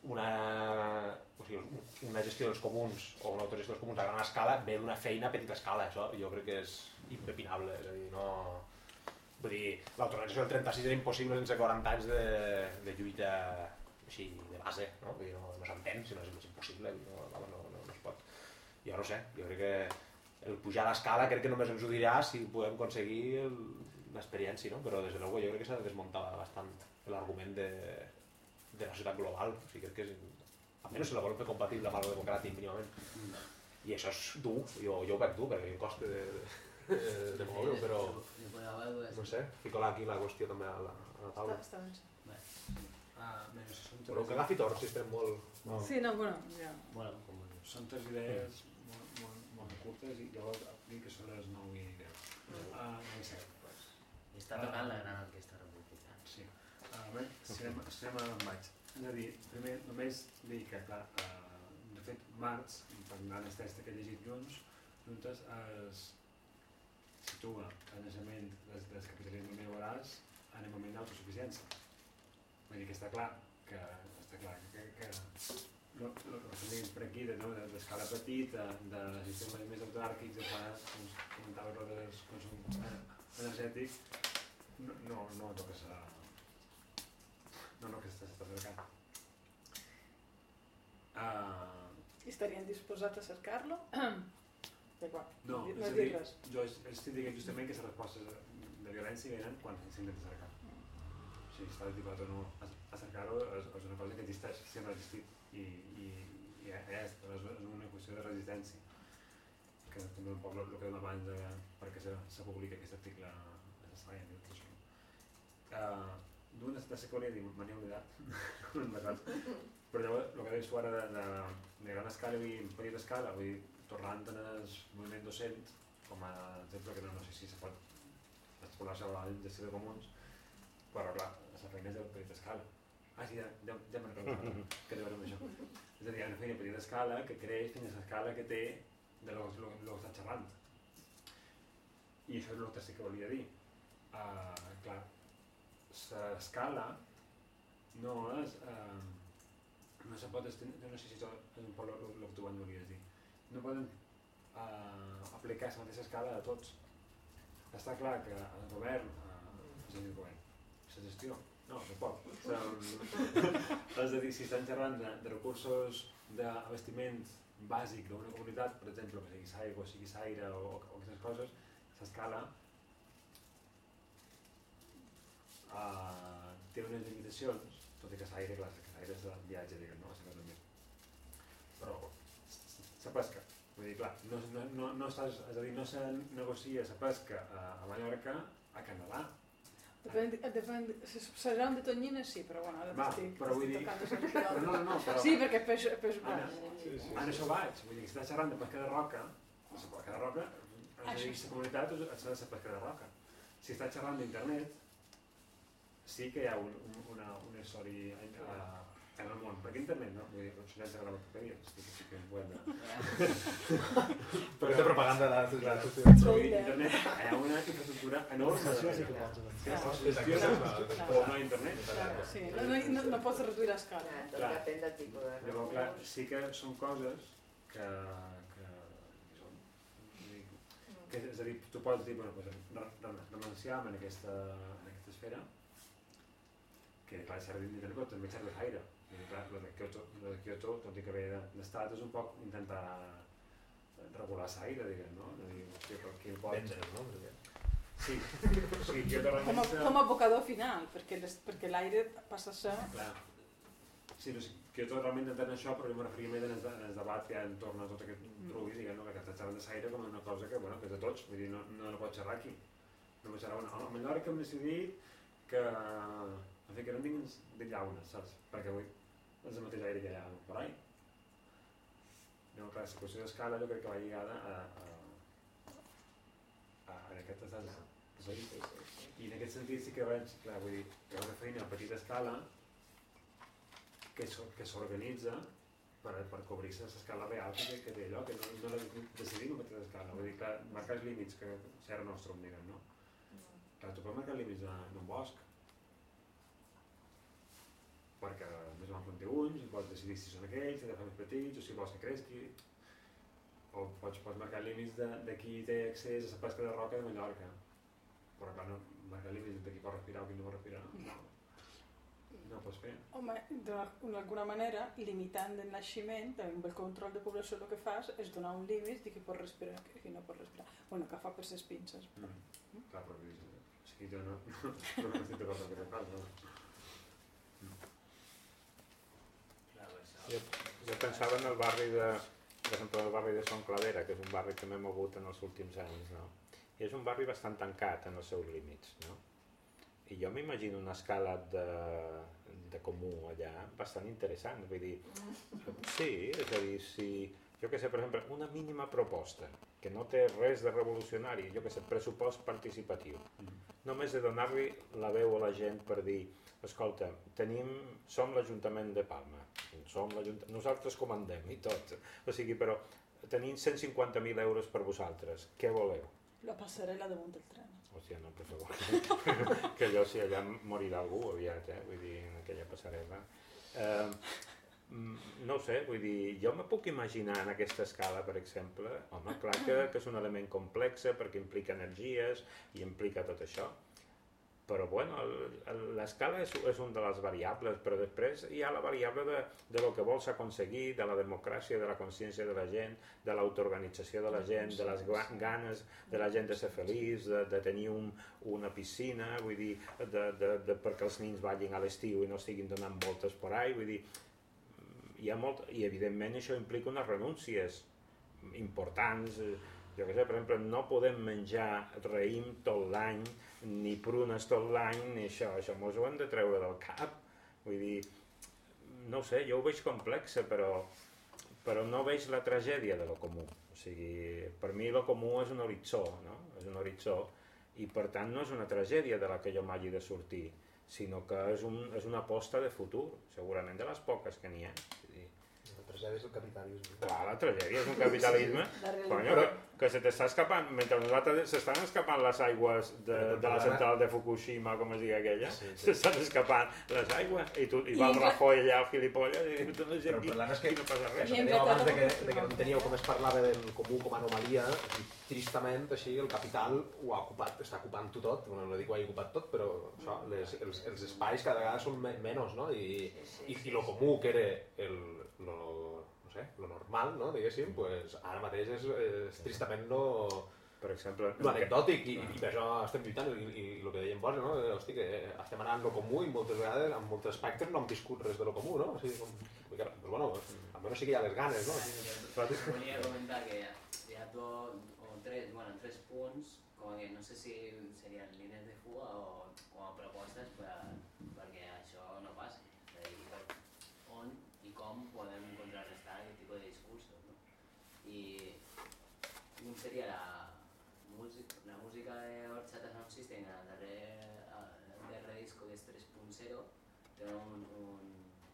una gestió dels comuns o una autogestió dels comuns a gran escala ve d'una feina a petita escala, això jo crec que és impepinable, és a dir, no... Vull dir, l'autoorganització del 36 era impossible sense 40 anys de lluita així de base, no? Vull dir, no s'entén, si no és impossible, no es pot. Jo no sé, jo crec que el pujar a l'escala crec que només ens ho dirà si podem aconseguir l'experiència, no? Però des de luego jo crec que s'ha de desmuntar bastant l'argument de la societat global, o sigui, crec que és, almenys si la volem fer compatible amb el democràtic mínimament. I això és dur, jo ho veig dur, perquè em costa de moure-ho, però no sé, fico aquí la qüestió també a la taula. Però que agafi tort, si estem molt... Sí, no, bueno, ja... Són 3 idees molt curtes i llavors dic que són les 9 i 10. No sé. Està tocant la gran orquestra republicana. Sí. Estem en maig. Hem de dir, primer, només dir que, clar, de fet, Marx, per anar als textos que he llegit juntes, es situa el naixement del capitalisme neoliberal en el moment d'autosuficiència. Vull dir que està clar que el que diguem per aquí, d'escala petita, de sistemes més autaràquics, de fa, com comentava lo del consum energètic, no toca ser... No que s'està cercant. Estarien disposats a cercar-lo? No, és a dir, jo estic dient justament que les respostes de violència venen quan s'intenta cercar. Si estàs disposat o no a cercar-ho és una cosa que existeix, sempre ha existit i és una qüestió de resistència, que també un poc el que dona abans perquè se publica aquest article a Science i tot això. D'una de ser que volia dir, me n'he oblidat, però llavors el que deies tu ara de gran escala i petita escala, vull dir, tornant en el moviment docent, com a exemple que no sé si se pot explicar sobre la gestió de comuns, però clar, la feina és de petita escala. Sí, ja m'he recordat que té a veure amb això. És a dir, hi ha una feina de petita escala que creix fins a l'escala que té de lo que està xerrant. I això és el tercer que volia dir. Clar, l'escala no és... no se pot estendre, no sé si és un poc el que tu abans volies dir. No poden aplicar la mateixa escala a tots. Està clar que el govern, la gestió, no pot. És a dir, si estan xerrant de recursos d'abastiment bàsic d'una comunitat, per exemple, que sigui aigua, sigui aire o aquestes coses, l'escala té unes limitacions, tot i que l'aire, clar, que l'aire és de viatge, diguem, no? Però la pesca, vull dir, clar, no estàs, és a dir, no se negocia la pesca a Mallorca a Canadà. Depèn, serà de tonyina sí, però bueno, ara t'estic tocant de però no, però... Sí, perquè peix en això vaig, vull dir, si estàs xerrant de pesca de roca, la pesca de roca, la comunitat és la pesca de roca. Si estàs xerrant d'internet, sí que hi ha una història en el món, perquè internet, no? Vull dir, això ja ens agrada la paperia, estic que és buena. Però de propaganda de internet, hi ha una infraestructura enorme. O no internet. Sí, no pots reduir l'escala. Depèn del tipus de... Llavors, clar, sí que són coses que és a dir, tu pots dir, bueno, renunciar en aquesta esfera, que clar, serà d'internet, però també serà d'aire. Clar, el de Kyoto, tot i que ve d'estat, és un poc intentar regular l'aire, diguem, no? Vendre, no? Sí, Kyoto realment... Com a abocador final, perquè l'aire passa a ser... Clar. Sí, Kyoto realment intenta això, però jo me referia més en el debat que hi ha entorn a tot aquest rugui, diguem, que està xerrant de l'aire com una cosa que és de tots, vull dir, no pot xerrar aquí. No pot xerrar una... A Mallorca hem decidit que... En fi, que no tinguin de llaunes, saps? Perquè avui és el mateix aire que hi ha per ahí. No, clar, la qüestió d'escala jo crec que va lligada a aquest estat. I en aquest sentit sí que veig, clar, vull dir, que hi ha una feina a petita escala que s'organitza per cobrir-se l'escala real que té allò, que no la decidim a petita escala. Vull dir, clar, marcar els límits que serà nostre, diguem, no? Clar, tu pots marcar límits en un bosc, perquè més van plantar uns, i pots decidir si són aquells, si de fer més petits, o si vols que cresqui, o pots marcar límits de qui té accés a la pesca de roca de Mallorca, però clar, no marcar límits de qui pot respirar o qui no pot respirar, no ho pots fer. Home, d'alguna manera, limitant el naixement, amb el control de població el que fas és donar un límit de qui pot respirar i qui no pot respirar. Bueno, que fa per ses pinces. Clar, però sí, jo no estic d'acord amb aquest cas, no? Jo pensava en el barri per exemple, el barri de Son Clavera, que és un barri que m'he mogut en els últims anys, no? I és un barri bastant tancat en els seus límits, no? I jo m'imagino una escala de comú allà bastant interessant, vull dir, sí, és a dir, si, jo que sé, per exemple, una mínima proposta, que no té res de revolucionari, jo que sé, pressupost participatiu, només de donar-li la veu a la gent per dir, escolta, som l'Ajuntament de Palma, nosaltres comandem i tot, o sigui, però tenim 150.000 euros per vosaltres, què voleu? La passarel·la damunt del tren. Hòstia, no, per favor, que allò si allà morirà algú aviat, vull dir, en aquella passarel·la. No ho sé, vull dir, jo me puc imaginar en aquesta escala, per exemple, home, clar que és un element complex perquè implica energies i implica tot això, Però bueno, l'escala és una de les variables, però després hi ha la variable de lo que vols aconseguir, de la democràcia, de la consciència de la gent, de l'autoorganització de la gent, de les ganes de la gent de ser feliç, de tenir una piscina, vull dir, perquè els nens vagin a l'estiu i no estiguin donant voltes per ahí, vull dir, hi ha molt, i evidentment això implica unes renúncies importants. Jo què sé, per exemple, no podem menjar raïm tot l'any, ni prunes tot l'any, ni això mos ho hem de treure del cap. Vull dir, no ho sé, jo ho veig complexa, però no veig la tragèdia de lo comú. O sigui, per mi lo comú és un horitzó, no? És un horitzó, i per tant no és una tragèdia de la que jo m'hagi de sortir, sinó que és una aposta de futur, segurament de les poques que n'hi ha. La tragèdia és el capitalisme. Clar, la tragèdia és un capitalisme, que se t'està escapant, mentre nosaltres s'estan escapant les aigües de la central de Fukushima, com es diu aquella, s'estan escapant les aigües, i va el Rajoy allà, el gilipolles, i tu no sé aquí, no passa res. Abans de que no enteníeu com es parlava del comú com a anomalia, tristament així el capital ho ha ocupat, està ocupant-ho tot, no dic que ho hagi ocupat tot, però això, els espais cada vegada són menys, no? I lo comú que era lo normal, no, diguéssim, pues ara mateix és tristament per exemple, anecdòtic i per això estem lluitant i el que dèiem vos, no? Hosti, que estem anant lo comú i moltes vegades, en molts aspectes, no hem viscut res de lo comú, no? O sigui, però bueno, almenys sí que hi ha les ganes, no? Volia comentar que hi ha tres punts, com que no sé si serien línies de fuga o com a propostes perquè això no passi. On i com podem contrarrestar aquest tipus de discursos, no? I un seria la música d'Horchata Sound System, el darrer disco que és 3.0, té un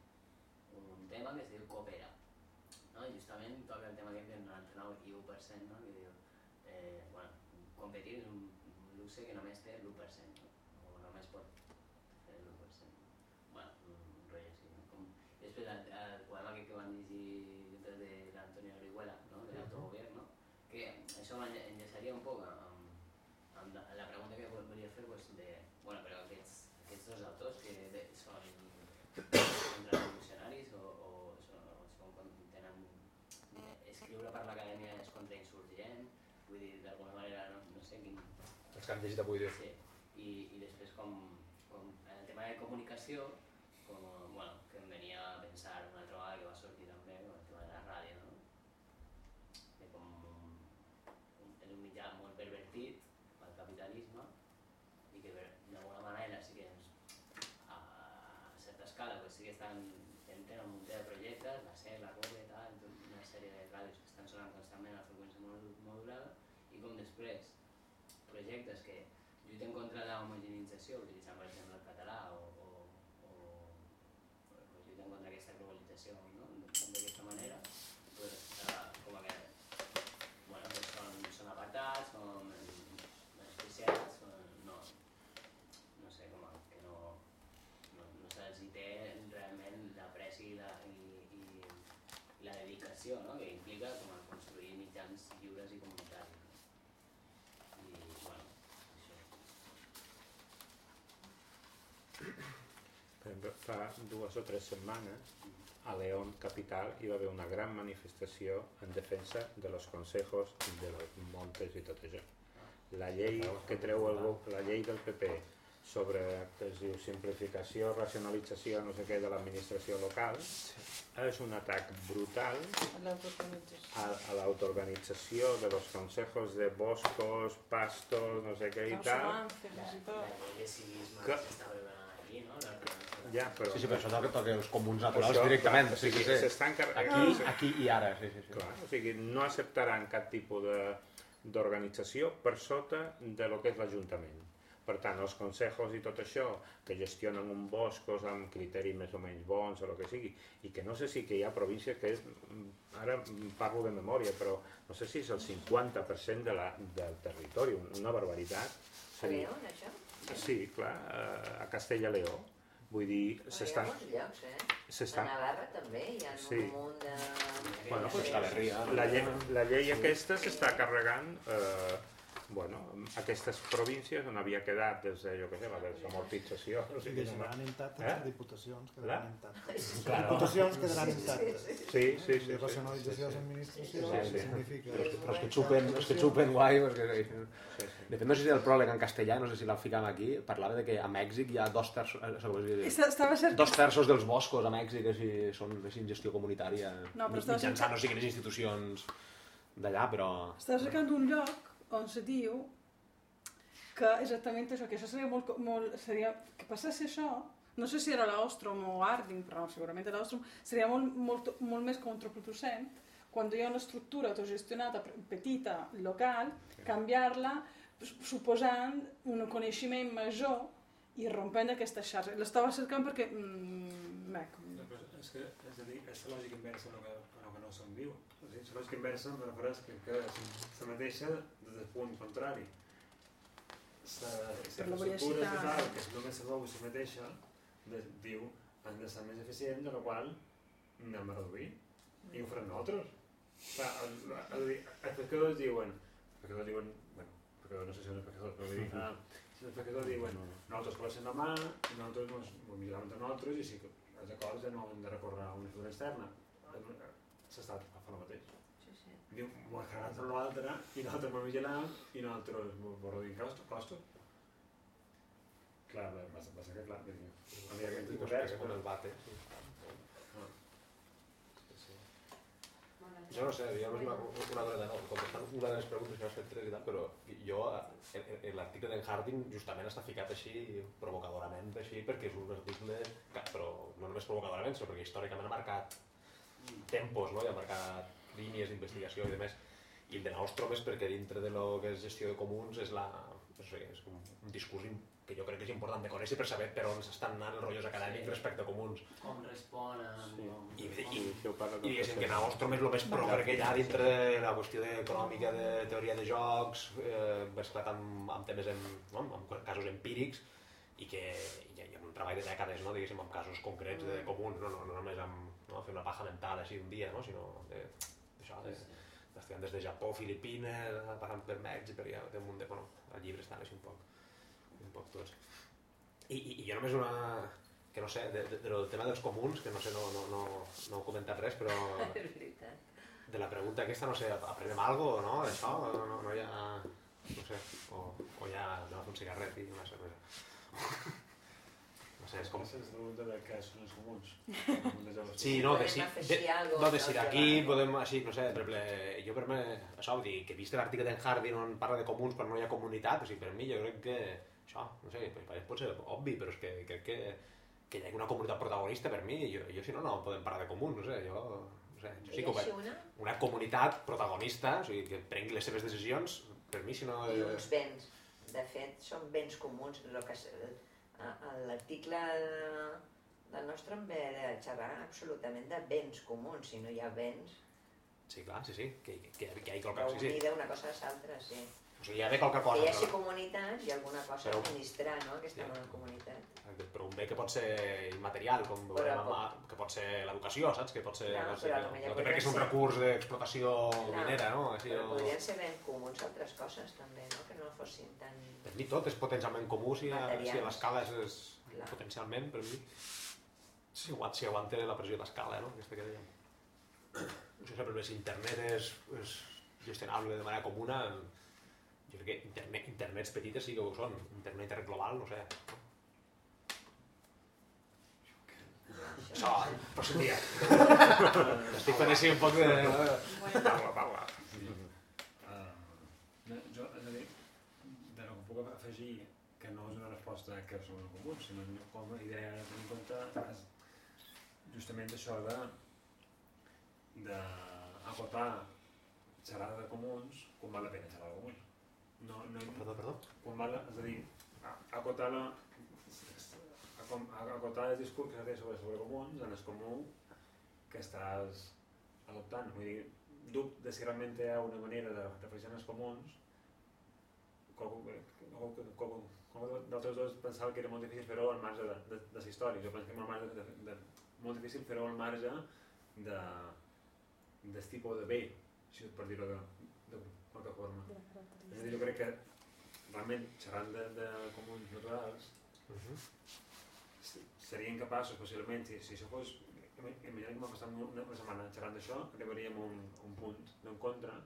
tema que es diu Coopera, no? Justament toca el tema aquest del 99 i 1%, no? Que diu, competir és un luxe que només té l'1%, no? O només pot fer l'1%. Un rotllo així, no? I després el poema que van llegir de l'Antonio Orihuela, no? De l'autogovern, no? Que això m'enllaçaria un poc amb la pregunta que volia fer, però aquests dos autors que són contrarrevolucionaris o tenen escriure per l'acadèmia és contrainsurgent, vull dir, d'alguna manera, no sé quin... Els que han llegit avui dia. Sí, i després com el tema de comunicació, que em venia a pensar una trobada que va sortir també, el tema de la ràdio, no? Que és un mitjà molt pervertit pel capitalisme i que d'alguna manera sí que a certa escala sí que tenen un munt de projectes, la SER, la ROBE, una sèrie de ràdios que estan sonant constantment a la freqüència modulada i com després projectes que lluiten contra la homogeneïtzació, utilitzant per exemple el català o lluiten contra aquesta globalització, no? D'aquesta manera, com que són apartats, són especials, no sé, com que no se'ls hi té realment l'apreci i la dedicació, no? Que implica com construir mitjans lliures i comunitaris. Per exemple, fa 2 o 3 setmanes a León capital hi va haver una gran manifestació en defensa de los consejos de los montes i tot això. La llei que treu la llei del PP sobre, que es diu simplificació, racionalització, no sé què, de l'administració local, és un atac brutal a l'autoorganització de los consejos de boscos, pastos, no sé què i tal. Ja, però... Sí, però això toca els comuns naturals directament. Aquí i ara. Clar, o sigui, no acceptaran cap tipus d'organització per sota de lo que és l'Ajuntament. Per tant, els consejos i tot això, que gestionen un boscos amb criteris més o menys bons o el que sigui, i que no sé si que hi ha províncies que és, ara parlo de memòria, però no sé si és el 50% del territori, una barbaritat. A León, això? Sí, clar, a Castella-Leó. Vull dir, s'estan... Hi ha molts llocs, A Navarra també hi ha un munt de... Bueno, doncs la llei aquesta s'està carregant bueno, aquestes províncies on havia quedat des de, jo què sé, la desamortització. I quedaran intactes les diputacions, quedaran intactes. Les Claro. diputacions quedaran intactes. Sí. I racionalització de l'administració significa... Però els que xupen guai, perquè... De fet, no sé si el pròleg en castellà, no sé si l'ha ficat aquí, parlava de que a Mèxic hi ha dos terços dels boscos a Mèxic són en gestió comunitària, mitjançant no sé quines institucions d'allà, però... Estava cercant un lloc on se diu que exactament això, que això seria que passés això, no sé si era l'Ostrom o Harding, però segurament era l'Ostrom, seria molt més contraproducent quan hi ha una estructura autogestionada petita, local, canviar-la suposant un coneixement major i rompent aquesta xarxa. L'estava cercant perquè... És a dir, és la lògica inversa en el que no se'n diu. La lògica inversa em refereix que és la mateixa des del punt contrari. La infraestructura total, que només se veu si mateixa, diu han de ser més eficients, a la qual anem a reduir. I ho farem nosaltres. Els pescadors diuen, no sé si són els pescadors, però els pescadors diuen nosaltres col·leccionem la mà i nosaltres ho millorem entre nosaltres i si els acords ja no hem de recórrer a una figura externa. S'està fent el mateix. Diu, m'ho acabarà entre l'altre i nosaltres m'ho vigilem i nosaltres m'ho reduïm costos. Clar, va ser que clar, havia aquest tipus de com el bate. Jo no sé, jo una cosa contestant una de les preguntes que m'has fet tres i tal, però jo, l'article d'en Harding justament està ficat així, provocadorament, així, perquè és un article, però no només provocadorament, sinó perquè històricament ha marcat tempos, no? I ha marcat línies d'investigació i demés. I el de Nostrom és perquè dintre de lo que és gestió de comuns és un discurs que jo crec que és important de conèixer per saber per on s'estan anant els rotllos acadèmics respecte a comuns. Com responen... I diguéssim que Nostrom és el més progre que hi ha dintre de la qüestió econòmica de teoria de jocs, mesclat amb temes amb casos empírics i que hi ha un treball de dècades, diguéssim, amb casos concrets de comuns, no només amb fer una paja mental així un dia, sinó d'estudiant des de Japó, Filipines, passant per Mèxic, per allà, té un munt de... el llibre està així un poc tots. I jo només que no sé, del tema dels comuns, que no sé, no he comentat res, però de la pregunta aquesta, no sé, aprenem alguna cosa, no, d'això, no hi ha, no sé, o ja no fa un cigarret i una cervesa. No sé, és com... Se'ns pregunta de què són els comuns. Sí, no, de si d'aquí podem, així, no sé, jo per mi, això, vull dir, que vist l'article d'en Harding on parla de comuns quan no hi ha comunitat, o sigui, per mi jo crec que això, no sé, pot ser obvi, però és que crec que hi hagi una comunitat protagonista per mi, jo si no podem parlar de comuns, no sé, jo sí que ho veig. Una comunitat protagonista, o sigui, que prengui les seves decisions, per mi si no... I uns béns, de fet, són béns comuns, l'article del nostre em ve de xerrar absolutament de béns comuns, si no hi ha béns... Sí, clar, sí, que hi hagi qualque cosa... Unida una cosa a l'altra, sí. O sigui, hi ha bé qualque cosa... Que hi hagi comunitat i alguna cosa a administrar, no?, aquesta nova comunitat. Però un bé que pot ser immaterial, com que pot ser l'educació, saps? Que pot ser... No té perquè és un recurs d'explotació minera, no? Però podrien ser ben comuns altres coses, també, no?, que no fossin tan... Per mi tot és potencialment comú, si l'escala és potencialment, per mi... Si aguanta la pressió d'escala, no?, aquesta que dèiem. No sé, però si internet és gestionable de manera comuna, jo crec que internets petites sí que ho són. Internet global, no sé. Això, per un dia. Estic fent així un poc de... Parla. Jo, és a dir, de lo que puc afegir, que no és una resposta que són els comuns, sinó com a idea de tenir en compte és justament això d'acotar xerrar de comuns quan val la pena xerrar de comuns. Perdó? Quan val, és a dir, acotar el discurs que té sobre comuns en el comú que estàs adoptant. Vull dir, dubte de si realment hi ha una manera de reflexionar els comuns. D'altres dos pensava que era molt difícil fer-ho al marge de la història. Jo penso que és molt difícil fer-ho al marge del tipus de bé, per dir-ho de qualque forma. És a dir, jo crec que realment xerrant de comuns naturals serien capaços possiblement, si això fos, imagina que m'ha passat una setmana xerrant d'això, arribaríem a un punt d'encontre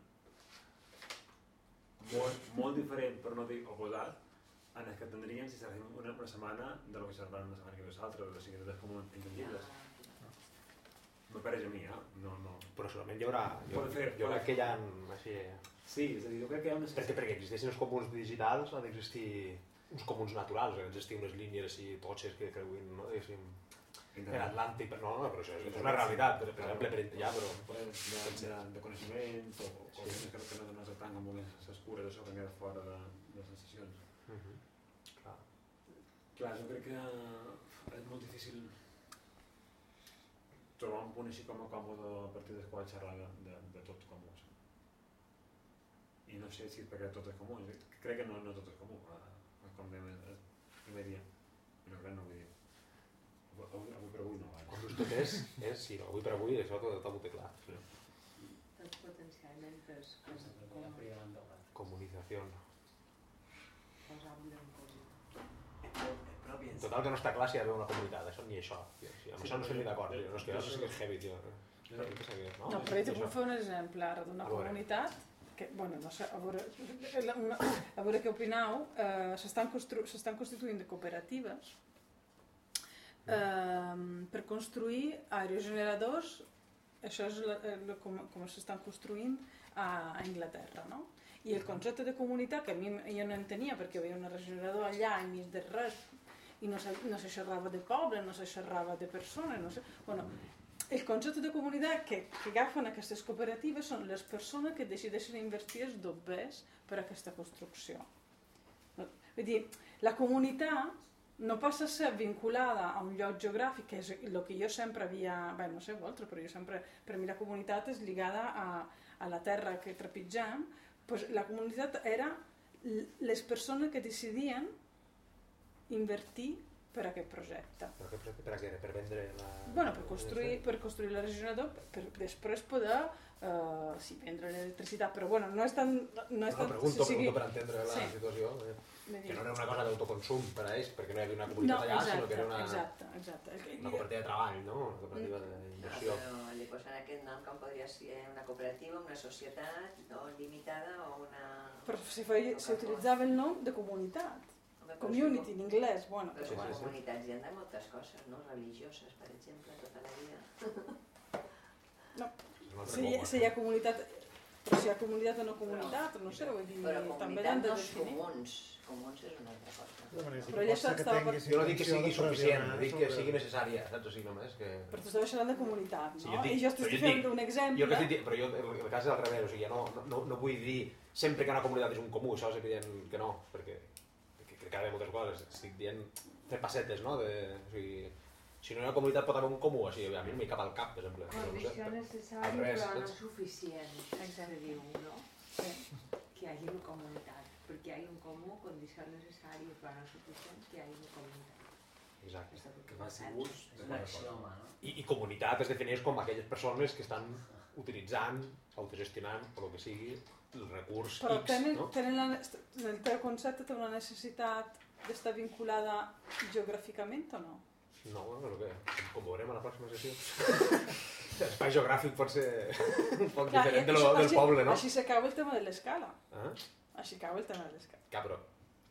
molt diferent, per no dir oposat, en el que tindríem si xerràssim una setmana de lo que xerràvem una setmana que ve l'altra, o sigui, és com intangibles. Me pareix a mi, no. Però segurament hi haurà... Jo crec que hi ha... Així... Sí, és a dir, jo crec que hi ha una... Perquè existeixen els comuns digitals, ha d'existir uns comuns naturals, ha d'existir unes línies així totxes que creuin, no? Diguéssim, en Atlàntic, no, però això és una realitat, per exemple, ja, però... De coneixements o coses que no dones tant com les cures, això que queda fora de les sensacions. Clar, jo crec que és molt difícil trobar un punt així com a còmode a partir del qual xerrar de tot comú. I no sé si és perquè tot és comú, crec que no tot és comú, com dèiem el primer dia, però crec no vull dir. Avui per avui no. Quan dius tot és, sí, avui per avui això tot ho té clar. Tots potencialment comunicació. Posar-lo en comú. En total que no està clar si hi ha d'haver una comunitat, això ni això. Amb això no estic ni d'acord, no és que això sí que és heavy, tio. No, però jo puc fer un exemple ara d'una comunitat que, bueno, no sé, a veure què opineu, s'estan constituint de cooperatives per construir aerogeneradors, això és com s'estan construint a Anglaterra, no? I el concepte de comunitat, que a mi jo no entenia perquè hi havia un aerogenerador allà enmig de res i no se xerrava de poble, no se xerrava de persones, no sé... Bueno, el concepte de comunitat que agafen aquestes cooperatives són les persones que decideixen invertir els dobbers per a aquesta construcció. Vull dir, la comunitat no passa a ser vinculada a un lloc geogràfic, que és el que jo sempre havia... Bé, no sé vosaltres, però jo sempre... Per mi la comunitat és lligada a la terra que trepitgem. La comunitat era les persones que decidien invertir per a aquest projecte. Per a què? Per vendre la... Bueno, per construir l'aerogenerador, per després poder vendre l'electricitat, però bueno, no és tan... Pregunto per entendre la situació, que no era una cosa d'autoconsum per a ells, perquè no hi havia una comunitat allà, sinó que era una cooperativa de treball, no? Una cooperativa d'inversió. Però li posen aquest nom com podria ser una cooperativa, una societat no limitada o una... Però s'utilitzava el nom de comunitat. Community en anglès, bueno. Però les comunitats hi ha de moltes coses, no? Religioses, per exemple, tota la vida. No, si hi ha comunitat, però si hi ha comunitat o no comunitat, no sé, vull dir, també l'han de definir. Però comuns és una altra cosa. Però ella estava... Jo no dic que sigui suficient, dic que sigui necessària, saps? O sigui, només que... Però tu estaves xerrant de comunitat, no? I jo estic fent un exemple... Però jo, el cas és al revés, o sigui, no vull dir sempre que una comunitat és un comú, això és evident que no, perquè crec que hi ha moltes coses, estic dient fer passetes, no? O sigui, si no hi ha comunitat pot haver un comú, així, a mi no m'hi cap al cap, per exemple. Condició necessària però no suficient, se diu, no? Que hi hagi una comunitat, perquè hi ha un comú, condició necessària però no suficient, que hi hagi una comunitat. Exacte. Que faci ús de cada cosa. I comunitat es defineix com aquelles persones que estan utilitzant, autogestionant, o el que sigui, el recurs però X, no? El teu concepte té una necessitat d'estar vinculada geogràficament o no? No, bueno, què? Com veurem a la pròxima sessió. L'espai geogràfic pot ser un poc diferent del poble, no? Així s'acaba el tema de l'escala. Així acaba el tema de l'escala. Però...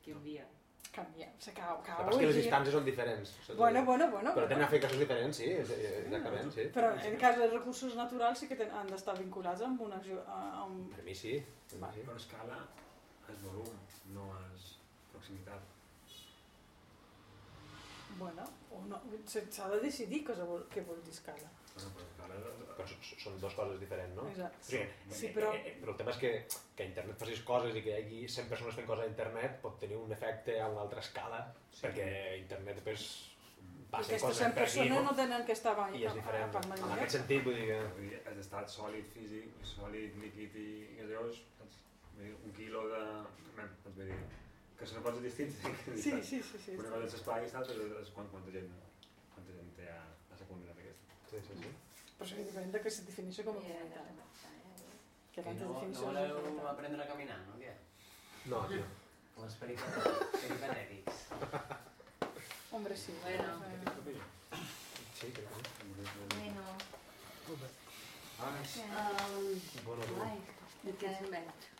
Canvia, s'acaba. Però és que les distàncies són diferents. Bueno. Però tenen aplicacions diferents, sí, exactament, sí. Però en el cas dels recursos naturals sí que han d'estar vinculats amb una... Per mi sí. Però escala és volum, no és proximitat. Bueno, s'ha de decidir què vol dir escala. Però són dues coses diferents, no? Exacte. Sí, però el tema és que internet facis coses i que hi hagi 100 persones fent coses a internet pot tenir un efecte a una altra escala, perquè internet després passen coses per aquí. Aquestes 100 persones no tenen que estar i és diferent. En aquest sentit, vull dir que... Has estat sòlid físic, sòlid líquid i gaseós, un quilo de... Vull dir, que són coses distintes. Sí. Una cosa és l'espai i l'altra és quanta gent té a la comunitat aquesta. Sí. Però és diferent que se defineixi com a comunitat. No voleu aprendre a caminar, no? Què? No, tio. Com els peripatètics. Hombre, sí. Bueno. Sí, crec que Bueno. Ah, Guai. De què has inventat?